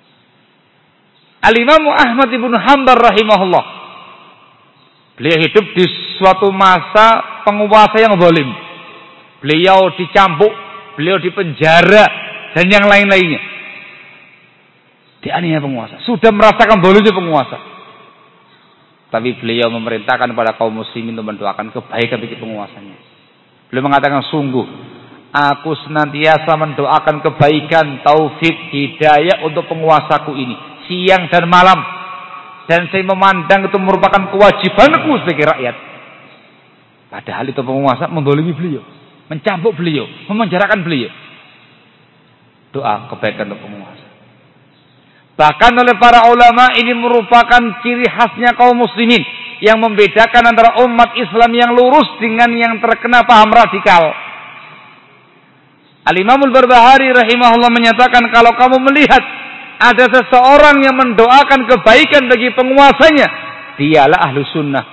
Al-Imam Ahmad ibn Hanbal rahimahullah. Beliau hidup di suatu masa penguasa yang zalim. Beliau dicambuk, beliau dipenjara, dan yang lain-lainnya. Dianiaya penguasa. Sudah merasakan zalimnya penguasa. Tapi beliau memerintahkan kepada kaum muslimin untuk mendoakan kebaikan bagi penguasanya. Beliau mengatakan, sungguh aku senantiasa mendoakan kebaikan, taufik, hidayah untuk penguasaku ini, siang dan malam. Dan saya memandang itu merupakan kewajibanku sebagai rakyat. Padahal itu penguasa mendolimi beliau, mencambuk beliau, memenjarakan beliau. Doa kebaikan untuk penguasa. Bahkan oleh para ulama ini merupakan ciri khasnya kaum muslimin, yang membedakan antara umat Islam yang lurus dengan yang terkena paham radikal. Al-Imamul Barbahari rahimahullah menyatakan, kalau kamu melihat ada seseorang yang mendoakan kebaikan bagi penguasanya, dialah ahlu sunnah.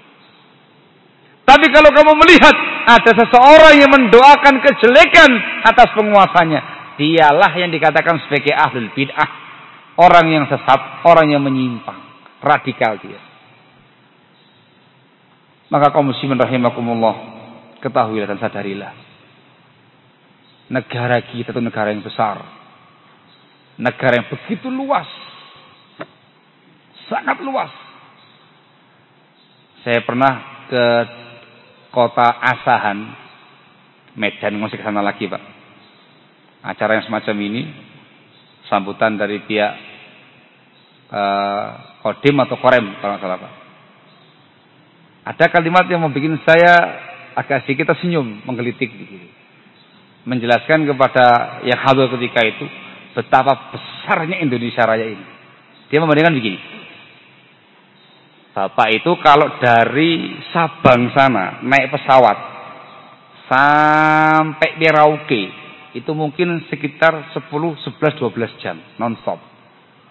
Tapi kalau kamu melihat ada seseorang yang mendoakan kejelekan atas penguasanya, dialah yang dikatakan sebagai ahlul bid'ah, orang yang sesat, orang yang menyimpang, radikal dia. Maka kaum muslimin rahimakumullah, ketahuilah dan sadarilah, negara kita itu negara yang besar, negara yang begitu luas, sangat luas. Saya pernah ke kota Asahan, Medan, masih ke sana lagi Pak. Acara yang semacam ini, sambutan dari pihak uh, Kodim atau Korem kalau nggak salah Pak. Ada kalimat yang membuat saya agak sedikit tersenyum, menggelitik begitu. Menjelaskan kepada yang hadir ketika itu betapa besarnya Indonesia Raya ini. Dia membandingkan begini. Bapak itu kalau dari Sabang sana naik pesawat sampai Merauke itu mungkin sekitar sepuluh, sebelas, dua belas jam non-stop.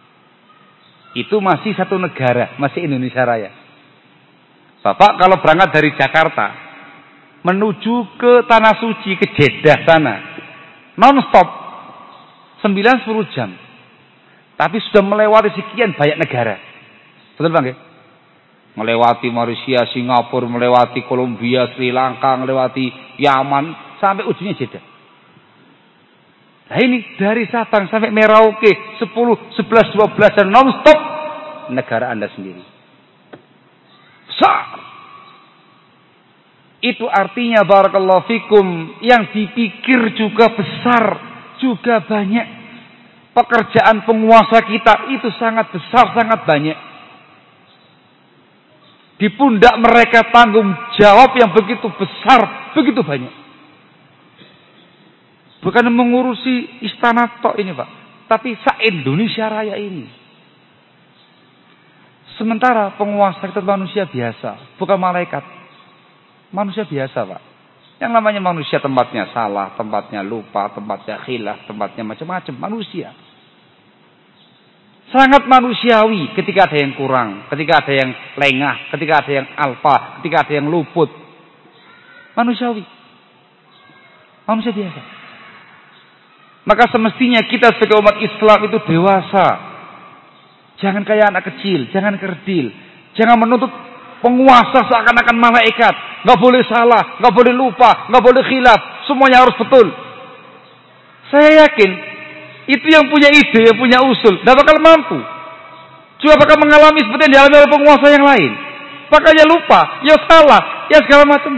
itu masih satu negara, masih Indonesia Raya. Bapak kalau berangkat dari Jakarta menuju ke Tanah Suci, ke Jeddah sana, non-stop sembilan sepuluh jam. Tapi sudah melewati sekian banyak negara. Betul Bang ya? Melewati Malaysia, Singapura, melewati Kolombia, Sri Lanka, melewati Yaman, sampai ujungnya Jeddah. Nah ini dari Sabang sampai Merauke, sepuluh, sebelas, dua belas dan non-stop negara Anda sendiri. Besar. Itu artinya barakallahu fikum, yang dipikir juga besar, juga banyak. Pekerjaan penguasa kita itu sangat besar, sangat banyak. Di pundak mereka tanggung jawab yang begitu besar, begitu banyak. Bukan mengurusi istana tok ini Pak, tapi se-Indonesia Raya ini. Sementara penguasa kita manusia biasa, bukan malaikat. Manusia biasa Pak. Yang namanya manusia tempatnya salah, tempatnya lupa, tempatnya khilaf, tempatnya macam-macam. Manusia. Sangat manusiawi ketika ada yang kurang, ketika ada yang lengah, ketika ada yang alfa, ketika ada yang luput. Manusiawi. Manusia biasa. Maka semestinya kita sebagai umat Islam itu dewasa. Jangan kayak anak kecil, jangan kerdil. Jangan menuntut penguasa seakan-akan malaikat. Nggak boleh salah, nggak boleh lupa, nggak boleh khilaf. Semuanya harus betul. Saya yakin itu yang punya ide, yang punya usul, tidak bakal mampu. Juga bakal mengalami seperti yang dialami oleh penguasa yang lain. Makanya lupa, ya salah, ya segala macam.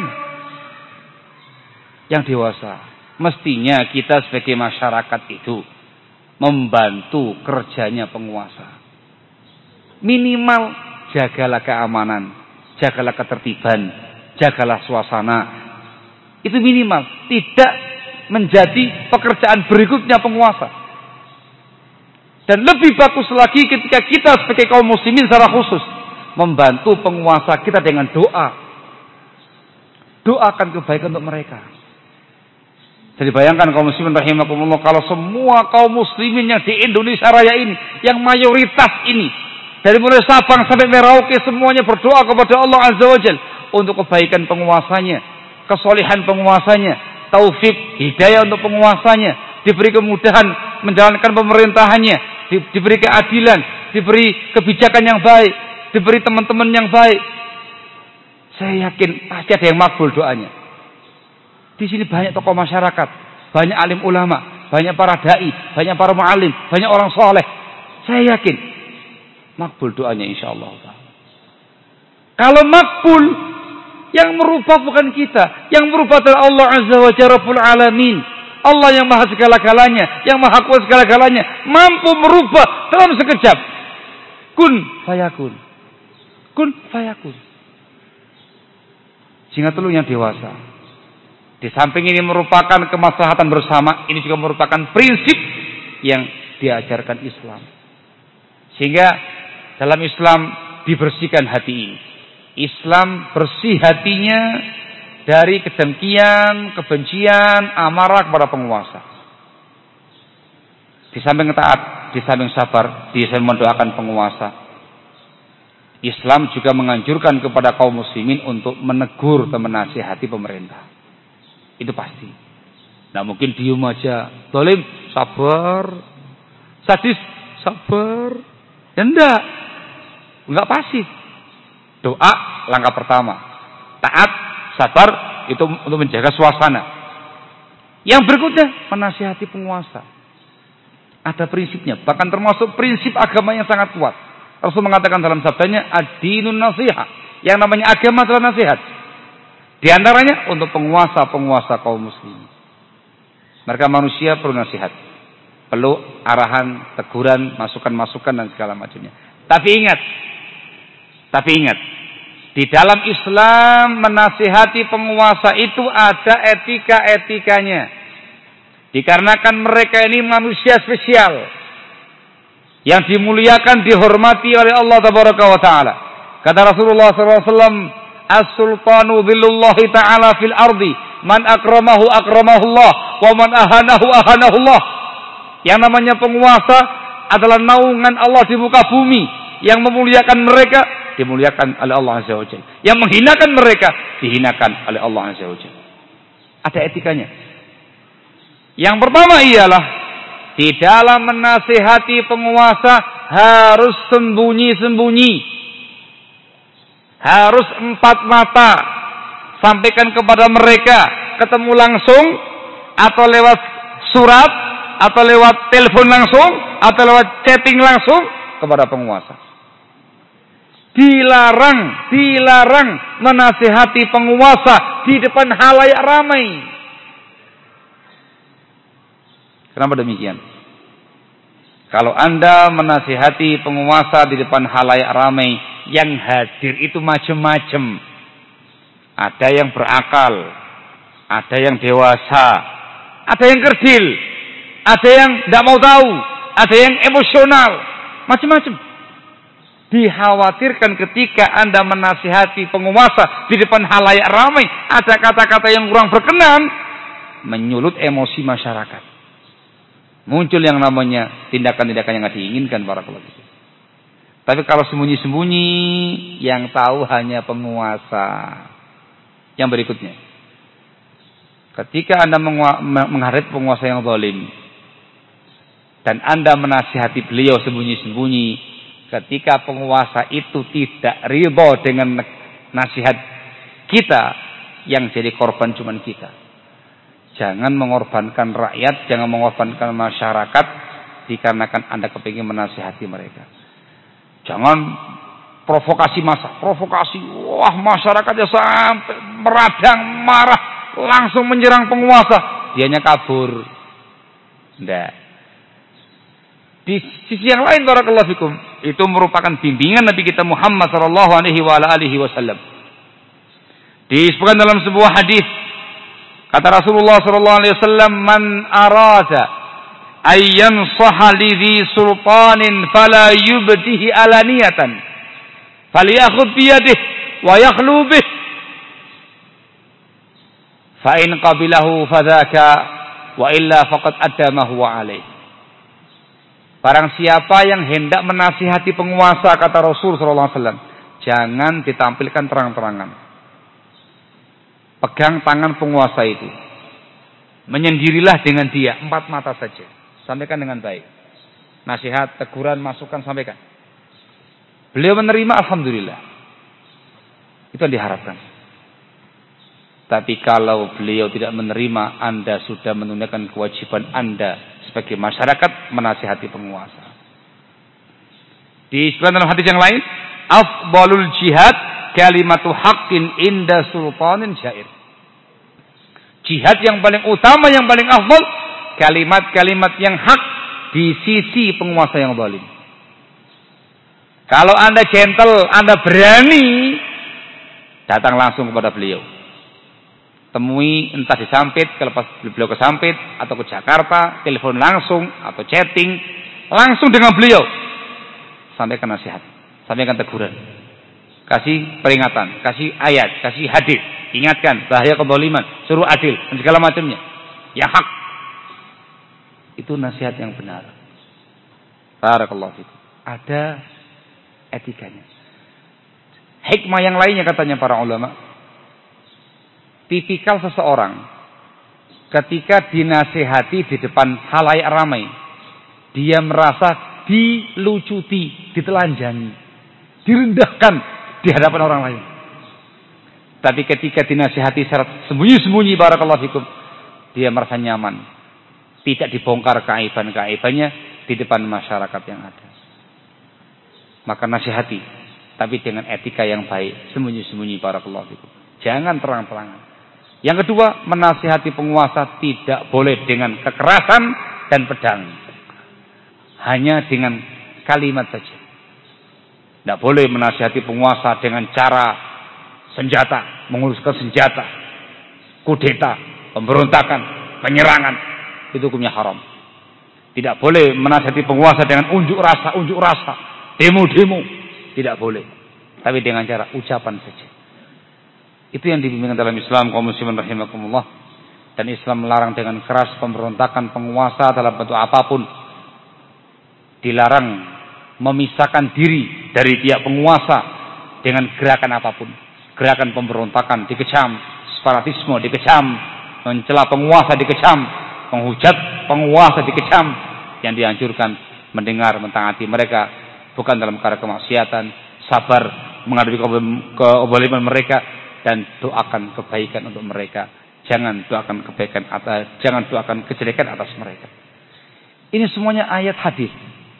Yang dewasa, mestinya kita sebagai masyarakat itu membantu kerjanya penguasa. Minimal jagalah keamanan, jagalah ketertiban, jagalah suasana. Itu minimal, tidak menjadi pekerjaan berikutnya penguasa. Dan lebih bagus lagi ketika kita sebagai kaum muslimin secara khusus membantu penguasa kita dengan doa. Doakan kebaikan untuk mereka. Jadi bayangkan kaum muslimin rahimakumullah, kalau semua kaum muslimin yang di Indonesia Raya ini, yang mayoritas ini, dari mulai Sabang sampai Merauke semuanya berdoa kepada Allah Azza wa Jalla untuk kebaikan penguasanya, kesolehan penguasanya, taufik, hidayah untuk penguasanya, diberi kemudahan menjalankan pemerintahannya, di, diberi keadilan, diberi kebijakan yang baik, diberi teman-teman yang baik. Saya yakin pasti ada yang makbul doanya. Di sini banyak tokoh masyarakat, banyak alim ulama, banyak para dai, banyak para mu'alim, banyak orang soleh. Saya yakin makbul doanya insyaallah. Kalau makbul, yang merubah bukan kita, yang merubah adalah Allah Azza wa Jalla Rabbul Alamin. Allah yang maha segala-galanya, yang maha kuat segala-galanya, mampu merubah dalam sekejap. Kun fayakun. Kun fayakun. Sehingga telu yang dewasa. Di samping ini merupakan kemaslahatan bersama, ini juga merupakan prinsip yang diajarkan Islam. Sehingga dalam Islam dibersihkan hati ini. Islam bersih hatinya dari kedengkian, kebencian, amarah kepada penguasa. Di samping taat, di samping sabar, di samping mendoakan penguasa. Islam juga menganjurkan kepada kaum muslimin untuk menegur dan menasihati pemerintah. Itu pasti. Nah mungkin diem aja, zalim, sabar, sadis, sabar. Ya enggak, enggak pasif. Doa langkah pertama, taat, sabar itu untuk menjaga suasana. Yang berikutnya menasihati penguasa. Ada prinsipnya, bahkan termasuk prinsip agama yang sangat kuat. Rasul mengatakan dalam sabdanya, ad-dinun nasiha. Yang namanya agama adalah nasihat. Di antaranya untuk penguasa-penguasa kaum muslim. Mereka manusia perlu nasihat, perlu arahan, teguran, masukan-masukan dan segala macamnya. Tapi ingat, tapi ingat, di dalam Islam menasihati penguasa itu ada etika-etikanya. Dikarenakan mereka ini manusia spesial yang dimuliakan, dihormati oleh Allah Tabaraka wa Ta'ala. Kata Rasulullah shallallahu alaihi wasallam, as-sultanu dhillullahi ta'ala fil ardi, man akramahu akramahullah, wa man ahanahu ahanahullah. Yang namanya penguasa adalah naungan Allah di muka bumi. Yang memuliakan mereka dimuliakan oleh Allah Azza wa Jalla. Yang menghinakan mereka dihinakan oleh Allah Azza wa Jalla. Ada etikanya. Yang pertama ialah di dalam menasihati penguasa harus sembunyi-sembunyi. Harus empat mata. Sampaikan kepada mereka, ketemu langsung atau lewat surat atau lewat telepon langsung atau lewat chatting langsung kepada penguasa. Dilarang, dilarang menasihati penguasa di depan halayak ramai. Kenapa demikian? Kalau Anda menasihati penguasa di depan halayak ramai, yang hadir itu macam-macam. Ada yang berakal, ada yang dewasa, ada yang kerdil, ada yang tidak mau tahu, ada yang emosional, macam-macam. Dikhawatirkan ketika Anda menasihati penguasa di depan halayak ramai, ada kata-kata yang kurang berkenan, menyulut emosi masyarakat. Muncul yang namanya tindakan-tindakan yang tidak diinginkan para pelaku. Tapi kalau sembunyi-sembunyi, yang tahu hanya penguasa. Yang berikutnya, ketika Anda menghadapi penguasa yang zalim dan Anda menasihati beliau sembunyi-sembunyi, ketika penguasa itu tidak ridho dengan nasihat kita, yang jadi korban cuma kita. Jangan mengorbankan rakyat, jangan mengorbankan masyarakat dikarenakan Anda kepingin menasihati mereka. Jangan provokasi massa, provokasi, wah masyarakatnya sampai meradang, marah, langsung menyerang penguasa, dianya kabur. Tidak. Di sisi yang lain, barakallahu fikum, itu merupakan bimbingan Nabi kita Muhammad sallallahu alaihi wasallam. Disebutkan dalam sebuah hadis, kata Rasulullah sallallahu alaihi wasallam, "Man arada ayyan saha lidhi sultanin fala yubdihi alaniyatan, falyakhudh biyadihi wa yakhlu bih, fa in qabilahu fadzaka wa illa faqad adda ma huwa alaih." Barang siapa yang hendak menasihati penguasa, kata Rasul sallallahu alaihi wasallam, jangan ditampilkan terang-terangan. Pegang tangan penguasa itu. Menyendirilah dengan dia, empat mata saja. Sampaikan dengan baik. Nasihat, teguran, masukan, sampaikan. Beliau menerima, alhamdulillah. Itu yang diharapkan. Tapi kalau beliau tidak menerima, Anda sudah menunaikan kewajiban Anda sebagai masyarakat menasihati penguasa. Disebutkan dalam hadis yang lain, afdalul jihad kalimatu haqqin inda sultanin syair. Jihad yang paling utama, yang paling afdal, kalimat-kalimat yang hak di sisi penguasa yang zalim. Kalau Anda gentle, Anda berani, datang langsung kepada beliau. Temui entah di Sampit, kalau pas beliau ke Sampit atau ke Jakarta, telepon langsung atau chatting langsung dengan beliau. Sampaikan nasihat, sampaikan teguran, kasih peringatan, kasih ayat, kasih hadis, ingatkan bahaya kezaliman, suruh adil dan segala macamnya. Yang hak. Itu nasihat yang benar. Barakallahu fikum. Ada etikanya. Hikmah yang lainnya katanya para ulama, tipikal seseorang ketika dinasihati di depan halayak ramai, dia merasa dilucuti, ditelanjangi, direndahkan di hadapan orang lain. Tapi ketika dinasihati secara sembunyi-sembunyi, barakallahu fikum, dia merasa nyaman, tidak dibongkar keaiban-keaibannya di depan masyarakat yang ada. Maka nasihati, tapi dengan etika yang baik, sembunyi-sembunyi, barakallahu fikum. Jangan terang-terangan. Yang kedua, menasihati penguasa tidak boleh dengan kekerasan dan pedang. Hanya dengan kalimat saja. Tidak boleh menasihati penguasa dengan cara senjata, menguruskan senjata, kudeta, pemberontakan, penyerangan. Itu hukumnya haram. Tidak boleh menasihati penguasa dengan unjuk rasa, unjuk rasa, demo-demo. Tidak boleh. Tapi dengan cara ucapan saja. Itu yang dibimbingkan dalam Islam, kaum muslimin rahimakumullah. Dan Islam melarang dengan keras pemberontakan penguasa dalam bentuk apapun. Dilarang memisahkan diri dari pihak penguasa dengan gerakan apapun. Gerakan pemberontakan dikecam, separatisme dikecam, mencela penguasa dikecam, menghujat penguasa dikecam. Yang dianjurkan mendengar, mentaati mereka, bukan dalam perkara kemaksiatan, sabar menghadapi keoboliman mereka, dan doakan kebaikan untuk mereka. Jangan doakan kebaikan atas, jangan doakan kejelekan atas mereka. Ini semuanya ayat hadis.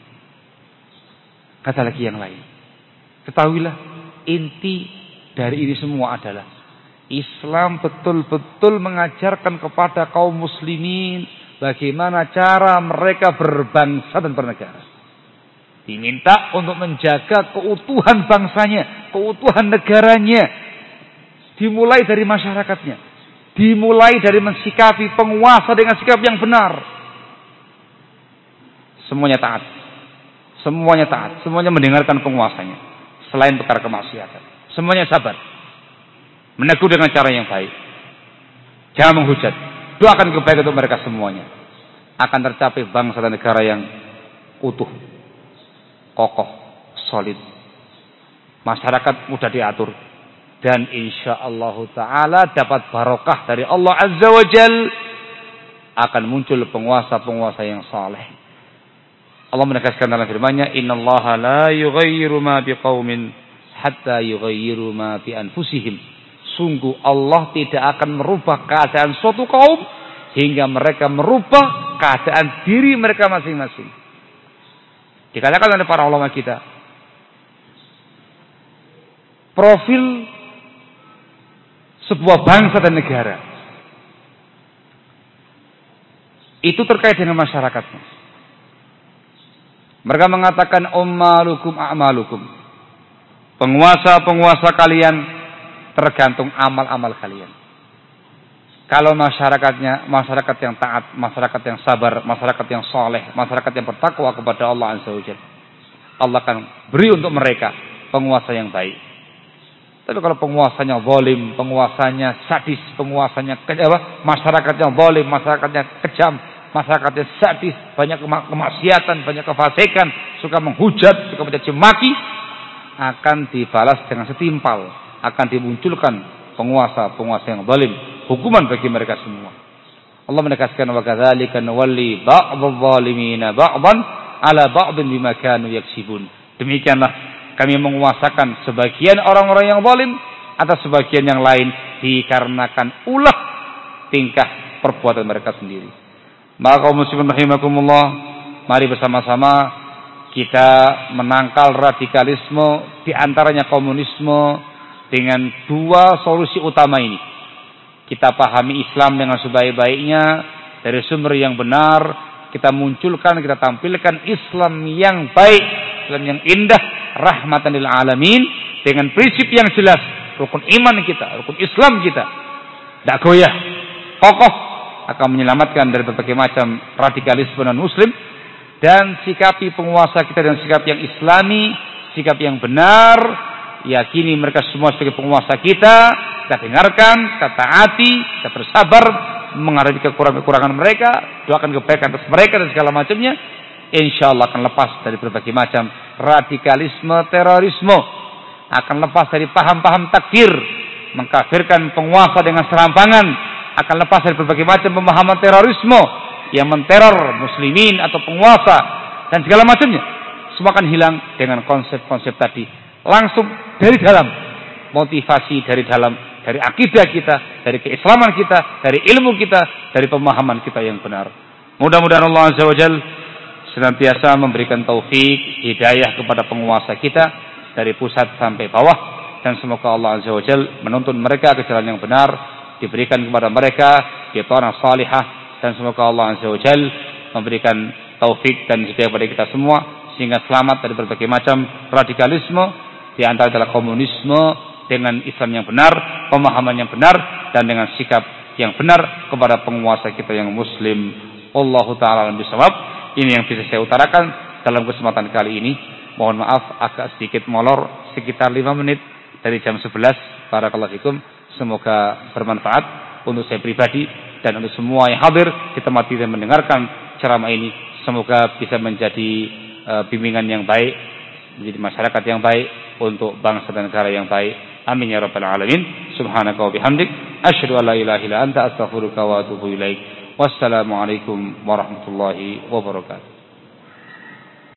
Kata lagi yang lain, ketahuilah inti dari ini semua adalah Islam betul-betul mengajarkan kepada kaum muslimin bagaimana cara mereka berbangsa dan bernegara. Diminta untuk menjaga keutuhan bangsanya, keutuhan negaranya. Dimulai dari masyarakatnya, dimulai dari mensikapi penguasa dengan sikap yang benar. Semuanya taat. Semuanya taat. Semuanya mendengarkan penguasanya. Selain perkara kemaksiatan. Semuanya sabar. Menegur dengan cara yang baik. Jangan menghujat. Doakan kebaikan untuk mereka semuanya. Akan tercapai bangsa dan negara yang utuh. Kokoh. Solid. Masyarakat mudah diatur. Dan insyaallah ta'ala dapat barokah dari Allah Azza wa Jal. Akan muncul penguasa-penguasa yang saleh. Allah menegaskan dalam firman-Nya, "Innallaha la yughayyiru ma biqaumin hatta yughayyiru ma bi anfusihim." Sungguh Allah tidak akan merubah keadaan suatu kaum hingga mereka merubah keadaan diri mereka masing-masing. Dikatakan oleh para ulama kita, profil sebuah bangsa dan negara itu terkait dengan masyarakatnya. Mereka mengatakan ummalukum a'malukum. Penguasa-penguasa kalian tergantung amal-amal kalian. Kalau masyarakatnya masyarakat yang taat, masyarakat yang sabar, masyarakat yang soleh, masyarakat yang bertakwa kepada Allah Azza wa Jalla, Allah akan beri untuk mereka penguasa yang baik. Tapi kalau penguasanya zalim, penguasanya sadis, penguasanya apa? Masyarakatnya zalim, masyarakatnya kejam, masyarakatnya sadis, banyak kemaksiatan, banyak kefasikan, suka menghujat, suka mencaci maki, akan dibalas dengan setimpal, akan dimunculkan penguasa-penguasa yang zalim, hukuman bagi mereka semua. Allah menegaskan, wa kadzalika nuwalli ba'dadh-dhalimina ba'dhan 'ala ba'dhin bima kanu yaksibun. Demikianlah kami menguasakan sebagian orang-orang yang zalim atas sebagian yang lain dikarenakan ulah tingkah perbuatan mereka sendiri. Maka kaum muslimin rahimakumullah, mari bersama-sama kita menangkal radikalisme, di antaranya komunisme, dengan dua solusi utama ini. Kita pahami Islam dengan sebaik-baiknya dari sumber yang benar, kita munculkan, kita tampilkan Islam yang baik, Islam yang indah, rahmatan lil alamin, dengan prinsip yang jelas, rukun iman kita, rukun Islam kita tidak goyah, kokoh, akan menyelamatkan dari berbagai macam radikalisme non muslim. Dan sikapi penguasa kita dengan sikap yang islami, sikap yang benar. Yakini mereka semua sebagai penguasa kita, kita dengarkan, kita taati, kita bersabar menghadapi kekurangan-kekurangan mereka, doakan kebaikan atas mereka dan segala macamnya. Insya Allah akan lepas dari berbagai macam radikalisme, terorisme, akan lepas dari paham-paham takfir, mengkafirkan penguasa dengan serampangan, akan lepas dari berbagai macam pemahaman terorisme yang menteror muslimin atau penguasa dan segala macamnya. Semua akan hilang dengan konsep-konsep tadi. Langsung dari dalam, motivasi dari dalam, dari akidah kita, dari keislaman kita, dari ilmu kita, dari pemahaman kita yang benar. Mudah-mudahan Allah Azza wa Jalla senantiasa memberikan taufik, hidayah kepada penguasa kita dari pusat sampai bawah, dan semoga Allah Azza wa Jalla menuntun mereka ke jalan yang benar, diberikan kepada mereka bi'thanah salihah, dan semoga Allah Azza wa Jalla memberikan taufik dan hidayah kepada kita semua sehingga selamat dari berbagai macam radikalisme, di antara adalah komunisme dengan Islam yang benar, pemahaman yang benar, dan dengan sikap yang benar kepada penguasa kita yang muslim. Wallahu ta'ala alam bisawab. Ini yang bisa saya utarakan dalam kesempatan kali ini. Mohon maaf agak sedikit molor, sekitar lima menit dari jam sebelas. Barakallahu fikum. Semoga bermanfaat untuk saya pribadi dan untuk semua yang hadir di tempat kita mendengarkan ceramah ini. Semoga bisa menjadi uh, bimbingan yang baik, menjadi masyarakat yang baik untuk bangsa dan negara yang baik. Amin ya rabbal alamin. Subhanaka wa bihamdik asyhadu an la ilaha illa anta astaghfiruka wa atubu ilaik. Wassalamualaikum warahmatullahi wabarakatuh.